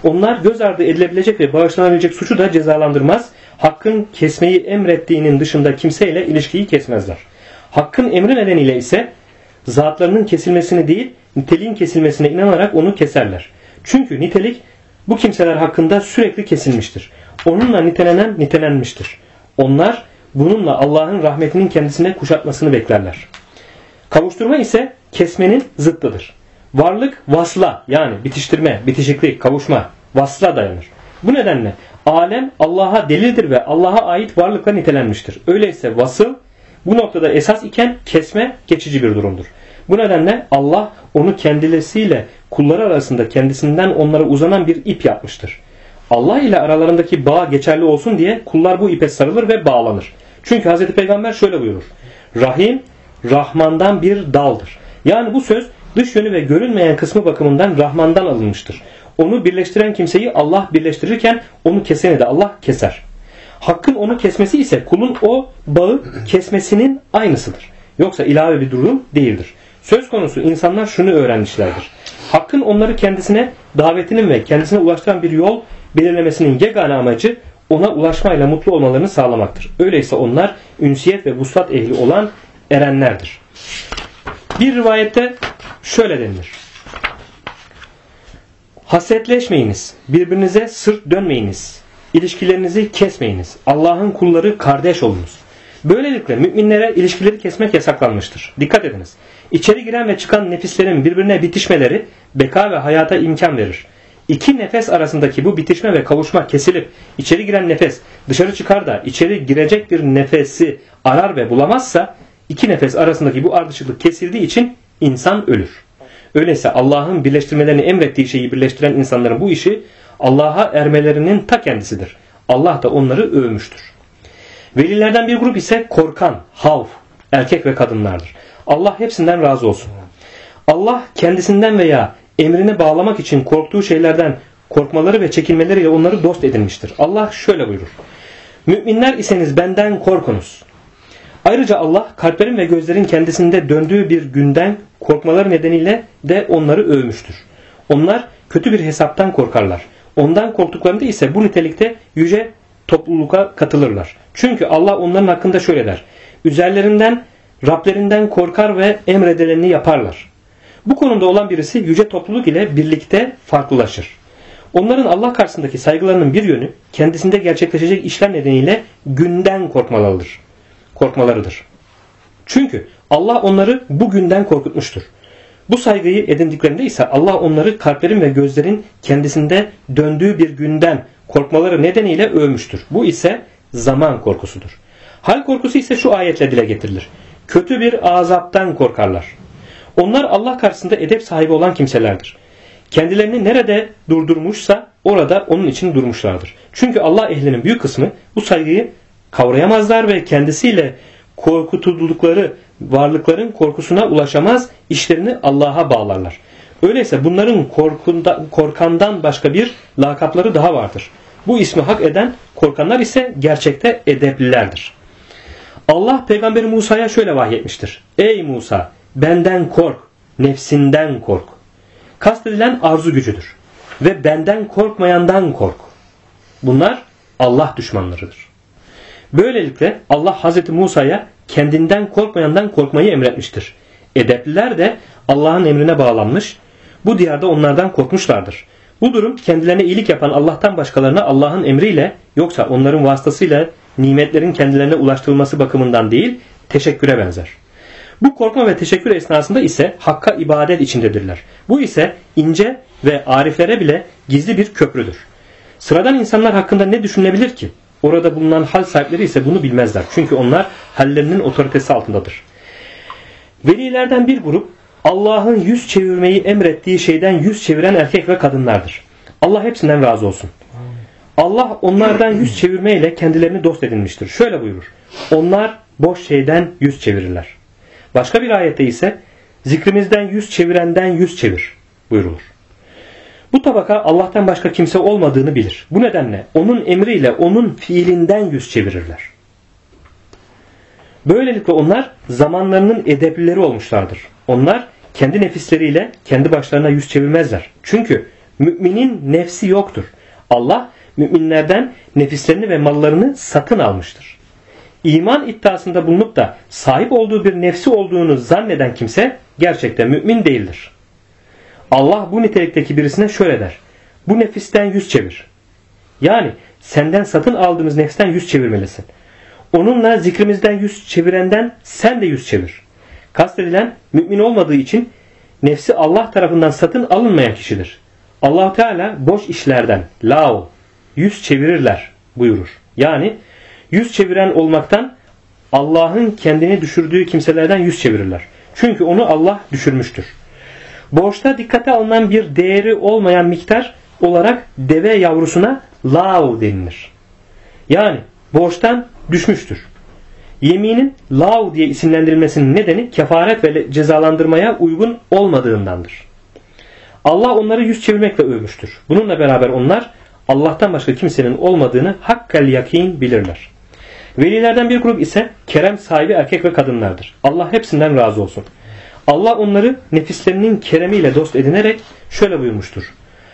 Onlar göz ardı edilebilecek ve bağışlanabilecek suçu da cezalandırmaz. Hakkın kesmeyi emrettiğinin dışında kimseyle ilişkiyi kesmezler. Hakkın emri nedeniyle ise zatlarının kesilmesini değil, niteliğin kesilmesine inanarak onu keserler. Çünkü nitelik bu kimseler hakkında sürekli kesilmiştir. Onunla nitelenen nitelenmiştir. Onlar bununla Allah'ın rahmetinin kendisine kuşatmasını beklerler. Kavuşturma ise kesmenin zıttıdır. Varlık vasla, yani bitiştirme, bitişiklik, kavuşma, vasla dayanır. Bu nedenle alem Allah'a delildir ve Allah'a ait varlıkla nitelenmiştir. Öyleyse vasıl bu noktada esas iken kesme geçici bir durumdur. Bu nedenle Allah onu kendisiyle kulları arasında kendisinden onlara uzanan bir ip yapmıştır. Allah ile aralarındaki bağ geçerli olsun diye kullar bu ipe sarılır ve bağlanır. Çünkü Hz. Peygamber şöyle buyurur. Rahim, Rahman'dan bir daldır. Yani bu söz dış yönü ve görünmeyen kısmı bakımından Rahman'dan alınmıştır. Onu birleştiren kimseyi Allah birleştirirken onu keseni de Allah keser. Hakkın onu kesmesi ise kulun o bağı kesmesinin aynısıdır. Yoksa ilave bir durum değildir. Söz konusu insanlar şunu öğrenmişlerdir. Hakkın onları kendisine davetinin ve kendisine ulaştıran bir yol belirlemesinin yegane amacı ona ulaşmayla mutlu olmalarını sağlamaktır. Öyleyse onlar ünsiyet ve vuslat ehli olan erenlerdir. Bir rivayette şöyle denilir. Hasetleşmeyiniz, birbirinize sırt dönmeyiniz, ilişkilerinizi kesmeyiniz, Allah'ın kulları kardeş olunuz. Böylelikle müminlere ilişkileri kesmek yasaklanmıştır. Dikkat ediniz. İçeri giren ve çıkan nefislerin birbirine bitişmeleri beka ve hayata imkan verir. İki nefes arasındaki bu bitişme ve kavuşma kesilip içeri giren nefes dışarı çıkar da içeri girecek bir nefesi arar ve bulamazsa iki nefes arasındaki bu ardışıklık kesildiği için insan ölür. Öyleyse Allah'ın birleştirmelerini emrettiği şeyi birleştiren insanların bu işi Allah'a ermelerinin ta kendisidir. Allah da onları övmüştür. Velilerden bir grup ise korkan, havf, erkek ve kadınlardır. Allah hepsinden razı olsun. Allah kendisinden veya emrine bağlamak için korktuğu şeylerden korkmaları ve çekinmeleriyle onları dost edinmiştir. Allah şöyle buyurur. Müminler iseniz benden korkunuz. Ayrıca Allah kalplerin ve gözlerin kendisinde döndüğü bir günden korkmaları nedeniyle de onları övmüştür. Onlar kötü bir hesaptan korkarlar. Ondan korktuklarında ise bu nitelikte yüce topluluğa katılırlar. Çünkü Allah onların hakkında şöyle der. Üzerlerinden, Rablerinden korkar ve emredilenini yaparlar. Bu konumda olan birisi yüce topluluk ile birlikte farklılaşır. Onların Allah karşısındaki saygılarının bir yönü kendisinde gerçekleşecek işler nedeniyle günden korkmalarıdır. Çünkü Allah onları bu günden korkutmuştur. Bu saygıyı edindiklerinde ise Allah onları kalplerin ve gözlerin kendisinde döndüğü bir günden korkmaları nedeniyle övmüştür. Bu ise zaman korkusudur. Hal korkusu ise şu ayetle dile getirilir. Kötü bir azaptan korkarlar. Onlar Allah karşısında edep sahibi olan kimselerdir. Kendilerini nerede durdurmuşsa orada onun için durmuşlardır. Çünkü Allah ehlinin büyük kısmı bu saygıyı kavrayamazlar ve kendisiyle korkutuldukları varlıkların korkusuna ulaşamaz, işlerini Allah'a bağlarlar. Öyleyse bunların korkandan başka bir lakapları daha vardır. Bu ismi hak eden korkanlar ise gerçekte edeplilerdir. Allah Peygamberi Musa'ya şöyle vahyetmiştir. Ey Musa, benden kork, nefsinden kork. Kastedilen arzu gücüdür. Ve benden korkmayandan kork. Bunlar Allah düşmanlarıdır. Böylelikle Allah Hazreti Musa'ya kendinden korkmayandan korkmayı emretmiştir. Edepliler de Allah'ın emrine bağlanmış, bu diyarda onlardan korkmuşlardır. Bu durum kendilerine iyilik yapan Allah'tan başkalarına Allah'ın emriyle yoksa onların vasıtasıyla nimetlerin kendilerine ulaştırılması bakımından değil, teşekküre benzer. Bu korkma ve teşekkür esnasında ise Hakk'a ibadet içindedirler. Bu ise ince ve ariflere bile gizli bir köprüdür. Sıradan insanlar hakkında ne düşünülebilir ki? Orada bulunan hal sahipleri ise bunu bilmezler. Çünkü onlar hallerinin otoritesi altındadır. Velilerden bir grup Allah'ın yüz çevirmeyi emrettiği şeyden yüz çeviren erkek ve kadınlardır. Allah hepsinden razı olsun. Allah onlardan yüz çevirmeyle kendilerini dost edinmiştir. Şöyle buyurur. Onlar boş şeyden yüz çevirirler. Başka bir ayette ise zikrimizden yüz çevirenden yüz çevir buyurulur. Bu tabaka Allah'tan başka kimse olmadığını bilir. Bu nedenle onun emriyle onun fiilinden yüz çevirirler. Böylelikle onlar zamanlarının edeplileri olmuşlardır. Onlar kendi nefisleriyle kendi başlarına yüz çevirmezler. Çünkü Müminin nefsi yoktur. Allah müminlerden nefislerini ve mallarını satın almıştır. İman iddiasında bulunup da sahip olduğu bir nefsi olduğunu zanneden kimse gerçekten mümin değildir. Allah bu nitelikteki birisine şöyle der: bu nefisten yüz çevir. Yani senden satın aldığımız nefsten yüz çevirmelisin. Onunla zikrimizden yüz çevirenden sen de yüz çevir. Kastedilen mümin olmadığı için nefsi Allah tarafından satın alınmayan kişidir. Allah Teala boş işlerden lao yüz çevirirler buyurur. Yani yüz çeviren olmaktan Allah'ın kendini düşürdüğü kimselerden yüz çevirirler. Çünkü onu Allah düşürmüştür. Borçta dikkate alınan bir değeri olmayan miktar olarak deve yavrusuna lao denilir. Yani borçtan düşmüştür. Yeminin lao diye isimlendirilmesinin nedeni kefaret ve cezalandırmaya uygun olmadığındandır. Allah onları yüz çevirmekle övmüştür. Bununla beraber onlar Allah'tan başka kimsenin olmadığını hakkel yakin bilirler. Velilerden bir grup ise kerem sahibi erkek ve kadınlardır. Allah hepsinden razı olsun. Allah onları nefislerinin keremiyle dost edinerek şöyle buyurmuştur: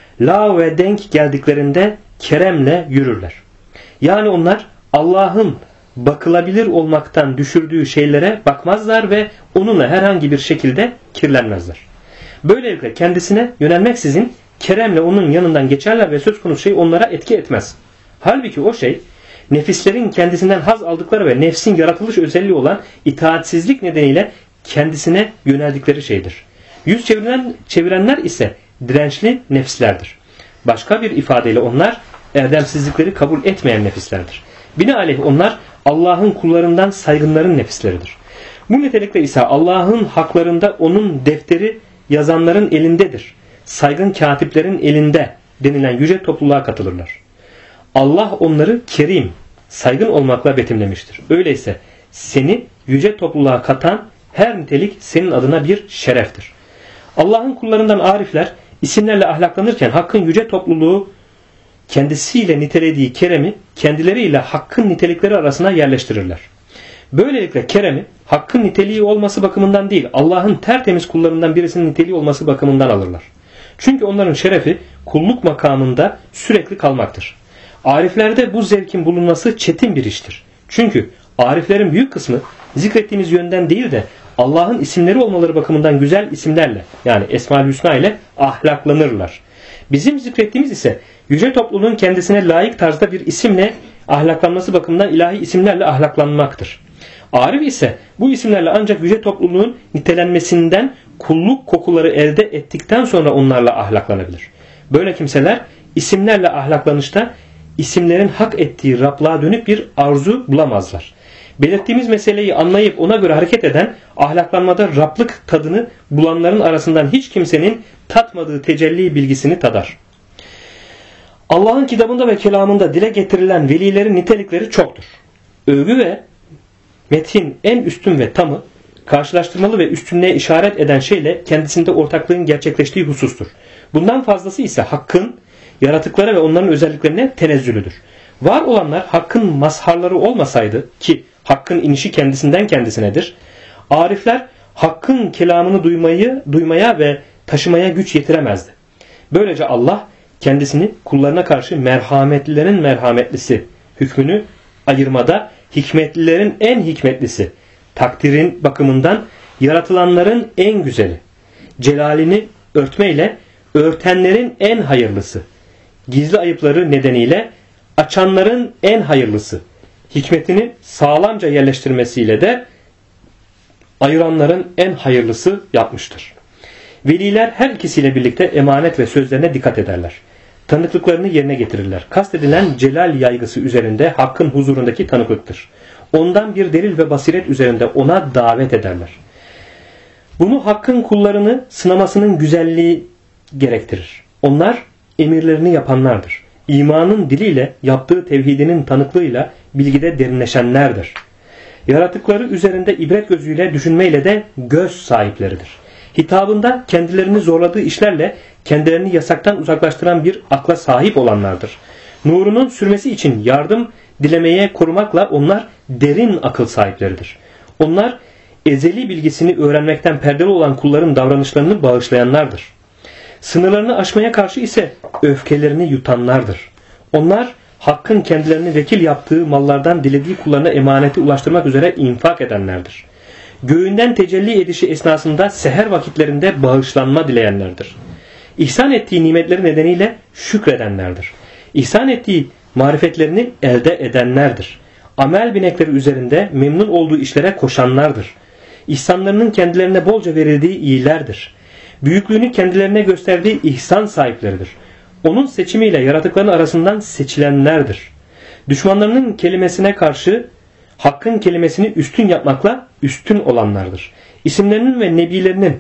la ve denk geldiklerinde keremle yürürler. Yani onlar Allah'ın bakılabilir olmaktan düşürdüğü şeylere bakmazlar ve onunla herhangi bir şekilde kirlenmezler. Böylelikle kendisine yönelmeksizin keremle onun yanından geçerler ve söz konusu şey onlara etki etmez. Halbuki o şey nefislerin kendisinden haz aldıkları ve nefsin yaratılış özelliği olan itaatsizlik nedeniyle kendisine yöneldikleri şeydir. Yüz çevirenler ise dirençli nefislerdir. Başka bir ifadeyle onlar erdemsizlikleri kabul etmeyen nefislerdir. Binaenaleyh onlar Allah'ın kullarından saygınların nefisleridir. Bu nitelikle ise Allah'ın haklarında onun defteri yazanların elindedir. Saygın katiplerin elinde denilen yüce topluluğa katılırlar. Allah onları kerim, saygın olmakla betimlemiştir. Öyleyse seni yüce topluluğa katan her nitelik senin adına bir şereftir. Allah'ın kullarından arifler isimlerle ahlaklanırken Hakk'ın yüce topluluğu kendisiyle nitelediği keremi kendileriyle Hakk'ın nitelikleri arasına yerleştirirler. Böylelikle keremi Hakk'ın niteliği olması bakımından değil, Allah'ın tertemiz kullarından birisinin niteliği olması bakımından alırlar. Çünkü onların şerefi kulluk makamında sürekli kalmaktır. Ariflerde bu zevkin bulunması çetin bir iştir. Çünkü ariflerin büyük kısmı zikrettiğimiz yönden değil de Allah'ın isimleri olmaları bakımından güzel isimlerle, yani Esma-ül Hüsna ile ahlaklanırlar. Bizim zikrettiğimiz ise yüce topluluğun kendisine layık tarzda bir isimle ahlaklanması bakımından ilahi isimlerle ahlaklanmaktır. Arif ise bu isimlerle ancak yüce topluluğun nitelenmesinden kulluk kokuları elde ettikten sonra onlarla ahlaklanabilir. Böyle kimseler isimlerle ahlaklanışta isimlerin hak ettiği Rablığa dönük bir arzu bulamazlar. Belirttiğimiz meseleyi anlayıp ona göre hareket eden, ahlaklanmada Rablık tadını bulanların arasından hiç kimsenin tatmadığı tecelli bilgisini tadar. Allah'ın kitabında ve kelamında dile getirilen velilerin nitelikleri çoktur. Övgü ve metin en üstün ve tamı, karşılaştırmalı ve üstünlüğe işaret eden şeyle kendisinde ortaklığın gerçekleştiği husustur. Bundan fazlası ise Hakk'ın yaratıklara ve onların özelliklerine tenezzülüdür. Var olanlar Hakk'ın mazharları olmasaydı, ki Hakk'ın inişi kendisinden kendisinedir, arifler Hakk'ın kelamını duymaya ve taşımaya güç yetiremezdi. Böylece Allah kendisini kullarına karşı merhametlilerin merhametlisi hükmünü ayırmada hikmetlilerin en hikmetlisi, takdirin bakımından yaratılanların en güzeli, celalini örtmeyle örtenlerin en hayırlısı, gizli ayıpları nedeniyle açanların en hayırlısı, hikmetini sağlamca yerleştirmesiyle de ayıranların en hayırlısı yapmıştır. Veliler her ikisiyle birlikte emanet ve sözlerine dikkat ederler. Tanıklıklarını yerine getirirler. Kastedilen celal yaygısı üzerinde Hakk'ın huzurundaki tanıklıktır. Ondan bir delil ve basiret üzerinde ona davet ederler. Bunu Hakk'ın kullarını sınamasının güzelliği gerektirir. Onlar emirlerini yapanlardır. İmanın diliyle yaptığı tevhidinin tanıklığıyla bilgide derinleşenlerdir. Yaratıkları üzerinde ibret gözüyle düşünmeyle de göz sahipleridir. Hitabında kendilerini zorladığı işlerle kendilerini yasaktan uzaklaştıran bir akla sahip olanlardır. Nurunun sürmesi için yardım dilemeye korumakla onlar derin akıl sahipleridir. Onlar ezeli bilgisini öğrenmekten perdeli olan kulların davranışlarını bağışlayanlardır. Sınırlarını aşmaya karşı ise öfkelerini yutanlardır. Onlar Hakk'ın kendilerini vekil yaptığı mallardan dilediği kullarına emaneti ulaştırmak üzere infak edenlerdir. Göğünden tecelli edişi esnasında seher vakitlerinde bağışlanma dileyenlerdir. İhsan ettiği nimetleri nedeniyle şükredenlerdir. İhsan ettiği marifetlerini elde edenlerdir. Amel binekleri üzerinde memnun olduğu işlere koşanlardır. İhsanlarının kendilerine bolca verildiği iyilerdir. Büyüklüğünü kendilerine gösterdiği ihsan sahipleridir. Onun seçimiyle yaratıkların arasından seçilenlerdir. Düşmanlarının kelimesine karşı Hakk'ın kelimesini üstün yapmakla üstün olanlardır. İsimlerinin ve nebilerinin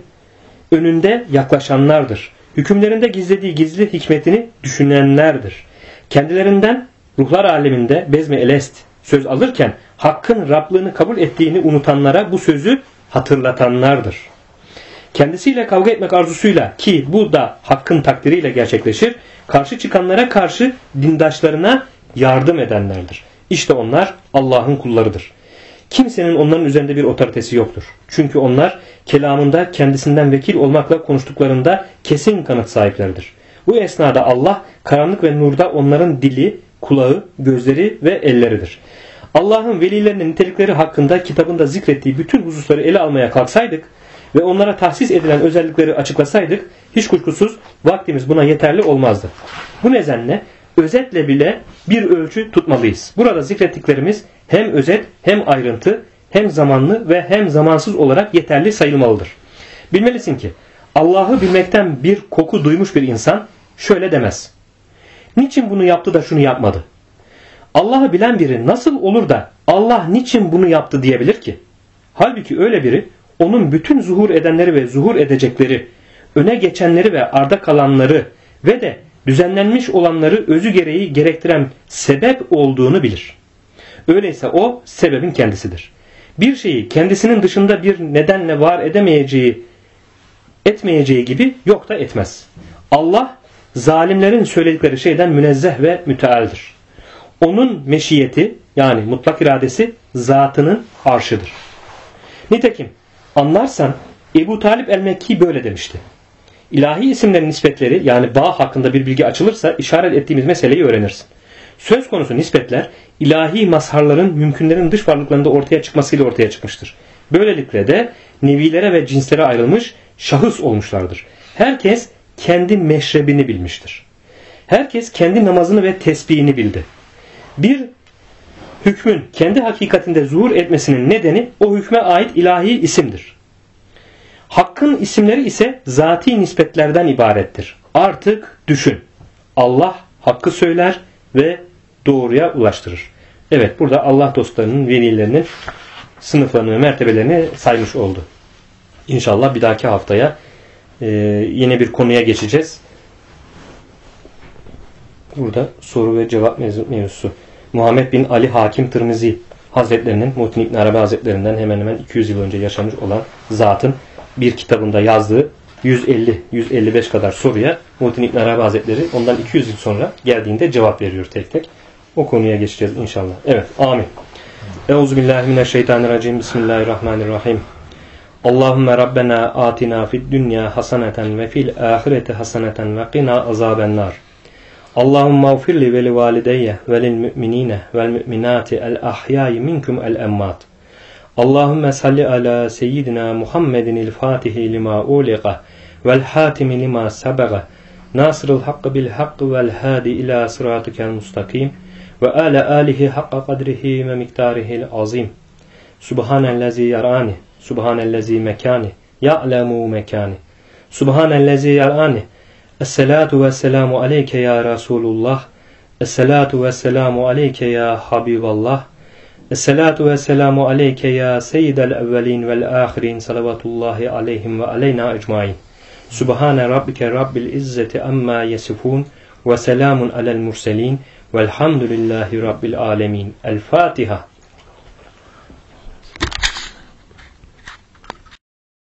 önünde yaklaşanlardır. Hükümlerinde gizlediği gizli hikmetini düşünenlerdir. Kendilerinden ruhlar aleminde bezme elest söz alırken Hakk'ın Rablığını kabul ettiğini unutanlara bu sözü hatırlatanlardır. Kendisiyle kavga etmek arzusuyla, ki bu da Hakk'ın takdiriyle gerçekleşir, karşı çıkanlara karşı dindaşlarına yardım edenlerdir. İşte onlar Allah'ın kullarıdır. Kimsenin onların üzerinde bir otoritesi yoktur. Çünkü onlar kelamında kendisinden vekil olmakla konuştuklarında kesin kanıt sahipleridir. Bu esnada Allah karanlık ve nurda onların dili, kulağı, gözleri ve elleridir. Allah'ın velilerinin nitelikleri hakkında kitabında zikrettiği bütün hususları ele almaya kalksaydık ve onlara tahsis edilen özellikleri açıklasaydık hiç kuşkusuz vaktimiz buna yeterli olmazdı. Bu nedenle özetle bile bir ölçü tutmalıyız. Burada zikrettiklerimiz hem özet hem ayrıntı hem zamanlı ve hem zamansız olarak yeterli sayılmalıdır. Bilmelisin ki Allah'ı bilmekten bir koku duymuş bir insan şöyle demez: niçin bunu yaptı da şunu yapmadı? Allah'ı bilen biri nasıl olur da Allah niçin bunu yaptı diyebilir ki? Halbuki öyle biri onun bütün zuhur edenleri ve zuhur edecekleri, öne geçenleri ve arda kalanları ve de düzenlenmiş olanları özü gereği gerektiren sebep olduğunu bilir. Öyleyse o sebebin kendisidir. Bir şeyi kendisinin dışında bir nedenle var etmeyeceği gibi yok da etmez. Allah zalimlerin söyledikleri şeyden münezzeh ve mütealdir. Onun meşiyeti yani mutlak iradesi zatının arşıdır. Nitekim anlarsan Ebu Talib el-Mekki böyle demişti. İlahi isimlerin nispetleri yani bağ hakkında bir bilgi açılırsa işaret ettiğimiz meseleyi öğrenirsin. Söz konusu nispetler ilahi mazharların mümkünlerin dış varlıklarında ortaya çıkmasıyla ortaya çıkmıştır. Böylelikle de nevilere ve cinslere ayrılmış şahıs olmuşlardır. Herkes kendi meşrebini bilmiştir. Herkes kendi namazını ve tesbihini bildi. Bir hükmün kendi hakikatinde zuhur etmesinin nedeni o hükme ait ilahi isimdir. Hakkın isimleri ise zati nispetlerden ibarettir. Artık düşün. Allah hakkı söyler ve doğruya ulaştırır. Evet, burada Allah dostlarının, velilerinin sınıflarını ve mertebelerini saymış oldu. İnşallah bir dahaki haftaya yine bir konuya geçeceğiz. Burada soru ve cevap mevzusu. Muhammed bin Ali Hakim Tirmizi Hazretlerinin, Muhittin İbn Arabi Hazretlerinden hemen hemen 200 yıl önce yaşamış olan zatın bir kitabında yazdığı 150-155 kadar soruya Muhittin İbn Arabi Hazretleri ondan 200 yıl sonra geldiğinde cevap veriyor tek tek. O konuya geçeceğiz inşallah. Evet, amin. Euzubillahimineşşeytanirracim. Bismillahirrahmanirrahim. Allahümme Rabbena atina fid dünya haseneten ve fil ahireti haseneten ve qina azabennar. Allahümme ufirli ve li valideyye ve lil müminine vel müminati el ahyayi minkum el emmat. Allahümme salli ala seyyidina Muhammedin il fatihi lima uliqa vel hatimi lima sabaga nasırıl hakkı bil hakkı vel hadi ila sıratikel mustakim ve ala alihi hakka kadrihi ve miktarihil azim. Subhanellezi yarani, subhanellezi mekani, ya'lemu mekani. Subhanellezi yarani. Esselatu vesselamu aleyke ya Resulullah. Esselatu vesselamu aleyke ya Habiballah. Esselatu vesselamu aleyke ya seyyidel evvelin vel ahirin salavatullahi aleyhim ve aleyna ecmain. Subhane rabbike rabbil izzeti amma yesifun ve selamun alel murselin velhamdülillahi rabbil alemin. El Fatiha.